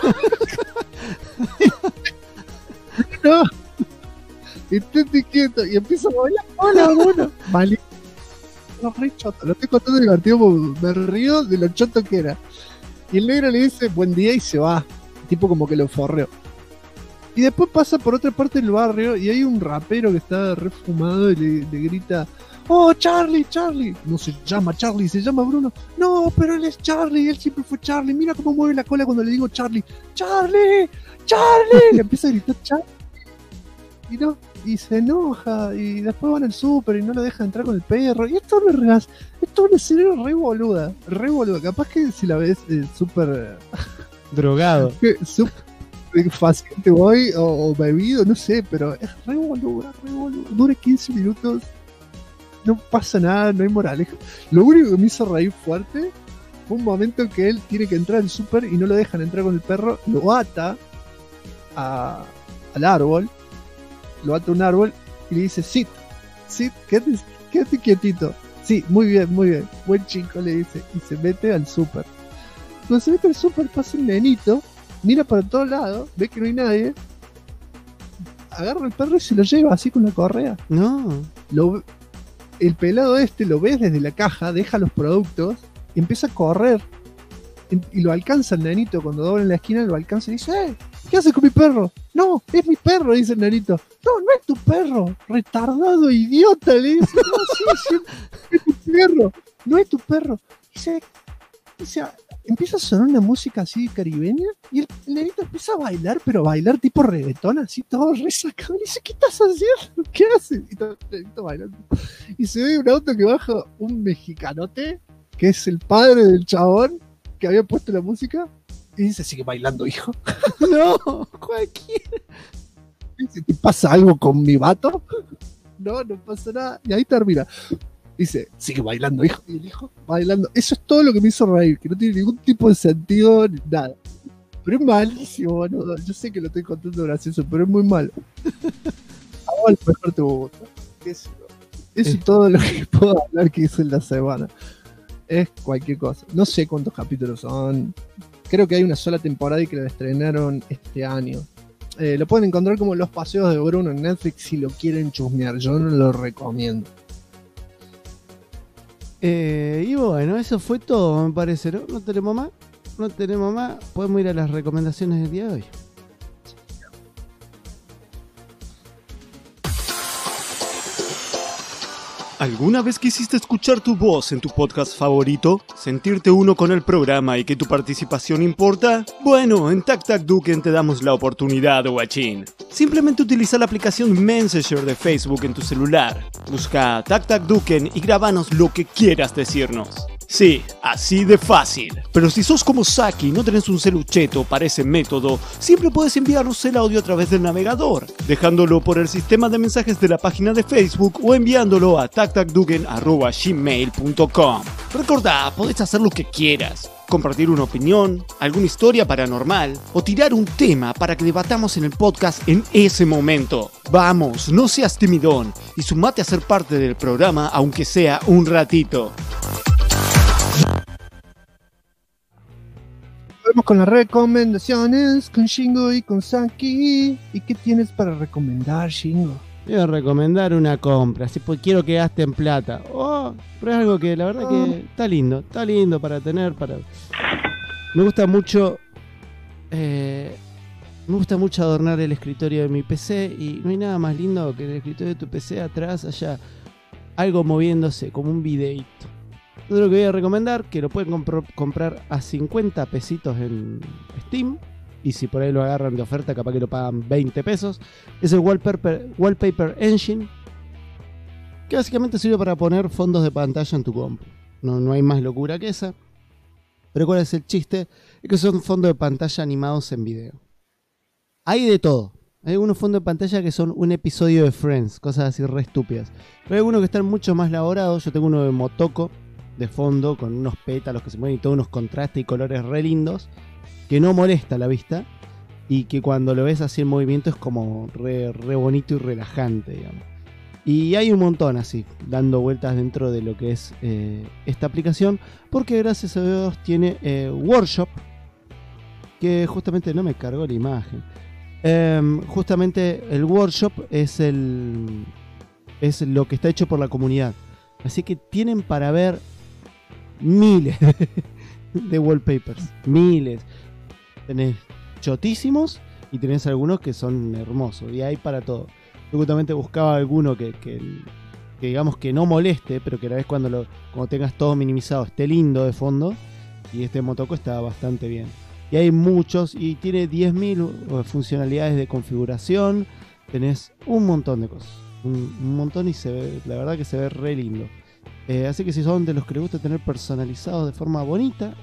No, estate quieto. Y empieza a bailar, hola Bruno. Vale. No, re choto, lo estoy contando divertido porque me río de lo choto que era. Y el negro le dice buen día y se va. Tipo como que lo forreó. Y después pasa por otra parte del barrio y hay un rapero que está refumado y le grita, oh, Charlie. No se llama Charlie, se llama Bruno. No, pero él es Charlie, él siempre fue Charlie. Mira cómo mueve la cola cuando le digo Charlie. ¡Charlie! Le empieza a gritar Charlie. Y no, y se enoja. Y después van al súper y no lo deja entrar con el perro. Y esto es una serie re boluda. Capaz que si la ves súper... drogado. Fácil te voy o bebido, no sé, pero es re boluda. Dura 15 minutos, no pasa nada, no hay moraleja. Lo único que me hizo reír fuerte fue un momento en que él tiene que entrar al súper y no lo dejan entrar con el perro, lo ata al árbol, lo ata a un árbol y le dice, sit, quédate quietito. Sí, muy bien, buen chico, le dice, y se mete al súper. Cuando se mete al súper pasa un nenito, mira para todos lados, ve que no hay nadie, agarra el perro y se lo lleva así con la correa. No. El pelado este lo ves desde la caja, deja los productos y empieza a correr. Y lo alcanza el nenito cuando dobla en la esquina, lo alcanza y dice, ¿qué haces con mi perro? No, es mi perro, dice el nenito. No es tu perro, retardado, idiota, le dice. No, sí, es tu perro, no es tu perro. Dice, empieza a sonar una música así caribeña y el nenito empieza a bailar, pero bailar tipo reggaetón, así todo resacado. Y dice, ¿qué estás haciendo? ¿Qué haces? Y todo el nenito bailando. Y se ve un auto que baja un mexicanote, que es el padre del chabón que había puesto la música, y dice, sigue bailando, hijo. No, cualquiera. Dice, ¿te pasa algo con mi vato? No pasa nada. Y ahí termina. Dice, sigue bailando, hijo. Y el hijo bailando. Eso es todo lo que me hizo reír, que no tiene ningún tipo de sentido ni nada. Pero es malísimo, boludo. Yo sé que lo estoy contando gracioso, pero es muy malo. A vos a lo mejor te gusta. Eso es todo lo que puedo hablar que hice en la semana. Es cualquier cosa. No sé cuántos capítulos son. Creo que hay una sola temporada y que la estrenaron este año. Lo pueden encontrar como Los Paseos de Bruno en Netflix si lo quieren chusmear. Yo no lo recomiendo. Y bueno, eso fue todo, me parece, ¿no? ¿No tenemos más? No tenemos más. Podemos ir a las recomendaciones del día de hoy. ¿Alguna vez quisiste escuchar tu voz en tu podcast favorito? ¿Sentirte uno con el programa y que tu participación importa? Bueno, en TacTacDuken te damos la oportunidad, guachín. Simplemente utiliza la aplicación Messenger de Facebook en tu celular. Busca TacTacDuken y grabanos lo que quieras decirnos. Sí, así de fácil. Pero si sos como Saki y no tenés un celucheto para ese método, siempre puedes enviarnos el audio a través del navegador, dejándolo por el sistema de mensajes de la página de Facebook o enviándolo a tactacduken@gmail.com. Recordá, podés hacer lo que quieras. Compartir una opinión, alguna historia paranormal o tirar un tema para que debatamos en el podcast en ese momento. Vamos, no seas timidón y sumate a ser parte del programa aunque sea un ratito. Vamos con las recomendaciones con Shingo y con Saki. ¿Y qué tienes para recomendar, Shingo? Voy a recomendar una compra, así pues quiero que gasten plata. Pero es algo que la verdad que está lindo para tener, Me gusta mucho adornar el escritorio de mi PC y no hay nada más lindo que el escritorio de tu PC atrás haya algo moviéndose como un videíto. Yo lo que voy a recomendar, que lo pueden comprar a 50 pesitos en Steam, y si por ahí lo agarran de oferta capaz que lo pagan 20 pesos, es el Wallpaper Engine, que básicamente sirve para poner fondos de pantalla en tu compu. No hay más locura que esa. Pero ¿cuál es el chiste? Es que son fondos de pantalla animados en video. Hay de todo. Hay algunos fondos de pantalla que son un episodio de Friends, cosas así re estúpidas. Pero hay algunos que están mucho más elaborados. Yo tengo uno de Motoko de fondo con unos pétalos que se mueven y todos unos contrastes y colores re lindos que no molesta la vista y que cuando lo ves así en movimiento es como re bonito y relajante, digamos. Y hay un montón así dando vueltas dentro de lo que es esta aplicación, porque gracias a Dios tiene Workshop, que justamente no me cargó la imagen. Justamente el Workshop es lo que está hecho por la comunidad, así que tienen para ver miles de wallpapers, miles. Tenés chotísimos y tenés algunos que son hermosos, y hay para todo. Yo justamente buscaba alguno que digamos que no moleste, pero que a la vez cuando tengas todo minimizado esté lindo de fondo, y este Motoko está bastante bien. Y hay muchos, y tiene 10.000 funcionalidades de configuración, tenés un montón de cosas, un montón, y se ve, la verdad que se ve re lindo. Así que si son de los que les gusta tener personalizados de forma bonita,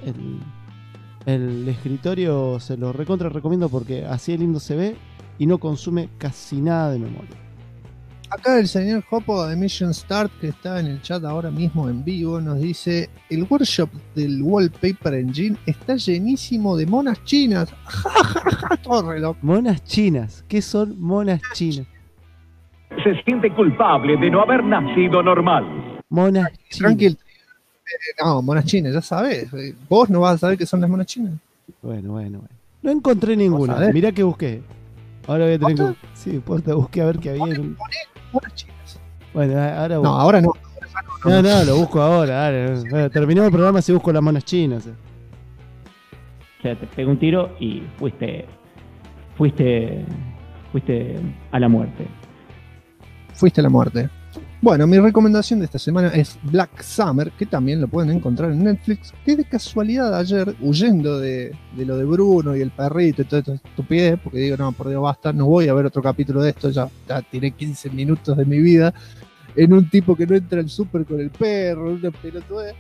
el escritorio se lo recomiendo porque así de lindo se ve y no consume casi nada de memoria. Acá el señor Jopo de Mission Start, que está en el chat ahora mismo en vivo, nos dice: el workshop del Wallpaper Engine está llenísimo de monas chinas. Todo re loco. Monas chinas, ¿qué son monas chinas? Se siente culpable de no haber nacido normal. Monas chinas. Tranquilo. No, monas chinas, ya sabes. Vos no vas a saber qué son las monas chinas. Bueno. No encontré ninguna. Mirá que busqué. Ahora voy a tener que... Sí, busqué a ver qué había. Monas chinas. Bueno, ahora busco. No, ahora no. No, lo busco ahora. Bueno, terminamos el programa si busco las monas chinas. O sea, te pegó un tiro y fuiste a la muerte. Fuiste a la muerte. Bueno, mi recomendación de esta semana es Black Summer, que también lo pueden encontrar en Netflix, que de casualidad ayer, huyendo de lo de Bruno y el perrito y toda esta estupidez, porque digo, no, por Dios, basta, no voy a ver otro capítulo de esto, ya tiré 15 minutos de mi vida en un tipo que no entra al súper con el perro, una pelotudez.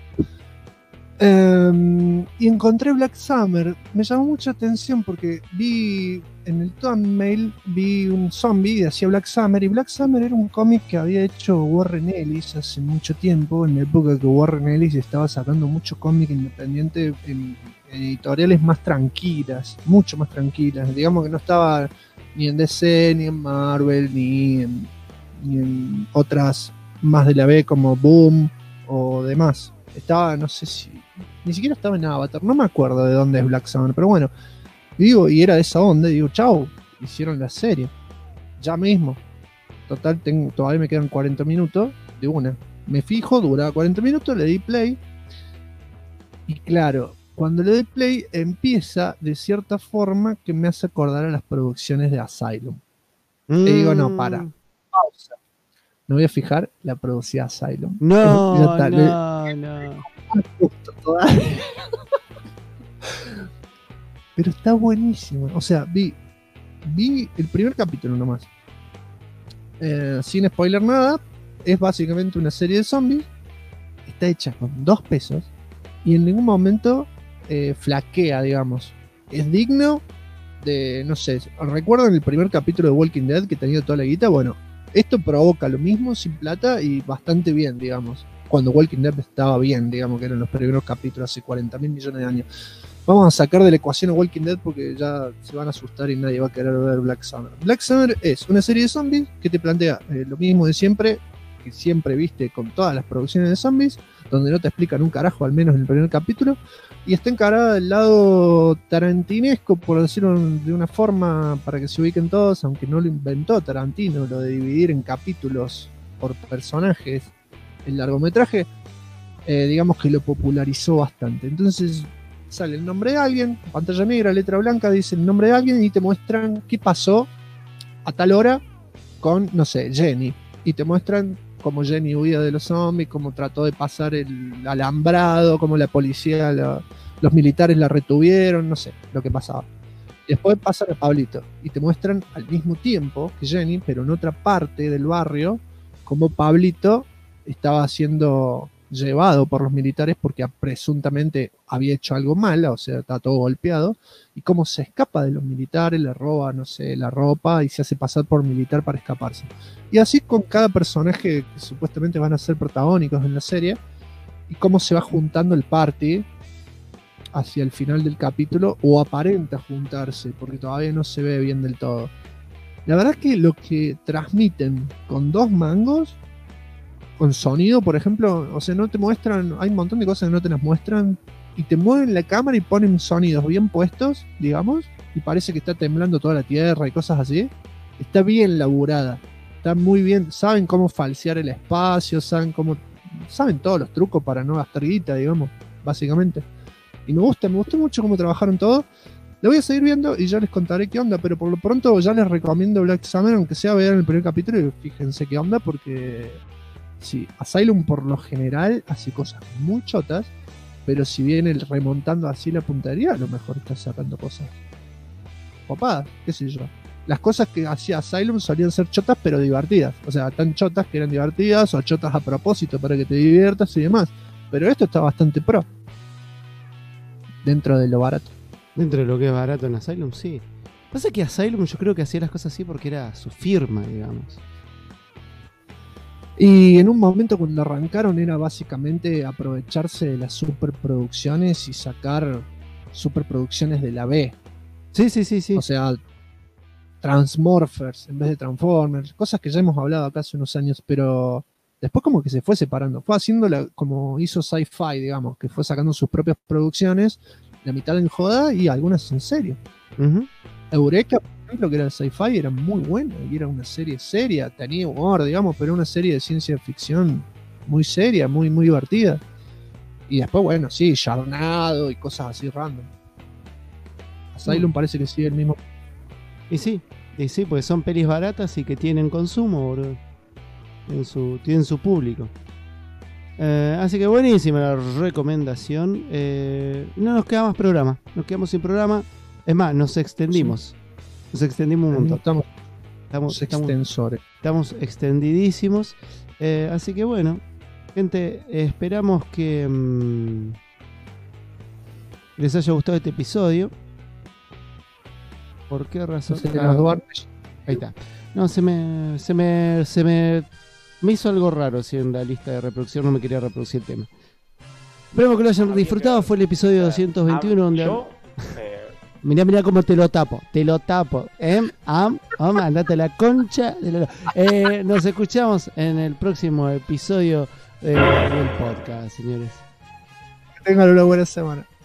Y encontré Black Summer. Me llamó mucha atención porque vi en el thumbnail un zombie y hacía Black Summer, y Black Summer era un cómic que había hecho Warren Ellis hace mucho tiempo, en la época que Warren Ellis estaba sacando mucho cómic independiente editoriales más tranquilas, mucho más tranquilas. Digamos que no estaba ni en DC, ni en Marvel, ni en otras más de la B como Boom o demás. Estaba, no sé si, ni siquiera estaba en Avatar, no me acuerdo de dónde es Black Summer, pero bueno, digo, y era de esa onda, digo, chau, hicieron la serie, ya mismo. Total, todavía me quedan 40 minutos de una. Me fijo, duraba 40 minutos, le di play. Y claro, cuando le doy play, empieza de cierta forma que me hace acordar a las producciones de Asylum. Y digo, no, para, pausa. Me voy a fijar, la producía Asylum. No. Pero está buenísimo. O sea, vi el primer capítulo nomás. Sin spoiler nada, es básicamente una serie de zombies. Está hecha con 2 pesos y en ningún momento flaquea, digamos. Es digno de, no sé, ¿recuerdan el primer capítulo de Walking Dead que tenía toda la guita? Bueno, esto provoca lo mismo sin plata y bastante bien, digamos. Cuando Walking Dead estaba bien, digamos, que eran los primeros capítulos hace 40.000 millones de años. Vamos a sacar de la ecuación a Walking Dead porque ya se van a asustar y nadie va a querer ver Black Summer. Black Summer es una serie de zombies que te plantea lo mismo de siempre, que siempre viste con todas las producciones de zombies, donde no te explican un carajo, al menos en el primer capítulo, y está encarada del lado tarantinesco, por decirlo de una forma, para que se ubiquen todos, aunque no lo inventó Tarantino, lo de dividir en capítulos por personajes el largometraje, digamos que lo popularizó bastante. Entonces sale el nombre de alguien, pantalla negra, letra blanca, dice el nombre de alguien y te muestran qué pasó a tal hora con, no sé, Jenny. Y te muestran cómo Jenny huía de los zombies, cómo trató de pasar el alambrado, cómo la policía, los militares la retuvieron, no sé, lo que pasaba. Después pasan a Pablito y te muestran al mismo tiempo que Jenny, pero en otra parte del barrio, cómo Pablito estaba siendo llevado por los militares porque presuntamente había hecho algo mal, o sea, está todo golpeado, y cómo se escapa de los militares, le roba, no sé, la ropa y se hace pasar por militar para escaparse. Y así con cada personaje que supuestamente van a ser protagónicos en la serie, y cómo se va juntando el party hacia el final del capítulo, o aparenta juntarse, porque todavía no se ve bien del todo. La verdad es que lo que transmiten con 2 mangos, con sonido, por ejemplo, o sea, no te muestran, hay un montón de cosas que no te las muestran, y te mueven la cámara y ponen sonidos bien puestos, digamos, y parece que está temblando toda la tierra y cosas así. Está bien laburada, está muy bien, saben cómo falsear el espacio, saben todos los trucos para no gastar guita, digamos, básicamente. Y me gustó mucho cómo trabajaron todo. Lo voy a seguir viendo y ya les contaré qué onda, pero por lo pronto ya les recomiendo Black Summer, aunque sea vean el primer capítulo y fíjense qué onda, porque sí, Asylum por lo general hace cosas muy chotas, pero si viene remontando así la puntería, a lo mejor está sacando cosas copadas, qué sé yo. Las cosas que hacía Asylum solían ser chotas pero divertidas, o sea, tan chotas que eran divertidas o chotas a propósito para que te diviertas y demás, pero esto está bastante pro dentro de lo barato. Dentro de lo que es barato en Asylum, sí. Pasa que Asylum yo creo que hacía las cosas así porque era su firma, digamos. Y en un momento cuando arrancaron era básicamente aprovecharse de las superproducciones y sacar superproducciones de la B. Sí. O sea, Transmorphers en vez de Transformers, cosas que ya hemos hablado acá hace unos años, pero después como que se fue separando, fue haciéndola como hizo Sci-Fi, digamos, que fue sacando sus propias producciones, la mitad en joda y algunas en serio. Eureka, por ejemplo, que era de Sci-Fi, era muy buena y era una serie seria, tenía humor, digamos, pero una serie de ciencia ficción muy seria, muy, muy divertida. Y después, bueno, sí, Yarnado y cosas así random. Asylum parece que sigue el mismo. Y sí, porque son pelis baratas y que tienen consumo, boludo. Tienen su público. Así que buenísima la recomendación. No nos queda más programa. Nos quedamos sin programa. Es más, nos extendimos. Sí. Nos extendimos un montón. Estamos extendidísimos. Así que bueno, gente, esperamos que les haya gustado este episodio. ¿Por qué razón? Ahí está. No, se me hizo algo raro si en la lista de reproducción no me quería reproducir el tema. Esperemos que lo hayan disfrutado. Fue el episodio 221 donde... Mirá cómo te lo tapo. Andate a la concha de la... Nos escuchamos en el próximo episodio del podcast, señores. Que tengan una buena semana.